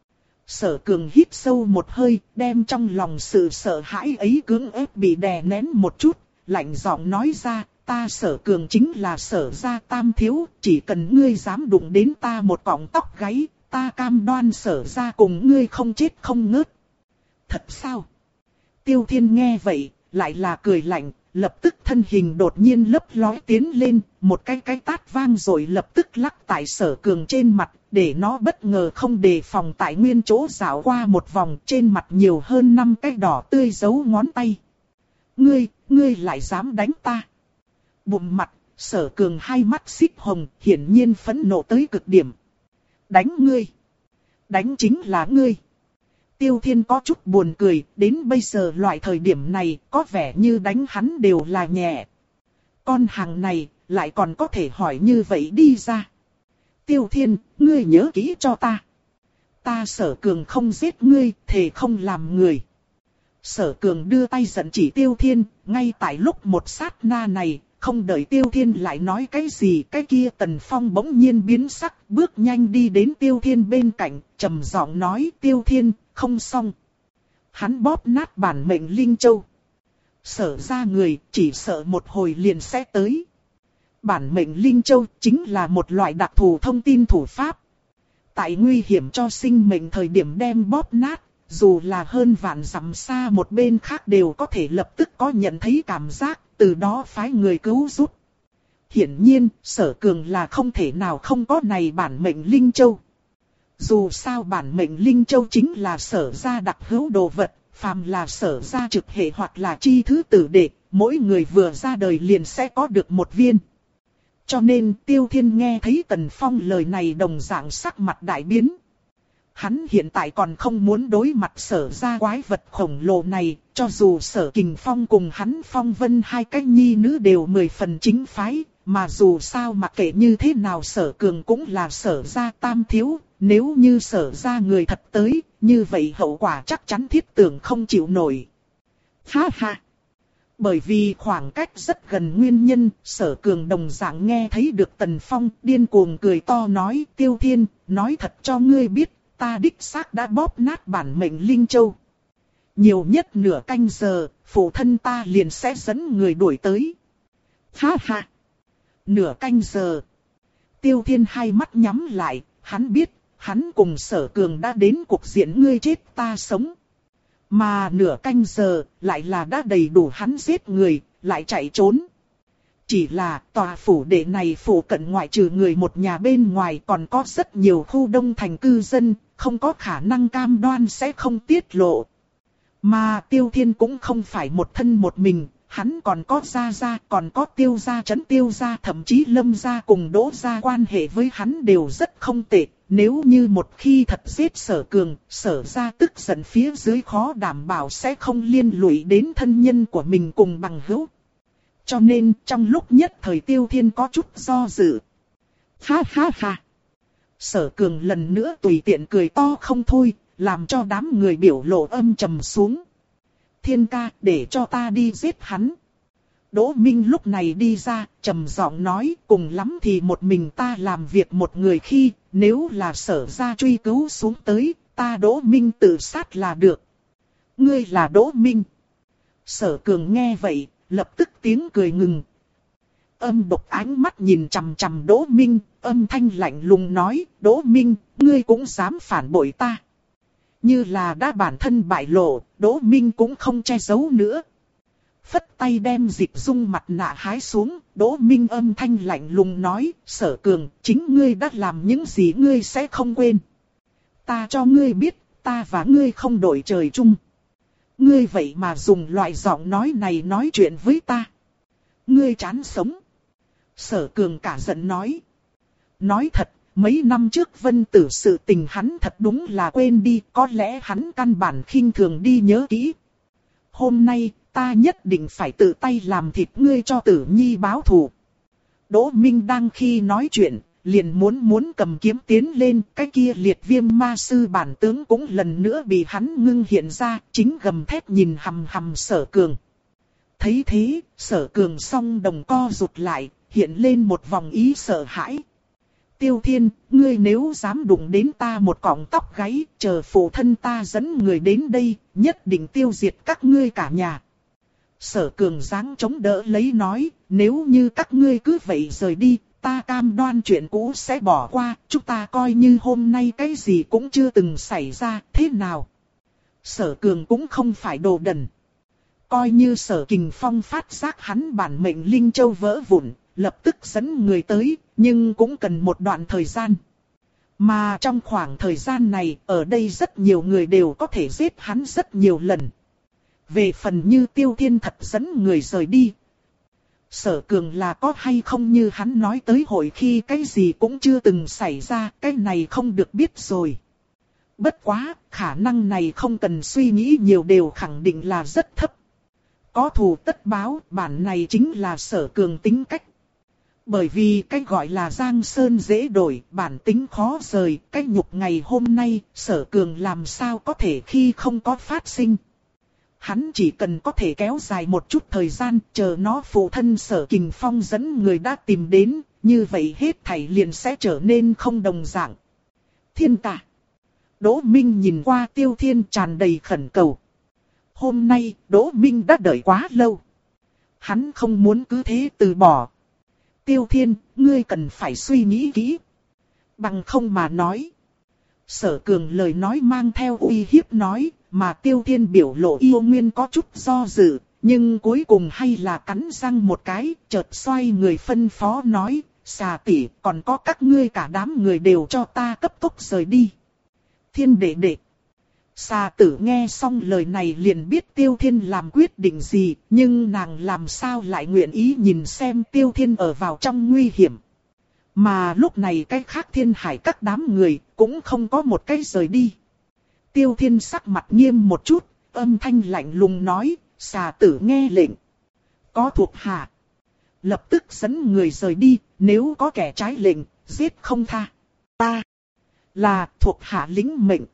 Sở Cường hít sâu một hơi, đem trong lòng sự sợ hãi ấy cưỡng ép bị đè nén một chút, lạnh giọng nói ra, ta Sở Cường chính là Sở gia tam thiếu, chỉ cần ngươi dám đụng đến ta một cọng tóc gáy, ta cam đoan Sở gia cùng ngươi không chết không ngớt. Thật sao? Tiêu Thiên nghe vậy, lại là cười lạnh, lập tức thân hình đột nhiên lấp lói tiến lên, một cái cái tát vang rồi lập tức lắc tại Sở Cường trên mặt, để nó bất ngờ không đề phòng tại nguyên chỗ dạo qua một vòng, trên mặt nhiều hơn năm cái đỏ tươi dấu ngón tay. Ngươi, ngươi lại dám đánh ta? Bụng mặt, Sở Cường hai mắt xích hồng, hiển nhiên phẫn nộ tới cực điểm. Đánh ngươi? Đánh chính là ngươi. Tiêu Thiên có chút buồn cười, đến bây giờ loại thời điểm này, có vẻ như đánh hắn đều là nhẹ. Con hàng này, lại còn có thể hỏi như vậy đi ra. Tiêu Thiên, ngươi nhớ kỹ cho ta. Ta Sở Cường không giết ngươi, thề không làm người. Sở Cường đưa tay giận chỉ Tiêu Thiên, ngay tại lúc một sát na này, không đợi Tiêu Thiên lại nói cái gì, cái kia Tần Phong bỗng nhiên biến sắc, bước nhanh đi đến Tiêu Thiên bên cạnh, trầm giọng nói, Tiêu Thiên, không xong. Hắn bóp nát bản mệnh Linh Châu. Sở ra người, chỉ sợ một hồi liền sẽ tới. Bản mệnh Linh Châu chính là một loại đặc thù thông tin thủ pháp. Tại nguy hiểm cho sinh mệnh thời điểm đem bóp nát, dù là hơn vạn dặm xa một bên khác đều có thể lập tức có nhận thấy cảm giác, từ đó phái người cứu giúp. Hiển nhiên, Sở Cường là không thể nào không có này bản mệnh Linh Châu. Dù sao bản mệnh Linh Châu chính là Sở gia đặc hữu đồ vật, phàm là Sở gia trực hệ hoặc là chi thứ tử đệ, mỗi người vừa ra đời liền sẽ có được một viên. Cho nên Tiêu Thiên nghe thấy Tần Phong lời này đồng dạng sắc mặt đại biến. Hắn hiện tại còn không muốn đối mặt Sở gia quái vật khổng lồ này, cho dù Sở Kình Phong cùng hắn Phong Vân hai cái nhi nữ đều mười phần chính phái, mà dù sao mặc kệ như thế nào Sở Cường cũng là Sở gia tam thiếu, nếu như Sở gia người thật tới, như vậy hậu quả chắc chắn thiết tưởng không chịu nổi. Ha ha! Bởi vì khoảng cách rất gần nguyên nhân, Sở Cường đồng dạng nghe thấy được Tần Phong điên cuồng cười to nói, Tiêu Thiên, nói thật cho ngươi biết, ta đích xác đã bóp nát bản mệnh Linh Châu. Nhiều nhất nửa canh giờ, phụ thân ta liền sẽ dẫn người đuổi tới. Ha ha! Nửa canh giờ. Tiêu Thiên hai mắt nhắm lại, hắn biết, hắn cùng Sở Cường đã đến cuộc diện ngươi chết ta sống. Mà nửa canh giờ, lại là đã đầy đủ hắn giết người, lại chạy trốn. Chỉ là tòa phủ đệ này phủ cận ngoại trừ người một nhà bên ngoài còn có rất nhiều khu đông thành cư dân, không có khả năng cam đoan sẽ không tiết lộ. Mà Tiêu Thiên cũng không phải một thân một mình, hắn còn có gia gia, còn có Tiêu gia trấn Tiêu gia, thậm chí Lâm gia cùng Đỗ gia quan hệ với hắn đều rất không tệ. Nếu như một khi thật giết Sở Cường, Sở gia tức giận phía dưới khó đảm bảo sẽ không liên lụy đến thân nhân của mình cùng bằng hữu. Cho nên trong lúc nhất thời Tiêu Thiên có chút do dự. Ha ha ha! Sở Cường lần nữa tùy tiện cười to không thôi, làm cho đám người biểu lộ âm trầm xuống. Thiên ca, để cho ta đi giết hắn. Đỗ Minh lúc này đi ra, trầm giọng nói, cùng lắm thì một mình ta làm việc một người khi, nếu là Sở gia truy cứu xuống tới, ta Đỗ Minh tự sát là được. Ngươi là Đỗ Minh. Sở Cường nghe vậy, lập tức tiếng cười ngừng. Âm độc ánh mắt nhìn chằm chằm Đỗ Minh, âm thanh lạnh lùng nói, Đỗ Minh, ngươi cũng dám phản bội ta. Như là đã bản thân bại lộ, Đỗ Minh cũng không che giấu nữa. Phất tay đem Dịch Dung mặt nạ hái xuống, Đỗ Minh âm thanh lạnh lùng nói, Sở Cường, chính ngươi đã làm những gì ngươi sẽ không quên. Ta cho ngươi biết, ta và ngươi không đổi trời chung. Ngươi vậy mà dùng loại giọng nói này nói chuyện với ta. Ngươi chán sống. Sở Cường cả giận nói. Nói thật, Mấy năm trước Vân Tử sự tình hắn thật đúng là quên đi, có lẽ hắn căn bản khinh thường đi nhớ kỹ. Hôm nay, ta nhất định phải tự tay làm thịt ngươi cho Tử Nhi báo thù. Đỗ Minh đang khi nói chuyện, liền muốn muốn cầm kiếm tiến lên, cái kia liệt viêm ma sư bản tướng cũng lần nữa bị hắn ngưng hiện ra, chính gầm thét nhìn hằm hằm Sở Cường. Thấy thế, Sở Cường song đồng co rụt lại, hiện lên một vòng ý sợ hãi. Tiêu Thiên, ngươi nếu dám đụng đến ta một cọng tóc gáy, chờ phụ thân ta dẫn người đến đây, nhất định tiêu diệt các ngươi cả nhà. Sở Cường giáng chống đỡ lấy nói, nếu như các ngươi cứ vậy rời đi, ta cam đoan chuyện cũ sẽ bỏ qua, chúng ta coi như hôm nay cái gì cũng chưa từng xảy ra, thế nào? Sở Cường cũng không phải đồ đần. Coi như Sở Kình Phong phát giác hắn bản mệnh linh châu vỡ vụn, lập tức dẫn người tới, nhưng cũng cần một đoạn thời gian. Mà trong khoảng thời gian này, ở đây rất nhiều người đều có thể giết hắn rất nhiều lần. Về phần như Tiêu Thiên thật dẫn người rời đi, Sở Cường là có hay không như hắn nói tới hội khi cái gì cũng chưa từng xảy ra, cái này không được biết rồi. Bất quá, khả năng này không cần suy nghĩ nhiều đều khẳng định là rất thấp. Có thù tất báo, bản này chính là Sở Cường tính cách. Bởi vì cái gọi là giang sơn dễ đổi, bản tính khó rời, cái nhục ngày hôm nay, Sở Cường làm sao có thể khi không có phát sinh. Hắn chỉ cần có thể kéo dài một chút thời gian, chờ nó phụ thân Sở Kình Phong dẫn người đã tìm đến, như vậy hết thảy liền sẽ trở nên không đồng dạng. Thiên ca. Đỗ Minh nhìn qua Tiêu Thiên tràn đầy khẩn cầu. Hôm nay, Đỗ Minh đã đợi quá lâu. Hắn không muốn cứ thế từ bỏ. Tiêu Thiên, ngươi cần phải suy nghĩ kỹ. Bằng không mà nói. Sở Cường lời nói mang theo uy hiếp nói, mà Tiêu Thiên biểu lộ yêu nguyên có chút do dự, nhưng cuối cùng hay là cắn răng một cái, chợt xoay người phân phó nói, xà tỷ, còn có các ngươi cả đám người đều cho ta cấp tốc rời đi. Thiên đệ đệ. Xà tử nghe xong lời này liền biết Tiêu Thiên làm quyết định gì, nhưng nàng làm sao lại nguyện ý nhìn xem Tiêu Thiên ở vào trong nguy hiểm. Mà lúc này cái khác Thiên Hải các đám người cũng không có một cái rời đi. Tiêu Thiên sắc mặt nghiêm một chút, âm thanh lạnh lùng nói, xà tử nghe lệnh. Có thuộc hạ. Lập tức dẫn người rời đi, nếu có kẻ trái lệnh, giết không tha. Ta là thuộc hạ lĩnh mệnh.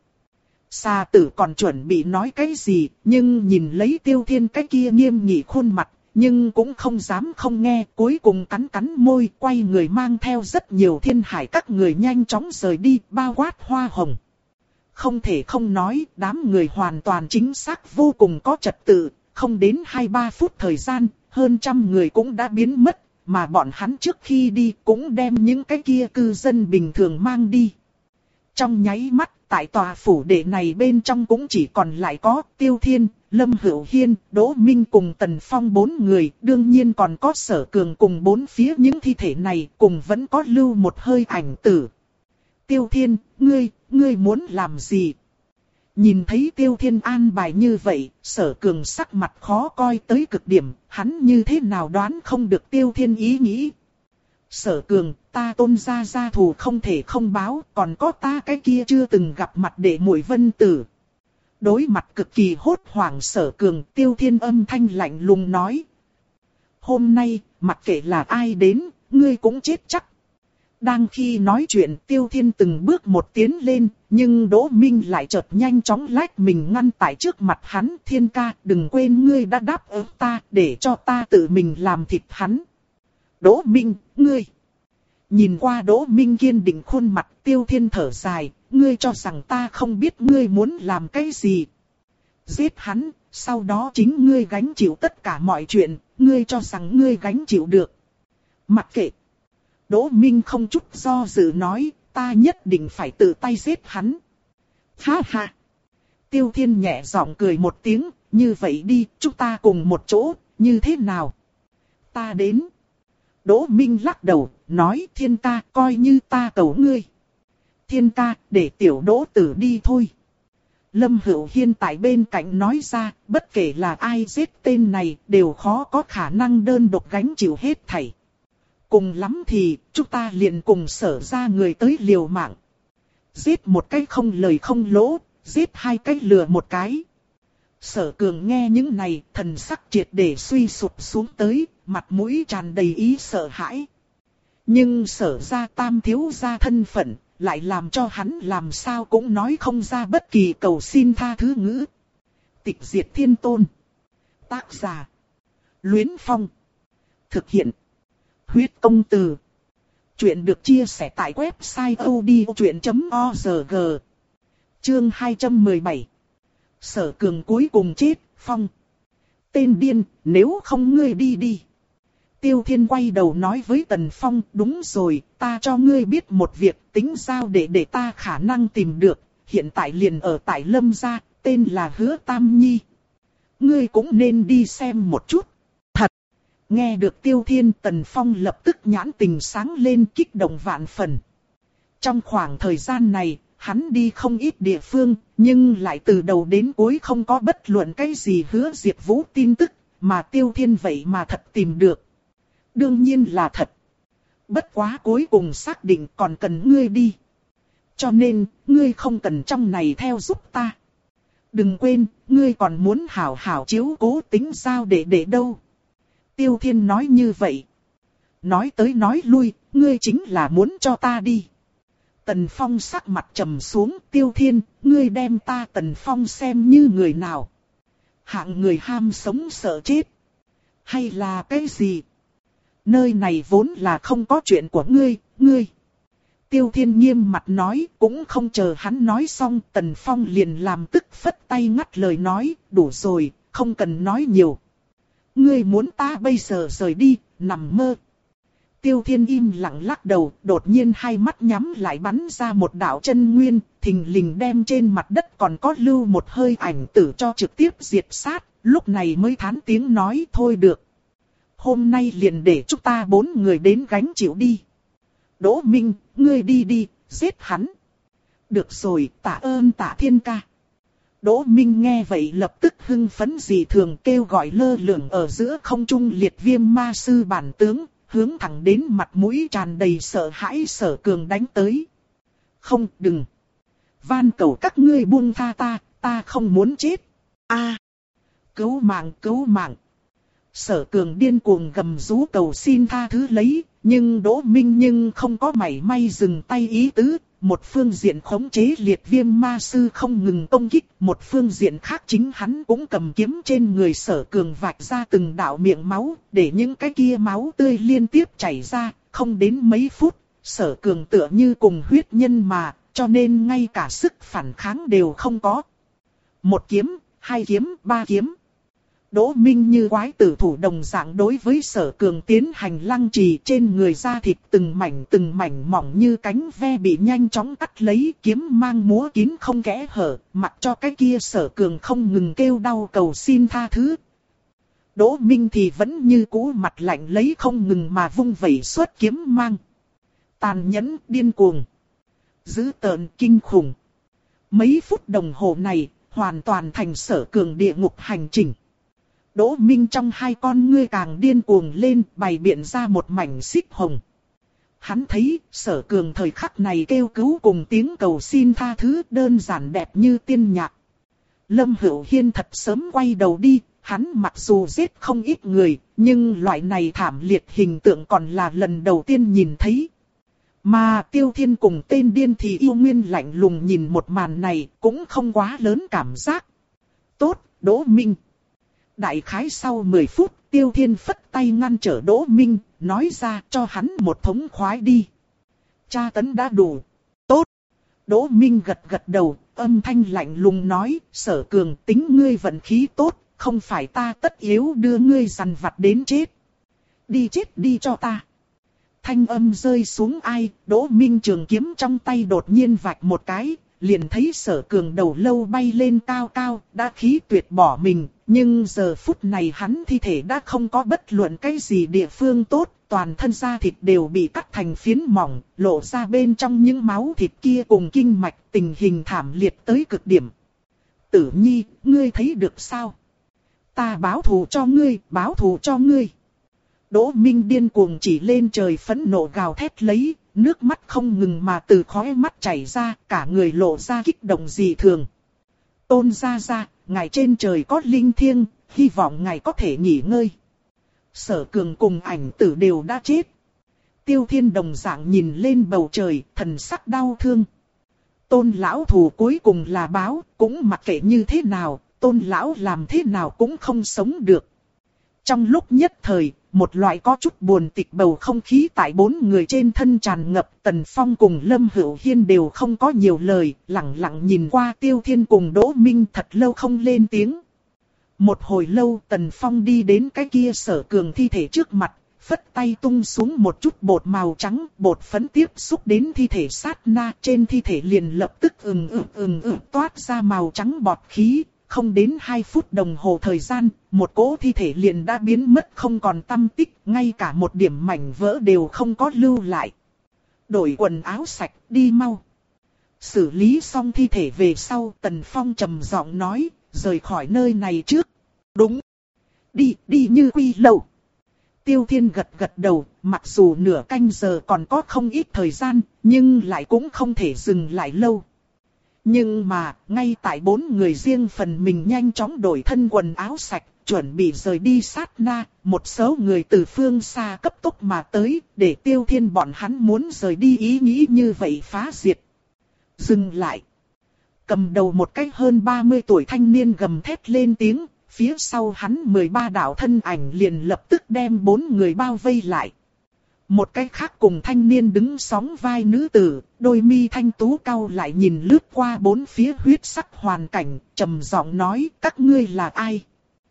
Xà tử còn chuẩn bị nói cái gì, nhưng nhìn lấy Tiêu Thiên cái kia nghiêm nghị khuôn mặt, nhưng cũng không dám không nghe, cuối cùng cắn cắn môi, quay người mang theo rất nhiều Thiên Hải các người nhanh chóng rời đi, bao quát Hoa Hồng. Không thể không nói, đám người hoàn toàn chính xác vô cùng có trật tự, không đến hai ba phút thời gian, hơn trăm người cũng đã biến mất, mà bọn hắn trước khi đi cũng đem những cái kia cư dân bình thường mang đi. Trong nháy mắt, tại tòa phủ đệ này bên trong cũng chỉ còn lại có Tiêu Thiên, Lâm Hữu Hiên, Đỗ Minh cùng Tần Phong bốn người, đương nhiên còn có Sở Cường cùng bốn phía những thi thể này, cùng vẫn có lưu một hơi ảnh tử. Tiêu Thiên, ngươi, ngươi muốn làm gì? Nhìn thấy Tiêu Thiên an bài như vậy, Sở Cường sắc mặt khó coi tới cực điểm, hắn như thế nào đoán không được Tiêu Thiên ý nghĩ. Sở Cường, ta Tôn gia gia thù không thể không báo, còn có ta cái kia chưa từng gặp mặt đệ muội Vân Tử. Đối mặt cực kỳ hốt hoảng Sở Cường, Tiêu Thiên âm thanh lạnh lùng nói. Hôm nay, mặc kệ là ai đến, ngươi cũng chết chắc. Đang khi nói chuyện Tiêu Thiên từng bước một tiến lên, nhưng Đỗ Minh lại chợt nhanh chóng lách mình ngăn tại trước mặt hắn. Thiên ca, đừng quên ngươi đã đáp ứng ta, để cho ta tự mình làm thịt hắn. Đỗ Minh, ngươi. Nhìn qua Đỗ Minh kiên định khuôn mặt, Tiêu Thiên thở dài, ngươi cho rằng ta không biết ngươi muốn làm cái gì. Giết hắn, sau đó chính ngươi gánh chịu tất cả mọi chuyện, ngươi cho rằng ngươi gánh chịu được. Mặc kệ. Đỗ Minh không chút do dự nói, ta nhất định phải tự tay giết hắn. Ha ha. Tiêu Thiên nhẹ giọng cười một tiếng, như vậy đi, chúng ta cùng một chỗ, như thế nào? Ta đến. Đỗ Minh lắc đầu, nói Thiên ca, coi như ta cầu ngươi. Thiên ca, để tiểu Đỗ tử đi thôi. Lâm Hữu Hiên tại bên cạnh nói ra, bất kể là ai giết tên này, đều khó có khả năng đơn độc gánh chịu hết thảy. Cùng lắm thì, chúng ta liền cùng Sở ra người tới liều mạng. Giết một cái không lời không lỗ, giết hai cái lừa một cái. Sở Cường nghe những này, thần sắc triệt để suy sụp xuống tới, mặt mũi tràn đầy ý sợ hãi. Nhưng Sở ra tam thiếu gia thân phận, lại làm cho hắn làm sao cũng nói không ra bất kỳ cầu xin tha thứ ngữ. Tịch diệt thiên tôn. Tác giả: Luyến Phong. Thực hiện: Huyết Công Từ. Chuyện được chia sẻ tại website odchuyện chấm org. Chương hai trăm mười bảy. Sở Cường cuối cùng chết, Phong. Tên điên, nếu không ngươi đi đi. Tiêu Thiên quay đầu nói với Tần Phong, đúng rồi, ta cho ngươi biết một việc, tính giao để để ta khả năng tìm được, hiện tại liền ở tại Lâm gia, tên là Hứa Tam Nhi. Ngươi cũng nên đi xem một chút. Thật. Nghe được Tiêu Thiên, Tần Phong lập tức nhãn tình sáng lên, kích động vạn phần. Trong khoảng thời gian này, hắn đi không ít địa phương, nhưng lại từ đầu đến cuối không có bất luận cái gì Hứa Diệp Vũ tin tức, mà Tiêu Thiên vậy mà thật tìm được. Đương nhiên là thật. Bất quá cuối cùng xác định còn cần ngươi đi. Cho nên, ngươi không cần trong này theo giúp ta. Đừng quên, ngươi còn muốn hảo hảo chiếu cố tính sao để để đâu. Tiêu Thiên nói như vậy. Nói tới nói lui, ngươi chính là muốn cho ta đi. Tần Phong sắc mặt trầm xuống, Tiêu Thiên, ngươi đem ta Tần Phong xem như người nào? Hạng người ham sống sợ chết. Hay là cái gì? Nơi này vốn là không có chuyện của ngươi, ngươi. Tiêu Thiên nghiêm mặt nói, cũng không chờ hắn nói xong, Tần Phong liền làm tức phất tay ngắt lời nói, đủ rồi, không cần nói nhiều. Ngươi muốn ta bây giờ rời đi, nằm mơ. Tiêu Thiên im lặng lắc đầu, đột nhiên hai mắt nhắm lại bắn ra một đạo chân nguyên, thình lình đem trên mặt đất còn có lưu một hơi ảnh tử cho trực tiếp diệt sát, lúc này mới thán tiếng nói thôi được. Hôm nay liền để chúng ta bốn người đến gánh chịu đi. Đỗ Minh, ngươi đi đi, giết hắn. Được rồi, tạ ơn Tạ Thiên ca. Đỗ Minh nghe vậy lập tức hưng phấn dị thường, kêu gọi lơ lửng ở giữa không trung liệt viêm ma sư bản tướng, hướng thẳng đến mặt mũi tràn đầy sợ hãi Sở Cường đánh tới. Không, đừng. Van cầu các ngươi buông tha ta, ta không muốn chết. A, cứu mạng, cứu mạng. Sở Cường điên cuồng gầm rú cầu xin tha thứ lấy, nhưng Đỗ Minh nhưng không có mảy may dừng tay ý tứ. Một phương diện khống chế liệt viêm ma sư không ngừng công kích, một phương diện khác chính hắn cũng cầm kiếm trên người Sở Cường vạch ra từng đạo miệng máu, để những cái kia máu tươi liên tiếp chảy ra, không đến mấy phút, Sở Cường tựa như cùng huyết nhân mà, cho nên ngay cả sức phản kháng đều không có. Một kiếm, hai kiếm, ba kiếm. Đỗ Minh như quái tử thủ đồng dạng đối với Sở Cường tiến hành lăng trì, trên người da thịt từng mảnh từng mảnh mỏng như cánh ve bị nhanh chóng cắt lấy, kiếm mang múa kín không kẽ hở, mặc cho cái kia Sở Cường không ngừng kêu đau cầu xin tha thứ. Đỗ Minh thì vẫn như cũ mặt lạnh lấy không ngừng mà vung vẩy xuất kiếm mang. Tàn nhẫn, điên cuồng, dữ tợn, kinh khủng. Mấy phút đồng hồ này, hoàn toàn thành Sở Cường địa ngục hành trình. Đỗ Minh trong hai con ngươi càng điên cuồng lên, bày biện ra một mảnh xích hồng. Hắn thấy, Sở Cường thời khắc này kêu cứu cùng tiếng cầu xin tha thứ đơn giản đẹp như tiên nhạc. Lâm Hữu Hiên thật sớm quay đầu đi, hắn mặc dù giết không ít người, nhưng loại này thảm liệt hình tượng còn là lần đầu tiên nhìn thấy. Mà Tiêu Thiên cùng tên điên thì yêu nguyên lạnh lùng nhìn một màn này, cũng không quá lớn cảm giác. Tốt, Đỗ Minh. Đại khái sau mười phút, Tiêu Thiên phất tay ngăn trở Đỗ Minh, nói ra cho hắn một thống khoái đi. Tra tấn đã đủ. Tốt. Đỗ Minh gật gật đầu, âm thanh lạnh lùng nói, Sở Cường tính ngươi vận khí tốt, không phải ta tất yếu đưa ngươi dằn vặt đến chết. Đi chết đi cho ta. Thanh âm rơi xuống ai, Đỗ Minh trường kiếm trong tay đột nhiên vạch một cái, liền thấy Sở Cường đầu lâu bay lên cao cao, đã khí tuyệt bỏ mình, nhưng giờ phút này hắn thi thể đã không có bất luận cái gì địa phương tốt, toàn thân da thịt đều bị cắt thành phiến mỏng, lộ ra bên trong những máu thịt kia cùng kinh mạch, tình hình thảm liệt tới cực điểm. Tử Nhi, ngươi thấy được sao? Ta báo thù cho ngươi, báo thù cho ngươi. Đỗ Minh điên cuồng chỉ lên trời phẫn nộ gào thét lấy, nước mắt không ngừng mà từ khóe mắt chảy ra, cả người lộ ra kích động dị thường. Tôn gia gia, ngài trên trời có linh thiêng, hy vọng ngài có thể nghỉ ngơi. Sở Cường cùng Ảnh Tử đều đã chết. Tiêu Thiên đồng dạng nhìn lên bầu trời, thần sắc đau thương. Tôn lão thù cuối cùng là báo, cũng mặc kệ như thế nào, Tôn lão làm thế nào cũng không sống được. Trong lúc nhất thời, một loại có chút buồn tịch bầu không khí tại bốn người trên thân tràn ngập. Tần Phong cùng Lâm Hữu Hiên đều không có nhiều lời, lặng lặng nhìn qua Tiêu Thiên cùng Đỗ Minh thật lâu không lên tiếng. Một hồi lâu Tần Phong đi đến cái kia Sở Cường thi thể trước mặt, phất tay tung xuống một chút bột màu trắng, bột phấn tiếp xúc đến thi thể sát na, trên thi thể liền lập tức ừng ực ừng ực toát ra màu trắng bọt khí. Không đến hai phút đồng hồ thời gian, một cỗ thi thể liền đã biến mất không còn tăm tích, ngay cả một điểm mảnh vỡ đều không có lưu lại. Đổi quần áo sạch, đi mau. Xử lý xong thi thể về sau, Tần Phong trầm giọng nói, rời khỏi nơi này trước. Đúng. Đi, đi như quy lâu. Tiêu Thiên gật gật đầu, mặc dù nửa canh giờ còn có không ít thời gian, nhưng lại cũng không thể dừng lại lâu. Nhưng mà, ngay tại bốn người riêng phần mình nhanh chóng đổi thân quần áo sạch, chuẩn bị rời đi sát na, một số người từ phương xa cấp tốc mà tới, để Tiêu Thiên bọn hắn muốn rời đi ý nghĩ như vậy phá diệt. Dừng lại. Cầm đầu một cái hơn ba mươi tuổi thanh niên gầm thét lên tiếng, phía sau hắn mười ba đạo thân ảnh liền lập tức đem bốn người bao vây lại. Một cái khác cùng thanh niên đứng sóng vai nữ tử, đôi mi thanh tú cau lại nhìn lướt qua bốn phía huyết sắc hoàn cảnh, trầm giọng nói, các ngươi là ai?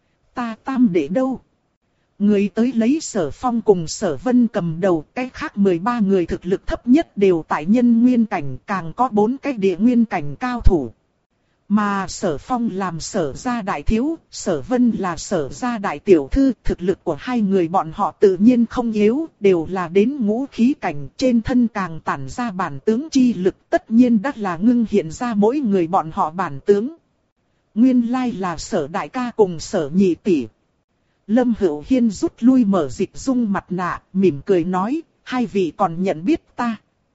Ta Tam đệ đâu? Người tới lấy Sở Phong cùng Sở Vân cầm đầu, cái khác mười ba người thực lực thấp nhất đều tại nhân nguyên cảnh, càng có bốn cái địa nguyên cảnh cao thủ. Mà Sở Phong làm Sở gia đại thiếu, Sở Vân là Sở gia đại tiểu thư, thực lực của hai người bọn họ tự nhiên không yếu, đều là đến ngũ khí cảnh, trên thân càng tản ra bản tướng chi lực, tất nhiên đắt là ngưng hiện ra mỗi người bọn họ bản tướng. Nguyên lai là Sở đại ca cùng Sở nhị tỷ. Lâm Hữu Hiên rút lui mở dịch dung mặt nạ, mỉm cười nói, hai vị còn nhận biết ta.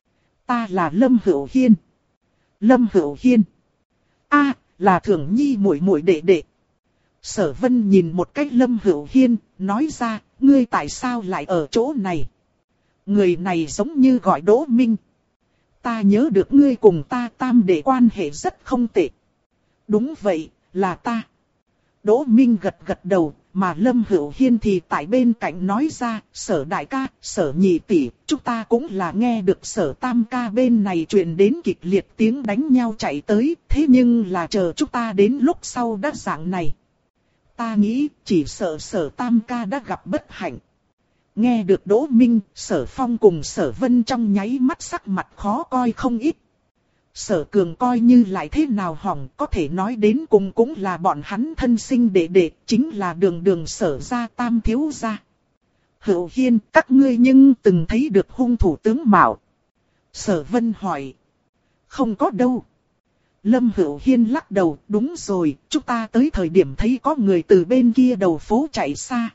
Ta là Lâm Hữu Hiên. Lâm Hữu Hiên. A, à, là Thường Nhi muội muội đệ đệ. Sở Vân nhìn một cách Lâm Hữu Hiên, nói ra, ngươi tại sao lại ở chỗ này? Người này giống như gọi Đỗ Minh. Ta nhớ được ngươi cùng ta Tam đệ quan hệ rất không tệ. Đúng vậy, là ta. Đỗ Minh gật gật đầu, mà Lâm Hữu Hiên thì tại bên cạnh nói ra, Sở đại ca, Sở nhị tỷ, chúng ta cũng là nghe được Sở tam ca bên này truyền đến kịch liệt tiếng đánh nhau chạy tới, thế nhưng là chờ chúng ta đến lúc sau đã dạng này. Ta nghĩ chỉ sợ Sở tam ca đã gặp bất hạnh. Nghe được Đỗ Minh, Sở Phong cùng Sở Vân trong nháy mắt sắc mặt khó coi không ít. Sở Cường coi như lại thế nào hỏng, có thể nói đến cùng cũng là bọn hắn thân sinh đệ đệ, chính là đường đường Sở gia tam thiếu gia. Hữu Hiên, các ngươi nhưng từng thấy được hung thủ tướng mạo? Sở Vân hỏi. Không có đâu. Lâm Hữu Hiên lắc đầu, đúng rồi, chúng ta tới thời điểm thấy có người từ bên kia đầu phố chạy xa.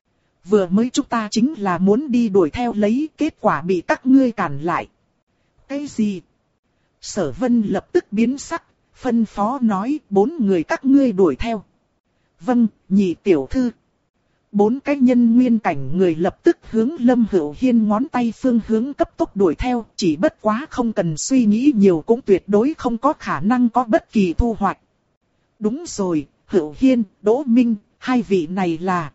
Vừa mới chúng ta chính là muốn đi đuổi theo lấy, kết quả bị các ngươi cản lại. Cái gì? Sở Vân lập tức biến sắc, phân phó nói, bốn người các ngươi đuổi theo. Vâng, nhị tiểu thư. Bốn cái nhân nguyên cảnh người lập tức hướng Lâm Hữu Hiên ngón tay phương hướng cấp tốc đuổi theo, chỉ bất quá không cần suy nghĩ nhiều cũng tuyệt đối không có khả năng có bất kỳ thu hoạch. Đúng rồi, Hữu Hiên, Đỗ Minh, hai vị này là...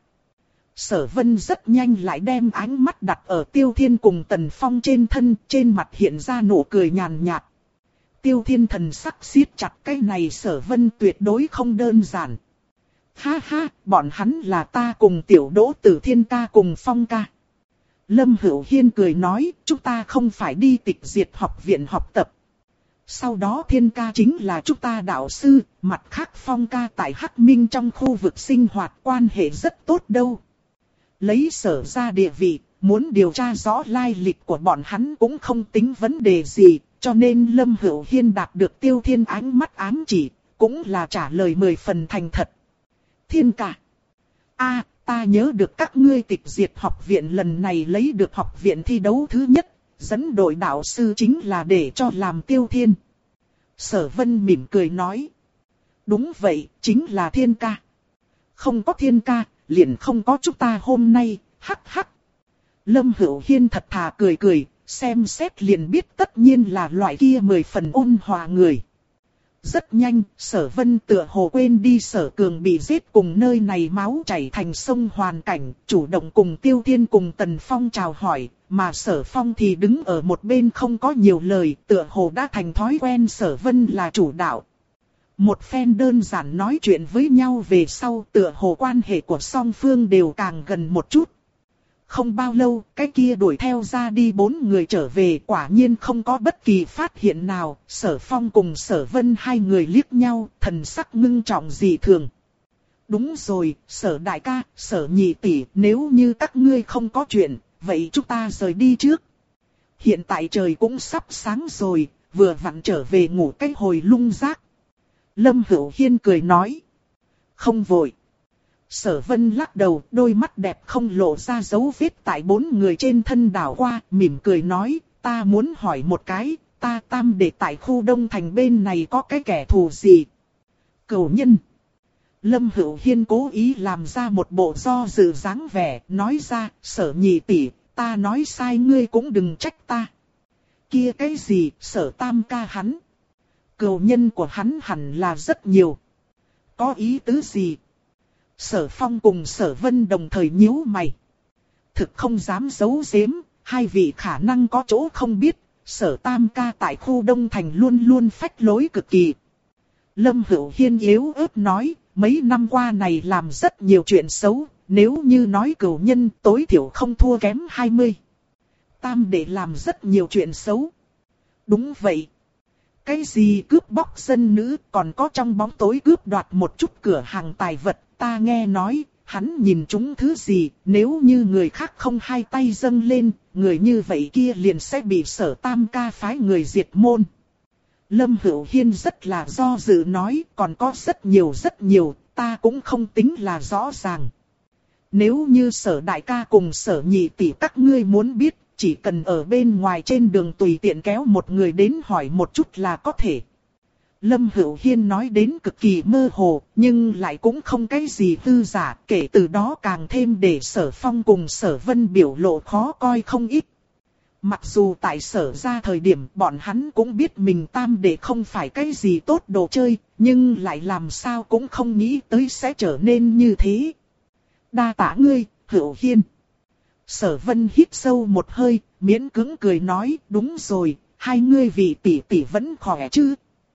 Sở Vân rất nhanh lại đem ánh mắt đặt ở Tiêu Thiên cùng Tần Phong trên thân, trên mặt hiện ra nụ cười nhàn nhạt. Tiêu Thiên thần sắc siết chặt, cái này Sở Vân tuyệt đối không đơn giản. Ha ha, bọn hắn là ta cùng tiểu Đỗ Tử Thiên ca cùng Phong ca. Lâm Hữu Hiên cười nói, chúng ta không phải đi tịch diệt học viện học tập. Sau đó Thiên ca chính là chúng ta đạo sư, mặt khác Phong ca tại Hắc Minh trong khu vực sinh hoạt quan hệ rất tốt đâu. Lấy Sở ra địa vị, muốn điều tra rõ lai lịch của bọn hắn cũng không tính vấn đề gì. Cho nên Lâm Hữu Hiên đạt được Tiêu Thiên ánh mắt ám chỉ, cũng là trả lời mười phần thành thật. Thiên ca. A, ta nhớ được các ngươi tịch diệt học viện lần này lấy được học viện thi đấu thứ nhất, dẫn đội đạo sư chính là để cho làm Tiêu Thiên. Sở Vân mỉm cười nói. Đúng vậy, chính là Thiên ca. Không có Thiên ca, liền không có chúng ta hôm nay, hắc hắc. Lâm Hữu Hiên thật thà cười cười, xem xét liền biết tất nhiên là loại kia mười phần ôn hòa người. Rất nhanh, Sở Vân tựa hồ quên đi Sở Cường bị giết cùng nơi này máu chảy thành sông hoàn cảnh, chủ động cùng Tiêu Thiên cùng Tần Phong chào hỏi, mà Sở Phong thì đứng ở một bên không có nhiều lời, tựa hồ đã thành thói quen Sở Vân là chủ đạo. Một phen đơn giản nói chuyện với nhau về sau, tựa hồ quan hệ của song phương đều càng gần một chút. Không bao lâu, cái kia đuổi theo ra đi bốn người trở về, quả nhiên không có bất kỳ phát hiện nào. Sở Phong cùng Sở Vân hai người liếc nhau, thần sắc ngưng trọng dị thường. Đúng rồi, Sở đại ca, Sở nhị tỷ, nếu như các ngươi không có chuyện, vậy chúng ta rời đi trước. Hiện tại trời cũng sắp sáng rồi, vừa vặn trở về ngủ cái hồi lung rác. Lâm Hữu Hiên cười nói. Không vội. Sở Vân lắc đầu, đôi mắt đẹp không lộ ra dấu vết tại bốn người trên thân đảo qua, mỉm cười nói, ta muốn hỏi một cái, ta tam đệ tại khu Đông Thành bên này có cái kẻ thù gì? Cửu nhân. Lâm Hữu Hiên cố ý làm ra một bộ do dự dáng vẻ, nói ra, Sở nhị tỷ, ta nói sai ngươi cũng đừng trách ta. Kia cái gì, Sở tam ca hắn? Cửu nhân của hắn hẳn là rất nhiều. Có ý tứ gì? Sở Phong cùng Sở Vân đồng thời nhíu mày. Thực không dám giấu giếm, hai vị khả năng có chỗ không biết, Sở tam ca tại khu Đông Thành luôn luôn phách lối cực kỳ. Lâm Hữu Hiên yếu ớt nói, mấy năm qua này làm rất nhiều chuyện xấu, nếu như nói cửu nhân tối thiểu không thua kém hai mươi. Tam đệ làm rất nhiều chuyện xấu. Đúng vậy. Cái gì cướp bóc dân nữ, còn có trong bóng tối cướp đoạt một chút cửa hàng tài vật, ta nghe nói, hắn nhìn chúng thứ gì, nếu như người khác không hai tay dâng lên, người như vậy kia liền sẽ bị Sở tam ca phái người diệt môn. Lâm Hữu Hiên rất là do dự nói, còn có rất nhiều rất nhiều, ta cũng không tính là rõ ràng. Nếu như Sở đại ca cùng Sở nhị tỷ các ngươi muốn biết, chỉ cần ở bên ngoài trên đường tùy tiện kéo một người đến hỏi một chút là có thể. Lâm Hữu Hiên nói đến cực kỳ mơ hồ, nhưng lại cũng không cái gì hư giả, kể từ đó càng thêm để Sở Phong cùng Sở Vân biểu lộ khó coi không ít. Mặc dù tại Sở ra thời điểm bọn hắn cũng biết mình tam đệ không phải cái gì tốt đồ chơi, nhưng lại làm sao cũng không nghĩ tới sẽ trở nên như thế. Đa tạ ngươi, Hữu Hiên. Sở Vân hít sâu một hơi, miễn cưỡng cười nói, đúng rồi, hai ngươi vị tỷ tỷ vẫn khỏe chứ?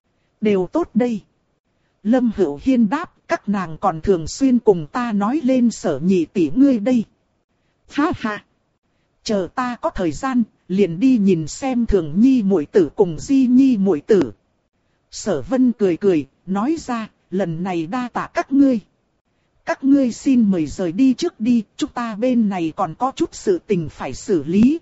Đều tốt đây. Lâm Hữu Hiên đáp, các nàng còn thường xuyên cùng ta nói lên Sở nhị tỷ ngươi đây. Ha ha. Chờ ta có thời gian, liền đi nhìn xem Thường Nhi muội tử cùng Di Nhi muội tử. Sở Vân cười cười, nói ra, lần này đa tạ các ngươi. Các ngươi xin mời rời đi trước đi, chúng ta bên này còn có chút sự tình phải xử lý.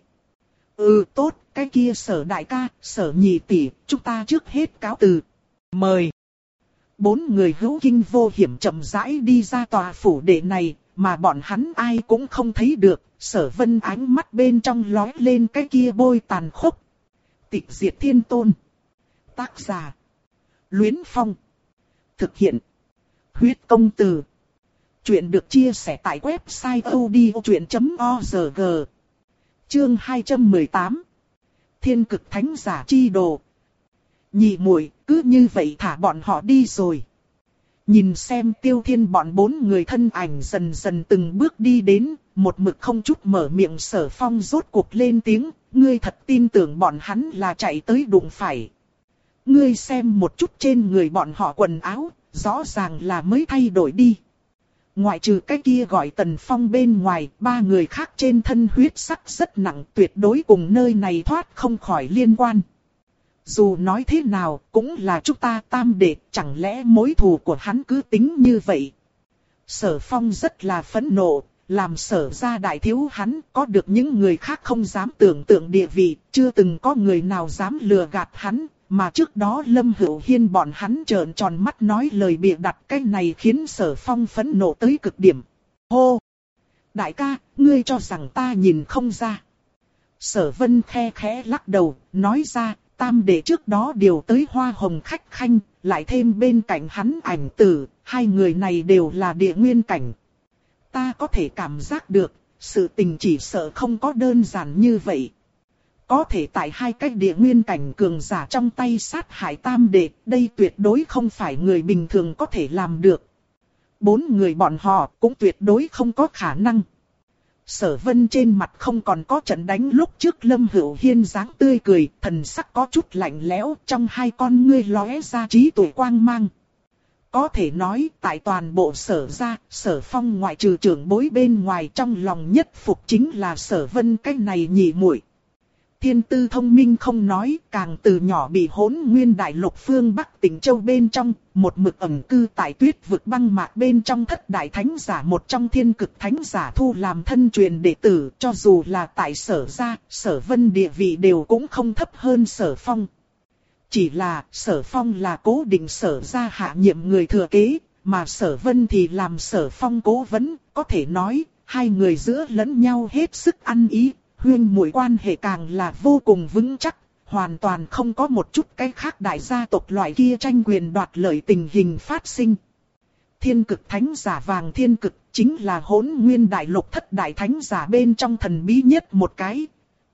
Ừ tốt, cái kia Sở đại ca, Sở nhị tỷ, chúng ta trước hết cáo từ. Mời. Bốn người hữu kinh vô hiểm chậm rãi đi ra tòa phủ đệ này, mà bọn hắn ai cũng không thấy được. Sở Vân ánh mắt bên trong lóe lên cái kia bôi tàn khốc. Tịch diệt thiên tôn. Tác giả. Luyến Phong. Thực hiện. Huyết công từ. Chuyện được chia sẻ tại website odchuyện chấm org. Chương hai trăm mười tám. Thiên cực thánh giả chi đồ. Nhị muội, cứ như vậy thả bọn họ đi rồi. Nhìn xem Tiêu Thiên bọn bốn người thân ảnh dần dần từng bước đi đến, một mực không chút mở miệng Sở Phong rốt cuộc lên tiếng, ngươi thật tin tưởng bọn hắn là chạy tới đụng phải. Ngươi xem một chút trên người bọn họ quần áo, rõ ràng là mới thay đổi đi. Ngoại trừ cái kia gọi Tần Phong bên ngoài, ba người khác trên thân huyết sắc rất nặng, tuyệt đối cùng nơi này thoát không khỏi liên quan. Dù nói thế nào, cũng là chúng ta tam đệ, chẳng lẽ mối thù của hắn cứ tính như vậy. Sở Phong rất là phẫn nộ, làm Sở ra đại thiếu hắn, có được những người khác không dám tưởng tượng địa vị, chưa từng có người nào dám lừa gạt hắn, mà trước đó Lâm Hữu Hiên bọn hắn trợn tròn mắt nói lời bịa đặt, cái này khiến Sở Phong phẫn nộ tới cực điểm. Hô! Đại ca, ngươi cho rằng ta nhìn không ra. Sở Vân khe khẽ lắc đầu, nói ra, tam đệ trước đó điều tới Hoa Hồng khách khanh, lại thêm bên cạnh hắn ảnh tử, hai người này đều là địa nguyên cảnh. Ta có thể cảm giác được, sự tình chỉ sợ không có đơn giản như vậy. Có thể tại hai cái địa nguyên cảnh cường giả trong tay sát hại tam đệ, đây tuyệt đối không phải người bình thường có thể làm được. Bốn người bọn họ cũng tuyệt đối không có khả năng. Sở Vân trên mặt không còn có trận đánh lúc trước Lâm Hữu Hiên dáng tươi cười, thần sắc có chút lạnh lẽo, trong hai con ngươi lóe ra trí tuệ quang mang. Có thể nói, tại toàn bộ Sở gia, Sở Phong ngoại trừ trưởng bối bên ngoài trong lòng nhất phục chính là Sở Vân cái này nhị muội. Thiên tư thông minh không nói, càng từ nhỏ bị Hỗn Nguyên Đại Lục phương Bắc Tỉnh Châu bên trong, một mực ẩn cư tại tuyết vực băng mạc bên trong thất đại thánh giả một trong thiên cực thánh giả thu làm thân truyền đệ tử, cho dù là tại Sở gia, Sở Vân địa vị đều cũng không thấp hơn Sở Phong. Chỉ là Sở Phong là cố định Sở gia hạ nhiệm người thừa kế, mà Sở Vân thì làm Sở Phong cố vấn, có thể nói, hai người giữa lẫn nhau hết sức ăn ý. Huyên muội quan hệ càng là vô cùng vững chắc, hoàn toàn không có một chút cái khác đại gia tộc loại kia tranh quyền đoạt lợi tình hình phát sinh. Thiên cực thánh giả Vàng Thiên Cực chính là Hỗn Nguyên Đại Lục thất đại thánh giả bên trong thần bí nhất một cái.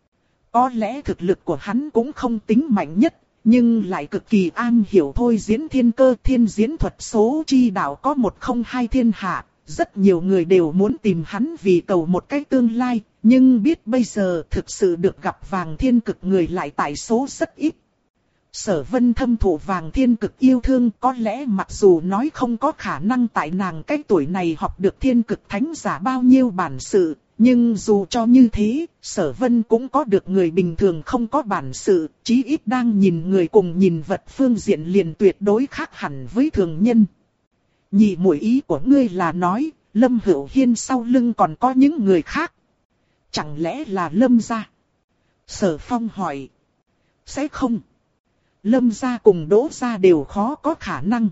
Có lẽ thực lực của hắn cũng không tính mạnh nhất, nhưng lại cực kỳ an hiểu thôi diễn thiên cơ thiên diễn thuật số chi đạo có một không hai thiên hạ. Rất nhiều người đều muốn tìm hắn vì cầu một cái tương lai, nhưng biết bây giờ thực sự được gặp Vàng Thiên Cực người lại tại số rất ít. Sở Vân thâm thụ Vàng Thiên Cực yêu thương, có lẽ mặc dù nói không có khả năng tại nàng cái tuổi này học được Thiên Cực Thánh giả bao nhiêu bản sự, nhưng dù cho như thế, Sở Vân cũng có được người bình thường không có bản sự, chí ít đang nhìn người cùng nhìn vật phương diện liền tuyệt đối khác hẳn với thường nhân. Nhị muội ý của ngươi là nói, Lâm Hữu Hiên sau lưng còn có những người khác. Chẳng lẽ là Lâm gia? Sở Phong hỏi. Sẽ không. Lâm gia cùng Đỗ gia đều khó có khả năng.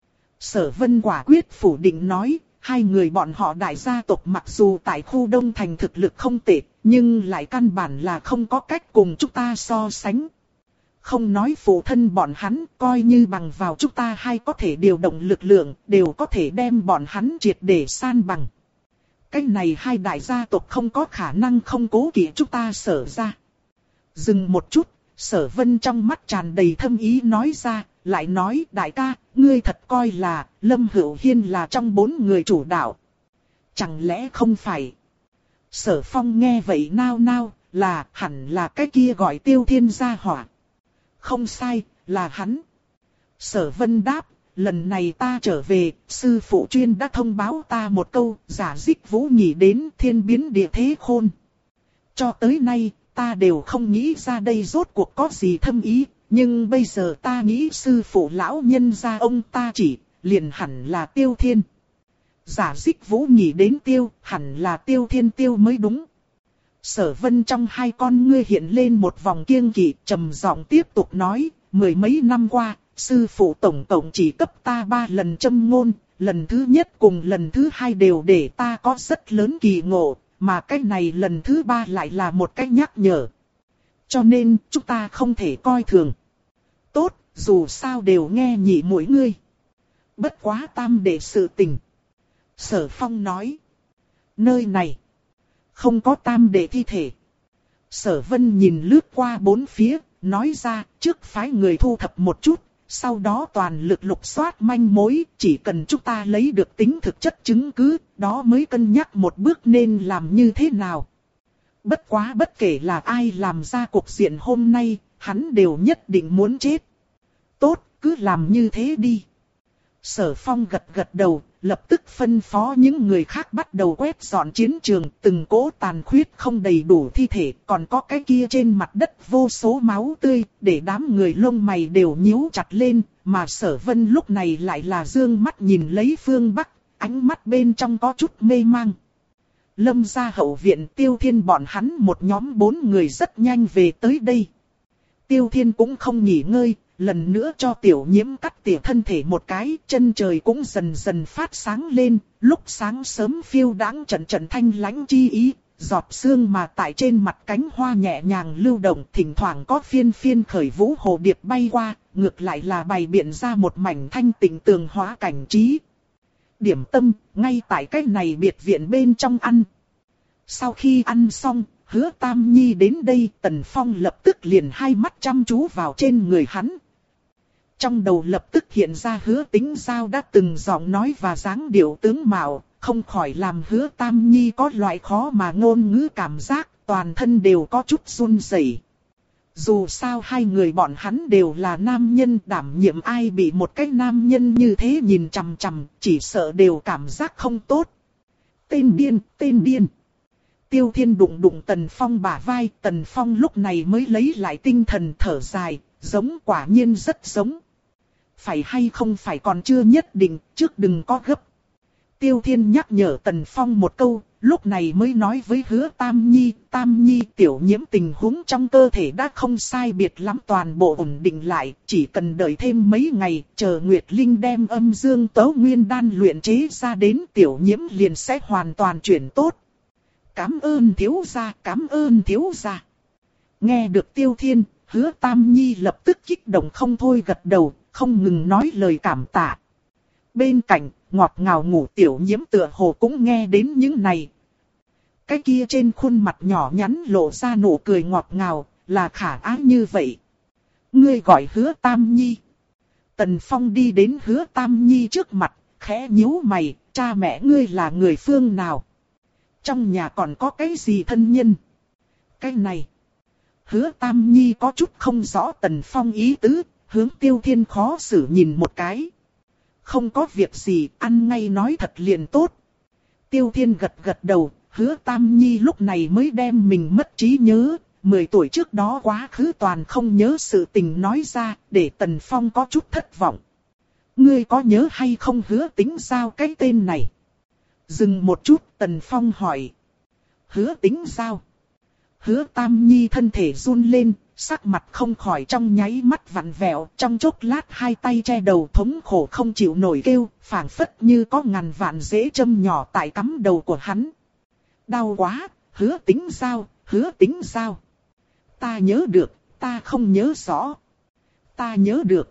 Sở Vân quả quyết phủ định nói, hai người bọn họ đại gia tộc mặc dù tại khu Đông Thành thực lực không tệ, nhưng lại căn bản là không có cách cùng chúng ta so sánh. Không nói phụ thân bọn hắn, coi như bằng vào chúng ta hay có thể điều động lực lượng, đều có thể đem bọn hắn triệt để san bằng. Cái này hai đại gia tộc không có khả năng không cố kỵ chúng ta Sở gia. Dừng một chút, Sở Vân trong mắt tràn đầy thâm ý nói ra, lại nói đại ca, ngươi thật coi là Lâm Hữu Hiên là trong bốn người chủ đạo. Chẳng lẽ không phải? Sở Phong nghe vậy nao nao, là hẳn là cái kia gọi Tiêu Thiên gia hỏa. Không sai, là hắn. Sở Vân đáp, lần này ta trở về, sư phụ chuyên đã thông báo ta một câu, giả dích Vũ Nhị đến thiên biến địa thế khôn. Cho tới nay, ta đều không nghĩ ra đây rốt cuộc có gì thâm ý, nhưng bây giờ ta nghĩ sư phụ lão nhân gia ông ta chỉ, liền hẳn là Tiêu Thiên. Giả dích Vũ Nhị đến tiêu, hẳn là Tiêu Thiên tiêu mới đúng. Sở Vân trong hai con ngươi hiện lên một vòng kiêng kỵ, trầm giọng tiếp tục nói, mười mấy năm qua, sư phụ tổng cộng chỉ cấp ta ba lần châm ngôn, lần thứ nhất cùng lần thứ hai đều để ta có rất lớn kỳ ngộ, mà cái này lần thứ ba lại là một cái nhắc nhở. Cho nên, chúng ta không thể coi thường. Tốt, dù sao đều nghe nhị mỗi ngươi. Bất quá tam đệ sự tình. Sở Phong nói, nơi này không có tam đệ thi thể. Sở Vân nhìn lướt qua bốn phía, nói ra, trước phái người thu thập một chút, sau đó toàn lực lục soát manh mối, chỉ cần chúng ta lấy được tính thực chất chứng cứ, đó mới cân nhắc một bước nên làm như thế nào. Bất quá bất kể là ai làm ra cuộc diện hôm nay, hắn đều nhất định muốn chết. Tốt, cứ làm như thế đi. Sở Phong gật gật đầu, lập tức phân phó những người khác bắt đầu quét dọn chiến trường, từng cỗ tàn khuyết không đầy đủ thi thể, còn có cái kia trên mặt đất vô số máu tươi, để đám người lông mày đều nhíu chặt lên, mà Sở Vân lúc này lại là dương mắt nhìn lấy phương Bắc, ánh mắt bên trong có chút mê mang. Lâm gia hậu viện Tiêu Thiên bọn hắn một nhóm bốn người rất nhanh về tới đây. Tiêu Thiên cũng không nghỉ ngơi, lần nữa cho tiểu nhiễm cắt tỉa thân thể một cái, chân trời cũng dần dần phát sáng lên, lúc sáng sớm phiêu đãng trận trận thanh lãnh chi ý, giọt sương mà tại trên mặt cánh hoa nhẹ nhàng lưu động, thỉnh thoảng có phiên phiên khởi vũ hồ điệp bay qua, ngược lại là bày biện ra một mảnh thanh tịnh tường hóa cảnh trí. Điểm tâm, ngay tại cái này biệt viện bên trong ăn. Sau khi ăn xong, Hứa Tam Nhi đến đây, Tần Phong lập tức liền hai mắt chăm chú vào trên người hắn. Trong đầu lập tức hiện ra Hứa Tĩnh Giao đã từng giọng nói và dáng điệu tướng mạo, không khỏi làm Hứa Tam Nhi có loại khó mà ngôn ngữ cảm giác, toàn thân đều có chút run rẩy. Dù sao hai người bọn hắn đều là nam nhân, đảm nhiệm ai bị một cái nam nhân như thế nhìn chằm chằm, chỉ sợ đều cảm giác không tốt. Tên điên, tên điên. Tiêu Thiên đụng đụng Tần Phong bả vai, Tần Phong lúc này mới lấy lại tinh thần thở dài, giống quả nhiên rất giống. Phải hay không phải còn chưa nhất định, trước đừng có gấp. Tiêu Thiên nhắc nhở Tần Phong một câu, lúc này mới nói với Hứa Tam Nhi, Tam Nhi tiểu nhiễm tình huống trong cơ thể đã không sai biệt lắm, toàn bộ ổn định lại, chỉ cần đợi thêm mấy ngày, chờ Nguyệt Linh đem âm dương tấu nguyên đan luyện chế ra đến, tiểu nhiễm liền sẽ hoàn toàn chuyển tốt. Cảm ơn thiếu gia, cảm ơn thiếu gia. Nghe được Tiêu Thiên, Hứa Tam Nhi lập tức kích động không thôi gật đầu, không ngừng nói lời cảm tạ. Bên cạnh, ngọt ngào ngủ tiểu nhiễm tựa hồ cũng nghe đến những này. Cái kia trên khuôn mặt nhỏ nhắn lộ ra nụ cười ngọt ngào, là khả ái như vậy. Ngươi gọi Hứa Tam Nhi. Tần Phong đi đến Hứa Tam Nhi trước mặt, khẽ nhíu mày, cha mẹ ngươi là người phương nào? Trong nhà còn có cái gì thân nhân? Cái này. Hứa Tam Nhi có chút không rõ Tần Phong ý tứ, hướng Tiêu Thiên khó xử nhìn một cái. Không có việc gì, ăn ngay nói thật liền tốt. Tiêu Thiên gật gật đầu, Hứa Tam Nhi lúc này mới đem mình mất trí nhớ, mười tuổi trước đó quá khứ toàn không nhớ sự tình nói ra, để Tần Phong có chút thất vọng. Ngươi có nhớ hay không Hứa Tĩnh Giao cái tên này? Dừng một chút, Tần Phong hỏi. Hứa Tĩnh Giao. Hứa Tam Nhi thân thể run lên, sắc mặt không khỏi trong nháy mắt vặn vẹo, trong chốc lát hai tay che đầu thống khổ không chịu nổi kêu, phảng phất như có ngàn vạn rễ châm nhỏ tại cắm đầu của hắn. Đau quá, Hứa Tĩnh Giao, Hứa Tĩnh Giao. Ta nhớ được, ta không nhớ rõ. Ta nhớ được,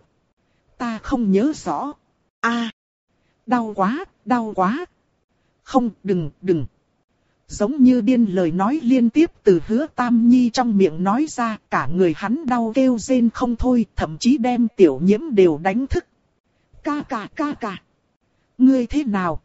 ta không nhớ rõ. A, đau quá, đau quá. Không, đừng, đừng. Giống như điên lời nói liên tiếp từ Hứa Tam Nhi trong miệng nói ra, cả người hắn đau kêu rên không thôi, thậm chí đem tiểu nhiễm đều đánh thức. Ca ca ca ca. Ngươi thế nào?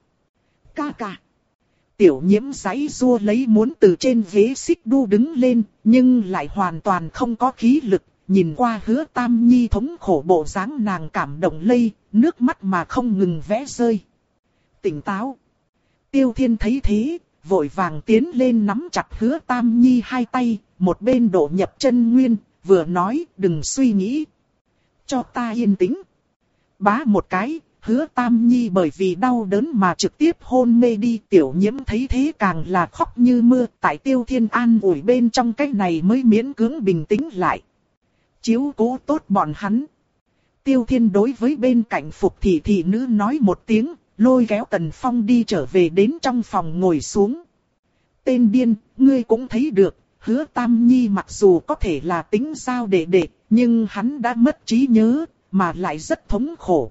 Ca ca. Tiểu nhiễm giãy giụa lấy muốn từ trên ghế xích đu đứng lên, nhưng lại hoàn toàn không có khí lực, nhìn qua Hứa Tam Nhi thống khổ bộ dáng nàng cảm động lây, nước mắt mà không ngừng vẽ rơi. Tỉnh táo. Tiêu Thiên thấy thế, vội vàng tiến lên nắm chặt Hứa Tam Nhi hai tay, một bên độ nhập chân nguyên, vừa nói đừng suy nghĩ. Cho ta yên tĩnh. Bá một cái, Hứa Tam Nhi bởi vì đau đớn mà trực tiếp hôn mê đi. Tiểu nhiễm thấy thế càng là khóc như mưa, tại Tiêu Thiên an ủi bên trong cái này mới miễn cưỡng bình tĩnh lại. Chiếu cố tốt bọn hắn. Tiêu Thiên đối với bên cạnh Phục thị thị nữ nói một tiếng, lôi kéo Tần Phong đi trở về đến trong phòng ngồi xuống. Tên điên, ngươi cũng thấy được, Hứa Tam Nhi mặc dù có thể là Tĩnh Giao đệ đệ, nhưng hắn đã mất trí nhớ, mà lại rất thống khổ.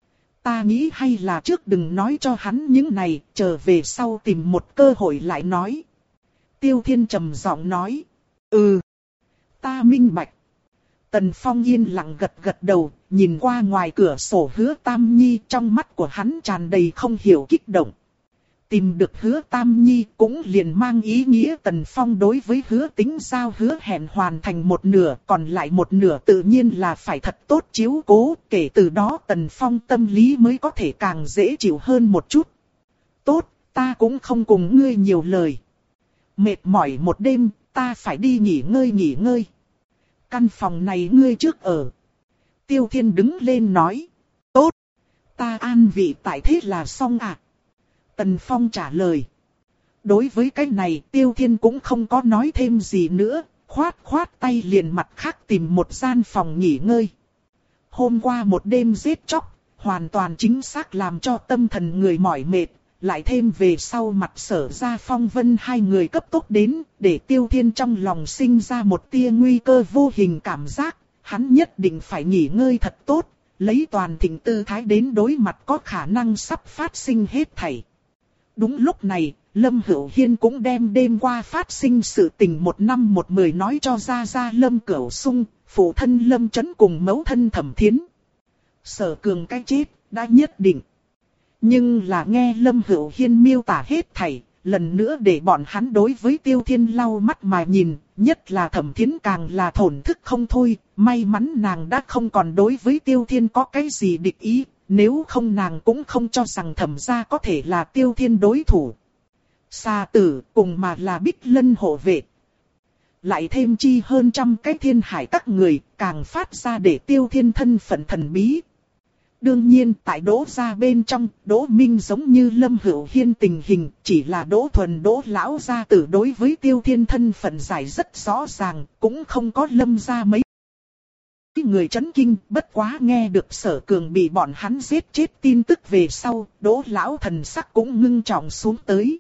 Ta nghĩ hay là trước đừng nói cho hắn những này, chờ về sau tìm một cơ hội lại nói. Tiêu Thiên trầm giọng nói. Ừ, ta minh bạch. Tần Phong yên lặng gật gật đầu, nhìn qua ngoài cửa sổ Hứa Tam Nhi, trong mắt của hắn tràn đầy không hiểu kích động. Tìm được Hứa Tam Nhi cũng liền mang ý nghĩa Tần Phong đối với Hứa Tĩnh Giao hứa hẹn hoàn thành một nửa, còn lại một nửa tự nhiên là phải thật tốt chiếu cố, kể từ đó Tần Phong tâm lý mới có thể càng dễ chịu hơn một chút. Tốt, ta cũng không cùng ngươi nhiều lời. Mệt mỏi một đêm, ta phải đi nghỉ ngơi nghỉ ngơi. Căn phòng này ngươi trước ở. Tiêu Thiên đứng lên nói. Tốt, ta an vị tại thế là xong à. Tần Phong trả lời. Đối với cái này Tiêu Thiên cũng không có nói thêm gì nữa, khoát khoát tay liền mặt khác tìm một gian phòng nghỉ ngơi. Hôm qua một đêm giết chóc, hoàn toàn chính xác làm cho tâm thần người mỏi mệt. Lại thêm về sau mặt Sở Gia Phong Vân hai người cấp tốc đến, để Tiêu Thiên trong lòng sinh ra một tia nguy cơ vô hình cảm giác, hắn nhất định phải nghỉ ngơi thật tốt, lấy toàn thịnh tư thái đến đối mặt có khả năng sắp phát sinh hết thảy. Đúng lúc này, Lâm Hữu Hiên cũng đem đêm qua phát sinh sự tình một năm một mười nói cho Gia Gia Lâm Cửu Sung, phụ thân Lâm Chấn cùng mẫu thân Thẩm Thiến. Sở Cường cái chết, đã nhất định. Nhưng là nghe Lâm Hữu Hiên miêu tả hết thảy, lần nữa để bọn hắn đối với Tiêu Thiên lau mắt mà nhìn, nhất là Thẩm Thiến càng là thổn thức không thôi, may mắn nàng đã không còn đối với Tiêu Thiên có cái gì địch ý, nếu không nàng cũng không cho rằng Thẩm gia có thể là Tiêu Thiên đối thủ. Xà tử cùng mà là Bích Lân hộ vệ. Lại thêm chi hơn trăm cái thiên hải các người, càng phát ra để Tiêu Thiên thân phận thần bí. Đương nhiên tại Đỗ gia bên trong, Đỗ Minh giống như Lâm Hữu Hiên tình hình, chỉ là Đỗ Thuần Đỗ lão gia tử đối với Tiêu Thiên thân phận giải rất rõ ràng, cũng không có Lâm gia mấy người chấn kinh. Bất quá nghe được Sở Cường bị bọn hắn giết chết tin tức về sau, Đỗ lão thần sắc cũng ngưng trọng xuống tới.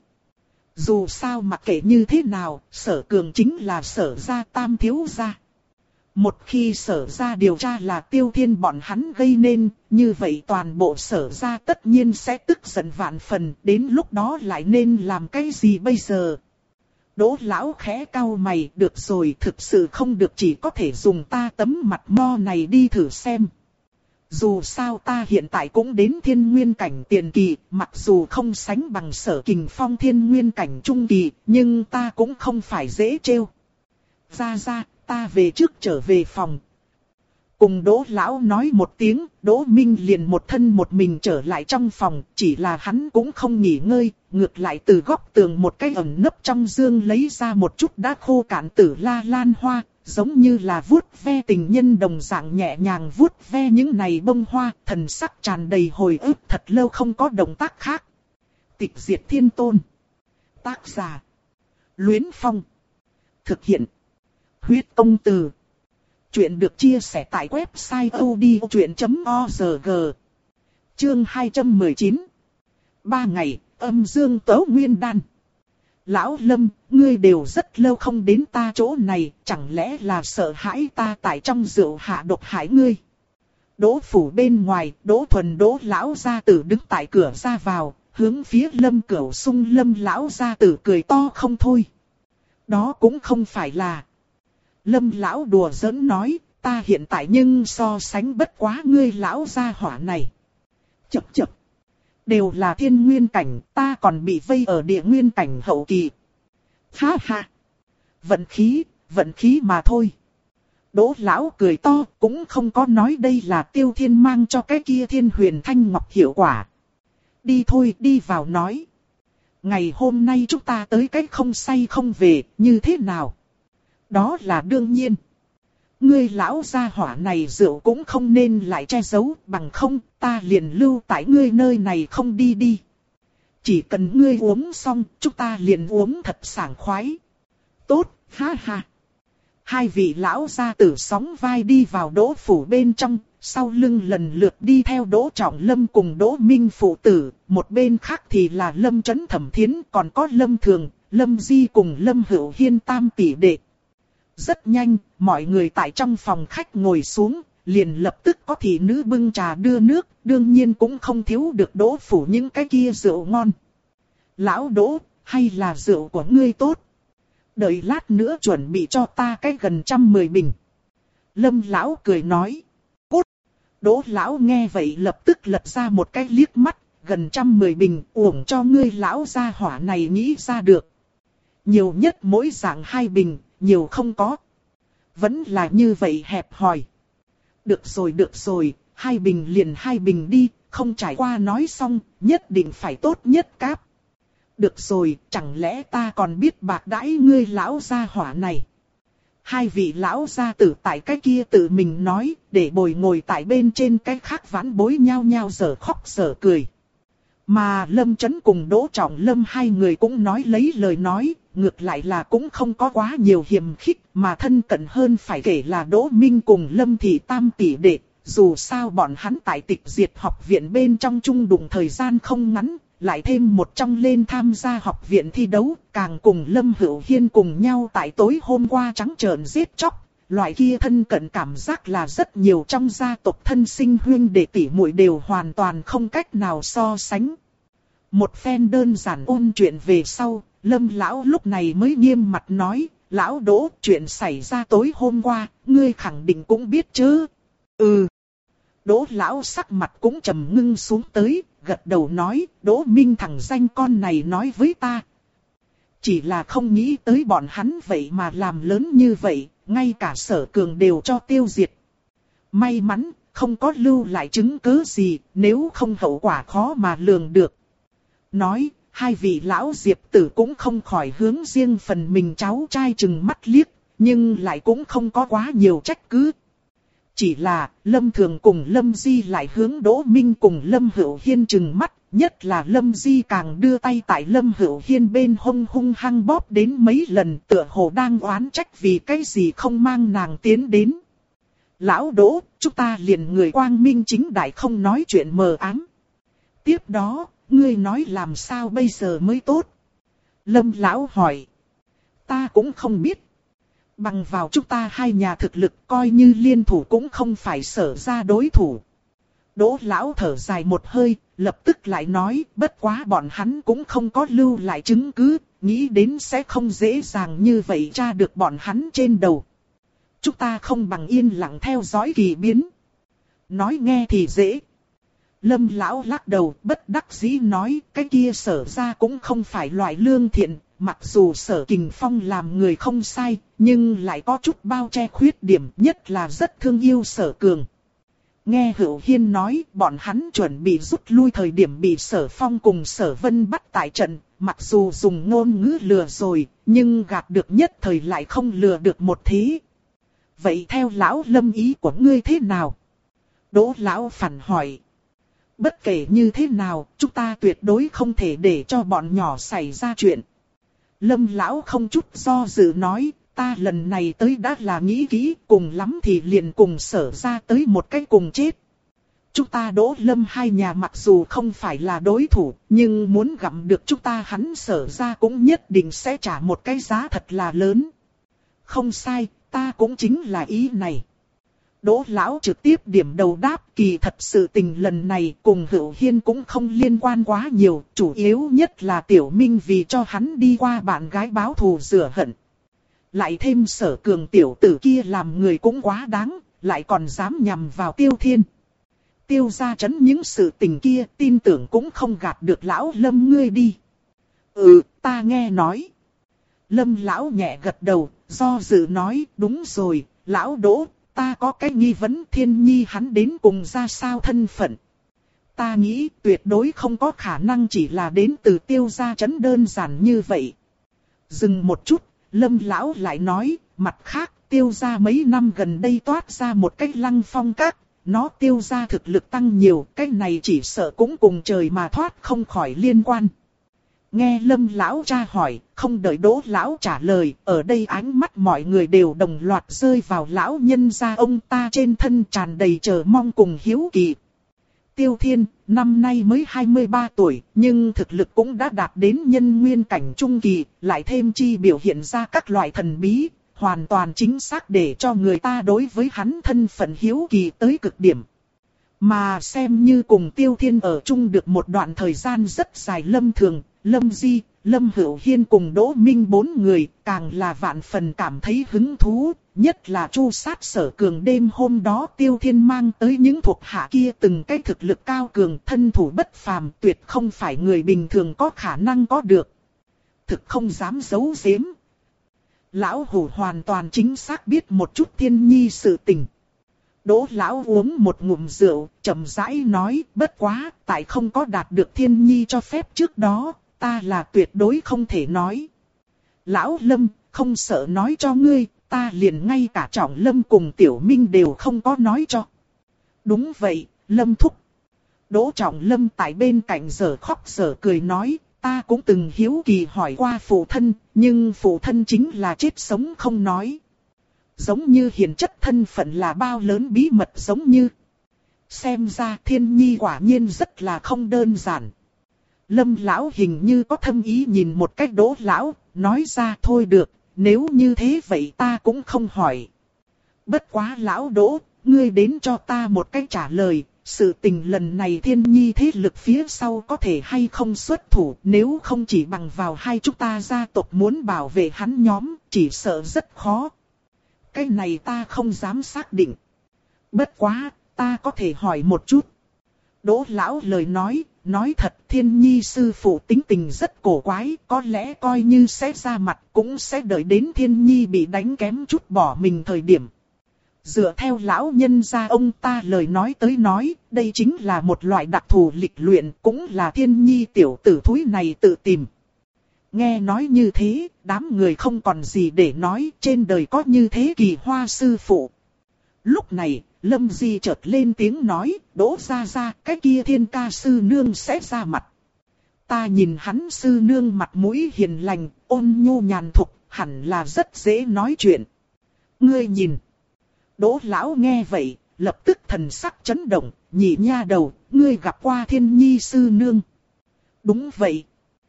Dù sao mặc kệ như thế nào, Sở Cường chính là Sở gia tam thiếu gia. Một khi Sở gia điều tra là Tiêu Thiên bọn hắn gây nên, như vậy toàn bộ Sở gia tất nhiên sẽ tức giận vạn phần, đến lúc đó lại nên làm cái gì bây giờ? Đỗ lão khẽ cau mày, được rồi, thực sự không được chỉ có thể dùng ta tấm mặt mo này đi thử xem. Dù sao ta hiện tại cũng đến thiên nguyên cảnh tiền kỳ, mặc dù không sánh bằng Sở Kình Phong thiên nguyên cảnh trung kỳ, nhưng ta cũng không phải dễ trêu. Ra ra, ta về trước trở về phòng. Cùng Đỗ lão nói một tiếng, Đỗ Minh liền một thân một mình trở lại trong phòng, chỉ là hắn cũng không nghỉ ngơi, ngược lại từ góc tường một cái ẩn nấp trong dương lấy ra một chút đã khô cạn tử la lan hoa, giống như là vuốt ve tình nhân đồng dạng nhẹ nhàng vuốt ve những này bông hoa, thần sắc tràn đầy hồi ức, thật lâu không có động tác khác. Tịch diệt thiên tôn. Tác giả: Luyến Phong. Thực hiện: Huyết Công Từ. Chuyện được chia sẻ tại website odchuyện chấm org. Chương hai trăm mười chín. Ba ngày, âm dương tấu nguyên đan. Lão Lâm, ngươi đều rất lâu không đến ta chỗ này, chẳng lẽ là sợ hãi ta tại trong rượu hạ độc hại ngươi? Đỗ phủ bên ngoài, Đỗ Thuần Đỗ lão gia tử đứng tại cửa ra vào, hướng phía Lâm Cửu Sung Lâm lão gia tử cười to không thôi. Đó cũng không phải là... Lâm lão đùa giỡn nói, ta hiện tại nhưng so sánh bất quá ngươi lão gia hỏa này. Chập chập. Đều là thiên nguyên cảnh, ta còn bị vây ở địa nguyên cảnh hậu kỳ. Ha ha. Vận khí, vận khí mà thôi. Đỗ lão cười to, cũng không có nói đây là Tiêu Thiên mang cho cái kia Thiên Huyền Thanh Ngọc hiệu quả. Đi thôi, đi vào nói. Ngày hôm nay chúng ta tới cái không say không về, như thế nào? Đó là đương nhiên. Ngươi lão gia hỏa này rượu cũng không nên lại che giấu, bằng không ta liền lưu tại ngươi nơi này không đi đi. Chỉ cần ngươi uống xong, chúng ta liền uống thật sảng khoái. Tốt, ha ha. Hai vị lão gia tử sóng vai đi vào Đỗ phủ bên trong, sau lưng lần lượt đi theo Đỗ Trọng Lâm cùng Đỗ Minh phụ tử, một bên khác thì là Lâm Chấn Thẩm Thiến, còn có Lâm Thường, Lâm Di cùng Lâm Hữu Hiên tam tỷ đệ. Rất nhanh, mọi người tại trong phòng khách ngồi xuống, liền lập tức có thị nữ bưng trà đưa nước, đương nhiên cũng không thiếu được Đỗ phủ những cái kia rượu ngon. Lão Đỗ, hay là rượu của ngươi tốt? Đợi lát nữa chuẩn bị cho ta cái gần trăm mười bình. Lâm lão cười nói. Cút! Đỗ lão nghe vậy lập tức lật ra một cái liếc mắt, gần trăm mười bình, uổng cho ngươi lão gia hỏa này nghĩ ra được. Nhiều nhất mỗi dạng hai bình, nhiều không có. Vẫn là như vậy hẹp hòi. Được rồi được rồi, hai bình liền hai bình đi, không trải qua nói xong, nhất định phải tốt nhất cáp. Được rồi, chẳng lẽ ta còn biết bạc đãi ngươi lão gia hỏa này. Hai vị lão gia tử tại cái kia tự mình nói, để bồi ngồi tại bên trên cái khác vãn bối nhau nhau giờ khóc giờ cười. Mà Lâm Chấn cùng Đỗ Trọng Lâm hai người cũng nói lấy lời nói, ngược lại là cũng không có quá nhiều hiềm khích, mà thân cận hơn phải kể là Đỗ Minh cùng Lâm Thị tam tỷ đệ, dù sao bọn hắn tại Tịch Diệt học viện bên trong chung đụng thời gian không ngắn, lại thêm một trong lên tham gia học viện thi đấu, càng cùng Lâm Hữu Hiên cùng nhau tại tối hôm qua trắng trợn giết chóc. Loại kia thân cận cảm giác là rất nhiều trong gia tộc thân sinh huynh đệ tỷ muội đều hoàn toàn không cách nào so sánh. Một phen đơn giản ôn chuyện về sau, Lâm lão lúc này mới nghiêm mặt nói, lão Đỗ, chuyện xảy ra tối hôm qua, ngươi khẳng định cũng biết chứ? Ừ. Đỗ lão sắc mặt cũng trầm ngưng xuống tới, gật đầu nói, Đỗ Minh thằng danh con này nói với ta. Chỉ là không nghĩ tới bọn hắn vậy mà làm lớn như vậy, ngay cả Sở Cường đều cho tiêu diệt. May mắn, không có lưu lại chứng cứ gì, nếu không hậu quả khó mà lường được. Nói, hai vị lão Diệp tử cũng không khỏi hướng riêng phần mình cháu trai chừng mắt liếc, nhưng lại cũng không có quá nhiều trách cứ. Chỉ là, Lâm Thường cùng Lâm Di lại hướng Đỗ Minh cùng Lâm Hữu Hiên chừng mắt, nhất là Lâm Di càng đưa tay tại Lâm Hữu Hiên bên hông hung hăng bóp đến mấy lần, tựa hồ đang oán trách vì cái gì không mang nàng tiến đến. Lão Đỗ, chúng ta liền người quang minh chính đại không nói chuyện mờ ám. Tiếp đó, ngươi nói làm sao bây giờ mới tốt? Lâm lão hỏi. Ta cũng không biết. Bằng vào chúng ta hai nhà thực lực coi như liên thủ cũng không phải Sở ra đối thủ. Đỗ lão thở dài một hơi, lập tức lại nói, bất quá bọn hắn cũng không có lưu lại chứng cứ, nghĩ đến sẽ không dễ dàng như vậy tra được bọn hắn trên đầu. Chúng ta không bằng yên lặng theo dõi kỳ biến. Nói nghe thì dễ. Lâm lão lắc đầu, bất đắc dĩ nói, cái kia Sở ra cũng không phải loại lương thiện, mặc dù Sở Kình Phong làm người không sai, nhưng lại có chút bao che khuyết điểm, nhất là rất thương yêu Sở Cường. Nghe Hữu Hiên nói, bọn hắn chuẩn bị rút lui thời điểm bị Sở Phong cùng Sở Vân bắt tại trận, mặc dù dùng ngôn ngữ lừa rồi, nhưng gạt được nhất thời lại không lừa được một thế. Vậy theo lão Lâm ý của ngươi thế nào? Đỗ lão phản hỏi. Bất kể như thế nào, chúng ta tuyệt đối không thể để cho bọn nhỏ xảy ra chuyện. Lâm lão không chút do dự nói, ta lần này tới đã là nghĩ kỹ, cùng lắm thì liền cùng Sở ra tới một cái cùng chết. Chúng ta Đỗ Lâm hai nhà mặc dù không phải là đối thủ, nhưng muốn gặm được chúng ta hắn Sở ra cũng nhất định sẽ trả một cái giá thật là lớn. Không sai, ta cũng chính là ý này. Đỗ lão trực tiếp điểm đầu đáp, kỳ thật sự tình lần này cùng Hữu Hiên cũng không liên quan quá nhiều, chủ yếu nhất là Tiểu Minh vì cho hắn đi qua bạn gái báo thù rửa hận. Lại thêm Sở Cường tiểu tử kia làm người cũng quá đáng, lại còn dám nhằm vào Tiêu Thiên. Tiêu gia trấn những sự tình kia, tin tưởng cũng không gạt được lão Lâm ngươi đi. Ừ, ta nghe nói. Lâm lão nhẹ gật đầu, do dự nói, đúng rồi, lão Đỗ. Ta có cái nghi vấn Thiên Nhi hắn đến cùng ra sao thân phận. Ta nghĩ tuyệt đối không có khả năng chỉ là đến từ Tiêu gia trấn đơn giản như vậy. Dừng một chút, Lâm lão lại nói, mặt khác Tiêu gia mấy năm gần đây toát ra một cái Lăng Phong các, nó Tiêu gia thực lực tăng nhiều, cái này chỉ sợ cũng cùng trời mà thoát không khỏi liên quan. Nghe Lâm lão tra hỏi, không đợi Đỗ lão trả lời, ở đây ánh mắt mọi người đều đồng loạt rơi vào lão nhân gia ông ta trên thân tràn đầy chờ mong cùng hiếu kỳ. Tiêu Thiên, năm nay mới hai mươi ba tuổi, nhưng thực lực cũng đã đạt đến nhân nguyên cảnh trung kỳ, lại thêm chi biểu hiện ra các loại thần bí, hoàn toàn chính xác để cho người ta đối với hắn thân phận hiếu kỳ tới cực điểm. Mà xem như cùng Tiêu Thiên ở chung được một đoạn thời gian rất dài Lâm Thường, Lâm Di, Lâm Hữu Hiên cùng Đỗ Minh bốn người, càng là vạn phần cảm thấy hứng thú, nhất là chu sát Sở Cường đêm hôm đó Tiêu Thiên mang tới những thuộc hạ kia từng cái thực lực cao cường, thân thủ bất phàm, tuyệt không phải người bình thường có khả năng có được. Thực không dám giấu giếm. Lão Hủ hoàn toàn chính xác biết một chút Thiên Nhi sự tình. Đỗ lão uống một ngụm rượu, chậm rãi nói, bất quá, tại không có đạt được Thiên Nhi cho phép trước đó, ta là tuyệt đối không thể nói. Lão Lâm, không sợ nói cho ngươi, ta liền ngay cả Trọng Lâm cùng Tiểu Minh đều không có nói cho. Đúng vậy, Lâm thúc. Đỗ Trọng Lâm tại bên cạnh giờ khóc giờ cười nói, ta cũng từng hiếu kỳ hỏi qua phụ thân, nhưng phụ thân chính là chết sống không nói. Giống như hiền chất thân phận là bao lớn bí mật giống như. Xem ra Thiên Nhi quả nhiên rất là không đơn giản. Lâm lão hình như có thâm ý nhìn một cách Đỗ lão, nói ra thôi được, nếu như thế vậy ta cũng không hỏi. Bất quá lão Đỗ, ngươi đến cho ta một cách trả lời, sự tình lần này Thiên Nhi thế lực phía sau có thể hay không xuất thủ, nếu không chỉ bằng vào hai chúng ta gia tộc muốn bảo vệ hắn nhóm, chỉ sợ rất khó. Cái này ta không dám xác định. Bất quá, ta có thể hỏi một chút. Đỗ lão lời nói, nói thật Thiên Nhi sư phụ tính tình rất cổ quái, có lẽ coi như sẽ ra mặt cũng sẽ đợi đến Thiên Nhi bị đánh kém chút bỏ mình thời điểm. Dựa theo lão nhân gia ông ta lời nói tới nói, đây chính là một loại đặc thù lịch luyện, cũng là Thiên Nhi tiểu tử thúi này tự tìm. Nghe nói như thế, đám người không còn gì để nói, trên đời có như thế kỳ hoa sư phụ. Lúc này, Lâm Di chợt lên tiếng nói, Đỗ gia gia, cái kia Thiên ca sư nương sẽ ra mặt. Ta nhìn hắn sư nương mặt mũi hiền lành, ôn nhu nhàn thục, hẳn là rất dễ nói chuyện. Ngươi nhìn. Đỗ lão nghe vậy, lập tức thần sắc chấn động, nhị nha đầu, ngươi gặp qua Thiên Nhi sư nương. Đúng vậy.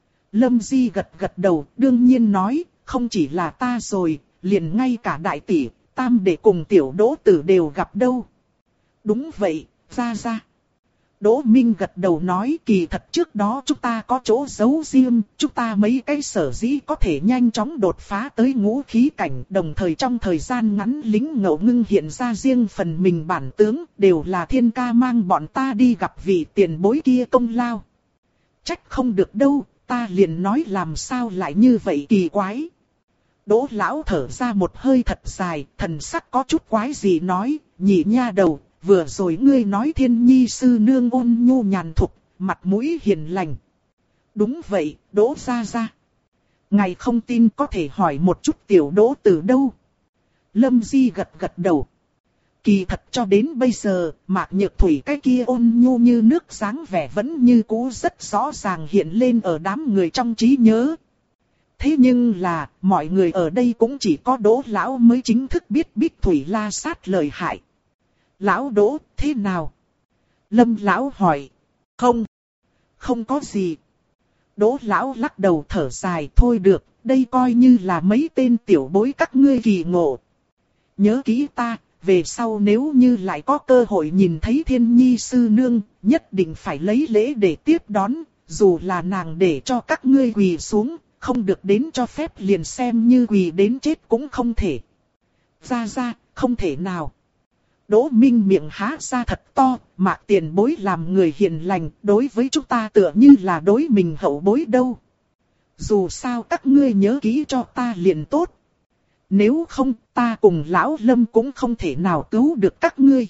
Lâm Di gật gật đầu, đương nhiên nói, không chỉ là ta rồi, liền ngay cả đại tỷ, tam đệ cùng tiểu Đỗ tử đều gặp đâu. Đúng vậy, ra ra. Đỗ Minh gật đầu nói kỳ thật trước đó chúng ta có chỗ giấu riêng, chúng ta mấy cái sở dĩ có thể nhanh chóng đột phá tới ngũ khí cảnh, đồng thời trong thời gian ngắn lính ngẫu ngưng hiện ra riêng phần mình bản tướng, đều là Thiên ca mang bọn ta đi gặp vị tiền bối kia công lao. Trách không được đâu, ta liền nói làm sao lại như vậy kỳ quái. Đỗ lão thở ra một hơi thật dài, thần sắc có chút quái gì nói, nhị nha đầu. Vừa rồi ngươi nói Thiên Nhi sư nương ôn nhu nhàn thục, mặt mũi hiền lành. Đúng vậy, Đỗ gia gia. Ngài không tin có thể hỏi một chút tiểu Đỗ từ đâu. Lâm Di gật gật đầu. Kỳ thật cho đến bây giờ, Mạc Nhược Thủy cái kia ôn nhu như nước dáng vẻ vẫn như cũ rất rõ ràng hiện lên ở đám người trong trí nhớ. Thế nhưng là, mọi người ở đây cũng chỉ có Đỗ lão mới chính thức biết Bích Thủy La sát lợi hại. Lão Đỗ, thế nào? Lâm lão hỏi. Không, không có gì. Đỗ lão lắc đầu thở dài, thôi được, đây coi như là mấy tên tiểu bối các ngươi kỳ ngộ. Nhớ kỹ ta, về sau nếu như lại có cơ hội nhìn thấy Thiên Nhi sư nương, nhất định phải lấy lễ để tiếp đón, dù là nàng để cho các ngươi quỳ xuống, không được đến cho phép liền xem như quỳ đến chết cũng không thể. Ra ra, không thể nào. Đỗ Minh miệng há ra thật to, Mạc tiền bối làm người hiền lành, đối với chúng ta tựa như là đối mình hậu bối đâu. Dù sao các ngươi nhớ kỹ cho ta liền tốt. Nếu không, ta cùng lão Lâm cũng không thể nào cứu được các ngươi.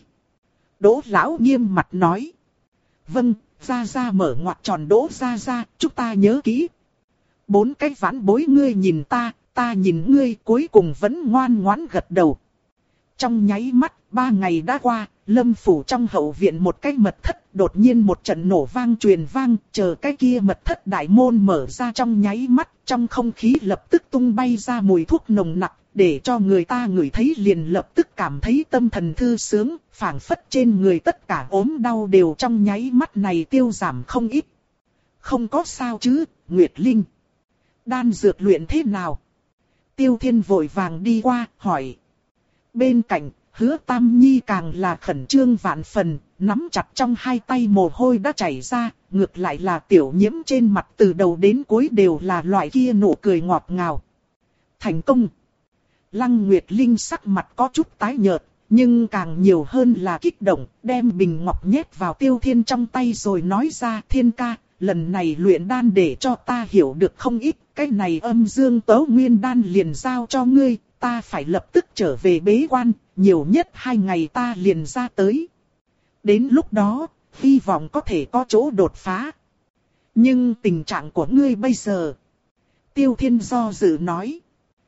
Đỗ lão nghiêm mặt nói. Vâng, ra ra mở ngoặc tròn Đỗ ra ra, chúng ta nhớ kỹ. Bốn cái vãn bối ngươi nhìn ta, ta nhìn ngươi, cuối cùng vẫn ngoan ngoãn gật đầu. Trong nháy mắt, ba ngày đã qua, Lâm phủ trong hậu viện một cái mật thất, đột nhiên một trận nổ vang truyền vang, chờ cái kia mật thất đại môn mở ra trong nháy mắt, trong không khí lập tức tung bay ra mùi thuốc nồng nặc, để cho người ta ngửi thấy liền lập tức cảm thấy tâm thần thư sướng, phảng phất trên người tất cả ốm đau đều trong nháy mắt này tiêu giảm không ít. Không có sao chứ, Nguyệt Linh. Đan dược luyện thế nào? Tiêu Thiên vội vàng đi qua, hỏi. Bên cạnh, Hứa Tam Nhi càng là khẩn trương vạn phần, nắm chặt trong hai tay mồ hôi đã chảy ra, ngược lại là Tiểu Nhiễm trên mặt từ đầu đến cuối đều là loại kia nụ cười ngọt ngào. Thành công! Lăng Nguyệt Linh sắc mặt có chút tái nhợt, nhưng càng nhiều hơn là kích động, đem bình ngọc nhét vào Tiêu Thiên trong tay rồi nói ra Thiên ca, lần này luyện đan để cho ta hiểu được không ít, cái này âm dương tấu nguyên đan liền giao cho ngươi. Ta phải lập tức trở về bế quan, nhiều nhất hai ngày ta liền ra tới. Đến lúc đó, hy vọng có thể có chỗ đột phá. Nhưng tình trạng của ngươi bây giờ... Tiêu Thiên do dự nói.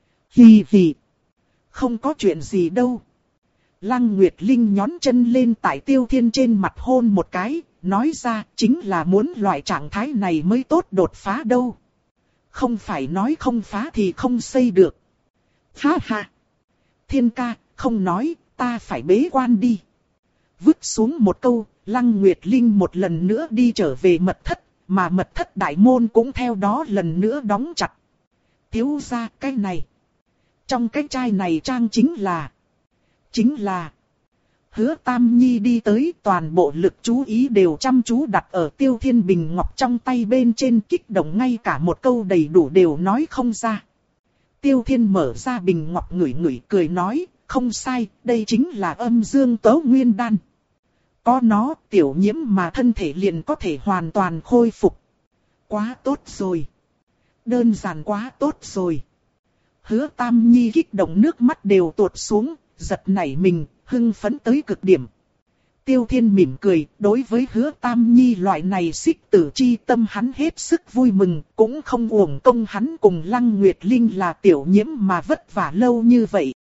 Hì hì. Không có chuyện gì đâu. Lăng Nguyệt Linh nhón chân lên tại Tiêu Thiên trên mặt hôn một cái, nói ra chính là muốn loại trạng thái này mới tốt đột phá đâu. Không phải nói không phá thì không xây được. Ha ha! Thiên ca, không nói, ta phải bế quan đi. vứt xuống một câu, Lăng Nguyệt Linh một lần nữa đi trở về mật thất, mà mật thất đại môn cũng theo đó lần nữa đóng chặt. Thiếu gia, cái này. Trong cái chai này trang chính là... Chính là... Hứa Tam Nhi đi tới, toàn bộ lực chú ý đều chăm chú đặt ở Tiêu Thiên bình ngọc trong tay bên trên, kích động ngay cả một câu đầy đủ đều nói không ra. Tiêu Thiên mở ra bình ngọc ngửi ngửi cười nói, không sai, đây chính là âm dương tấu nguyên đan. Có nó, tiểu nhiễm mà thân thể liền có thể hoàn toàn khôi phục. Quá tốt rồi. Đơn giản quá tốt rồi. Hứa Tam Nhi kích động nước mắt đều tuột xuống, giật nảy mình, hưng phấn tới cực điểm. Tiêu Thiên mỉm cười, đối với Hứa Tam Nhi loại này xích tử chi tâm hắn hết sức vui mừng, cũng không uổng công hắn cùng Lăng Nguyệt Linh là tiểu nhiễm mà vất vả lâu như vậy.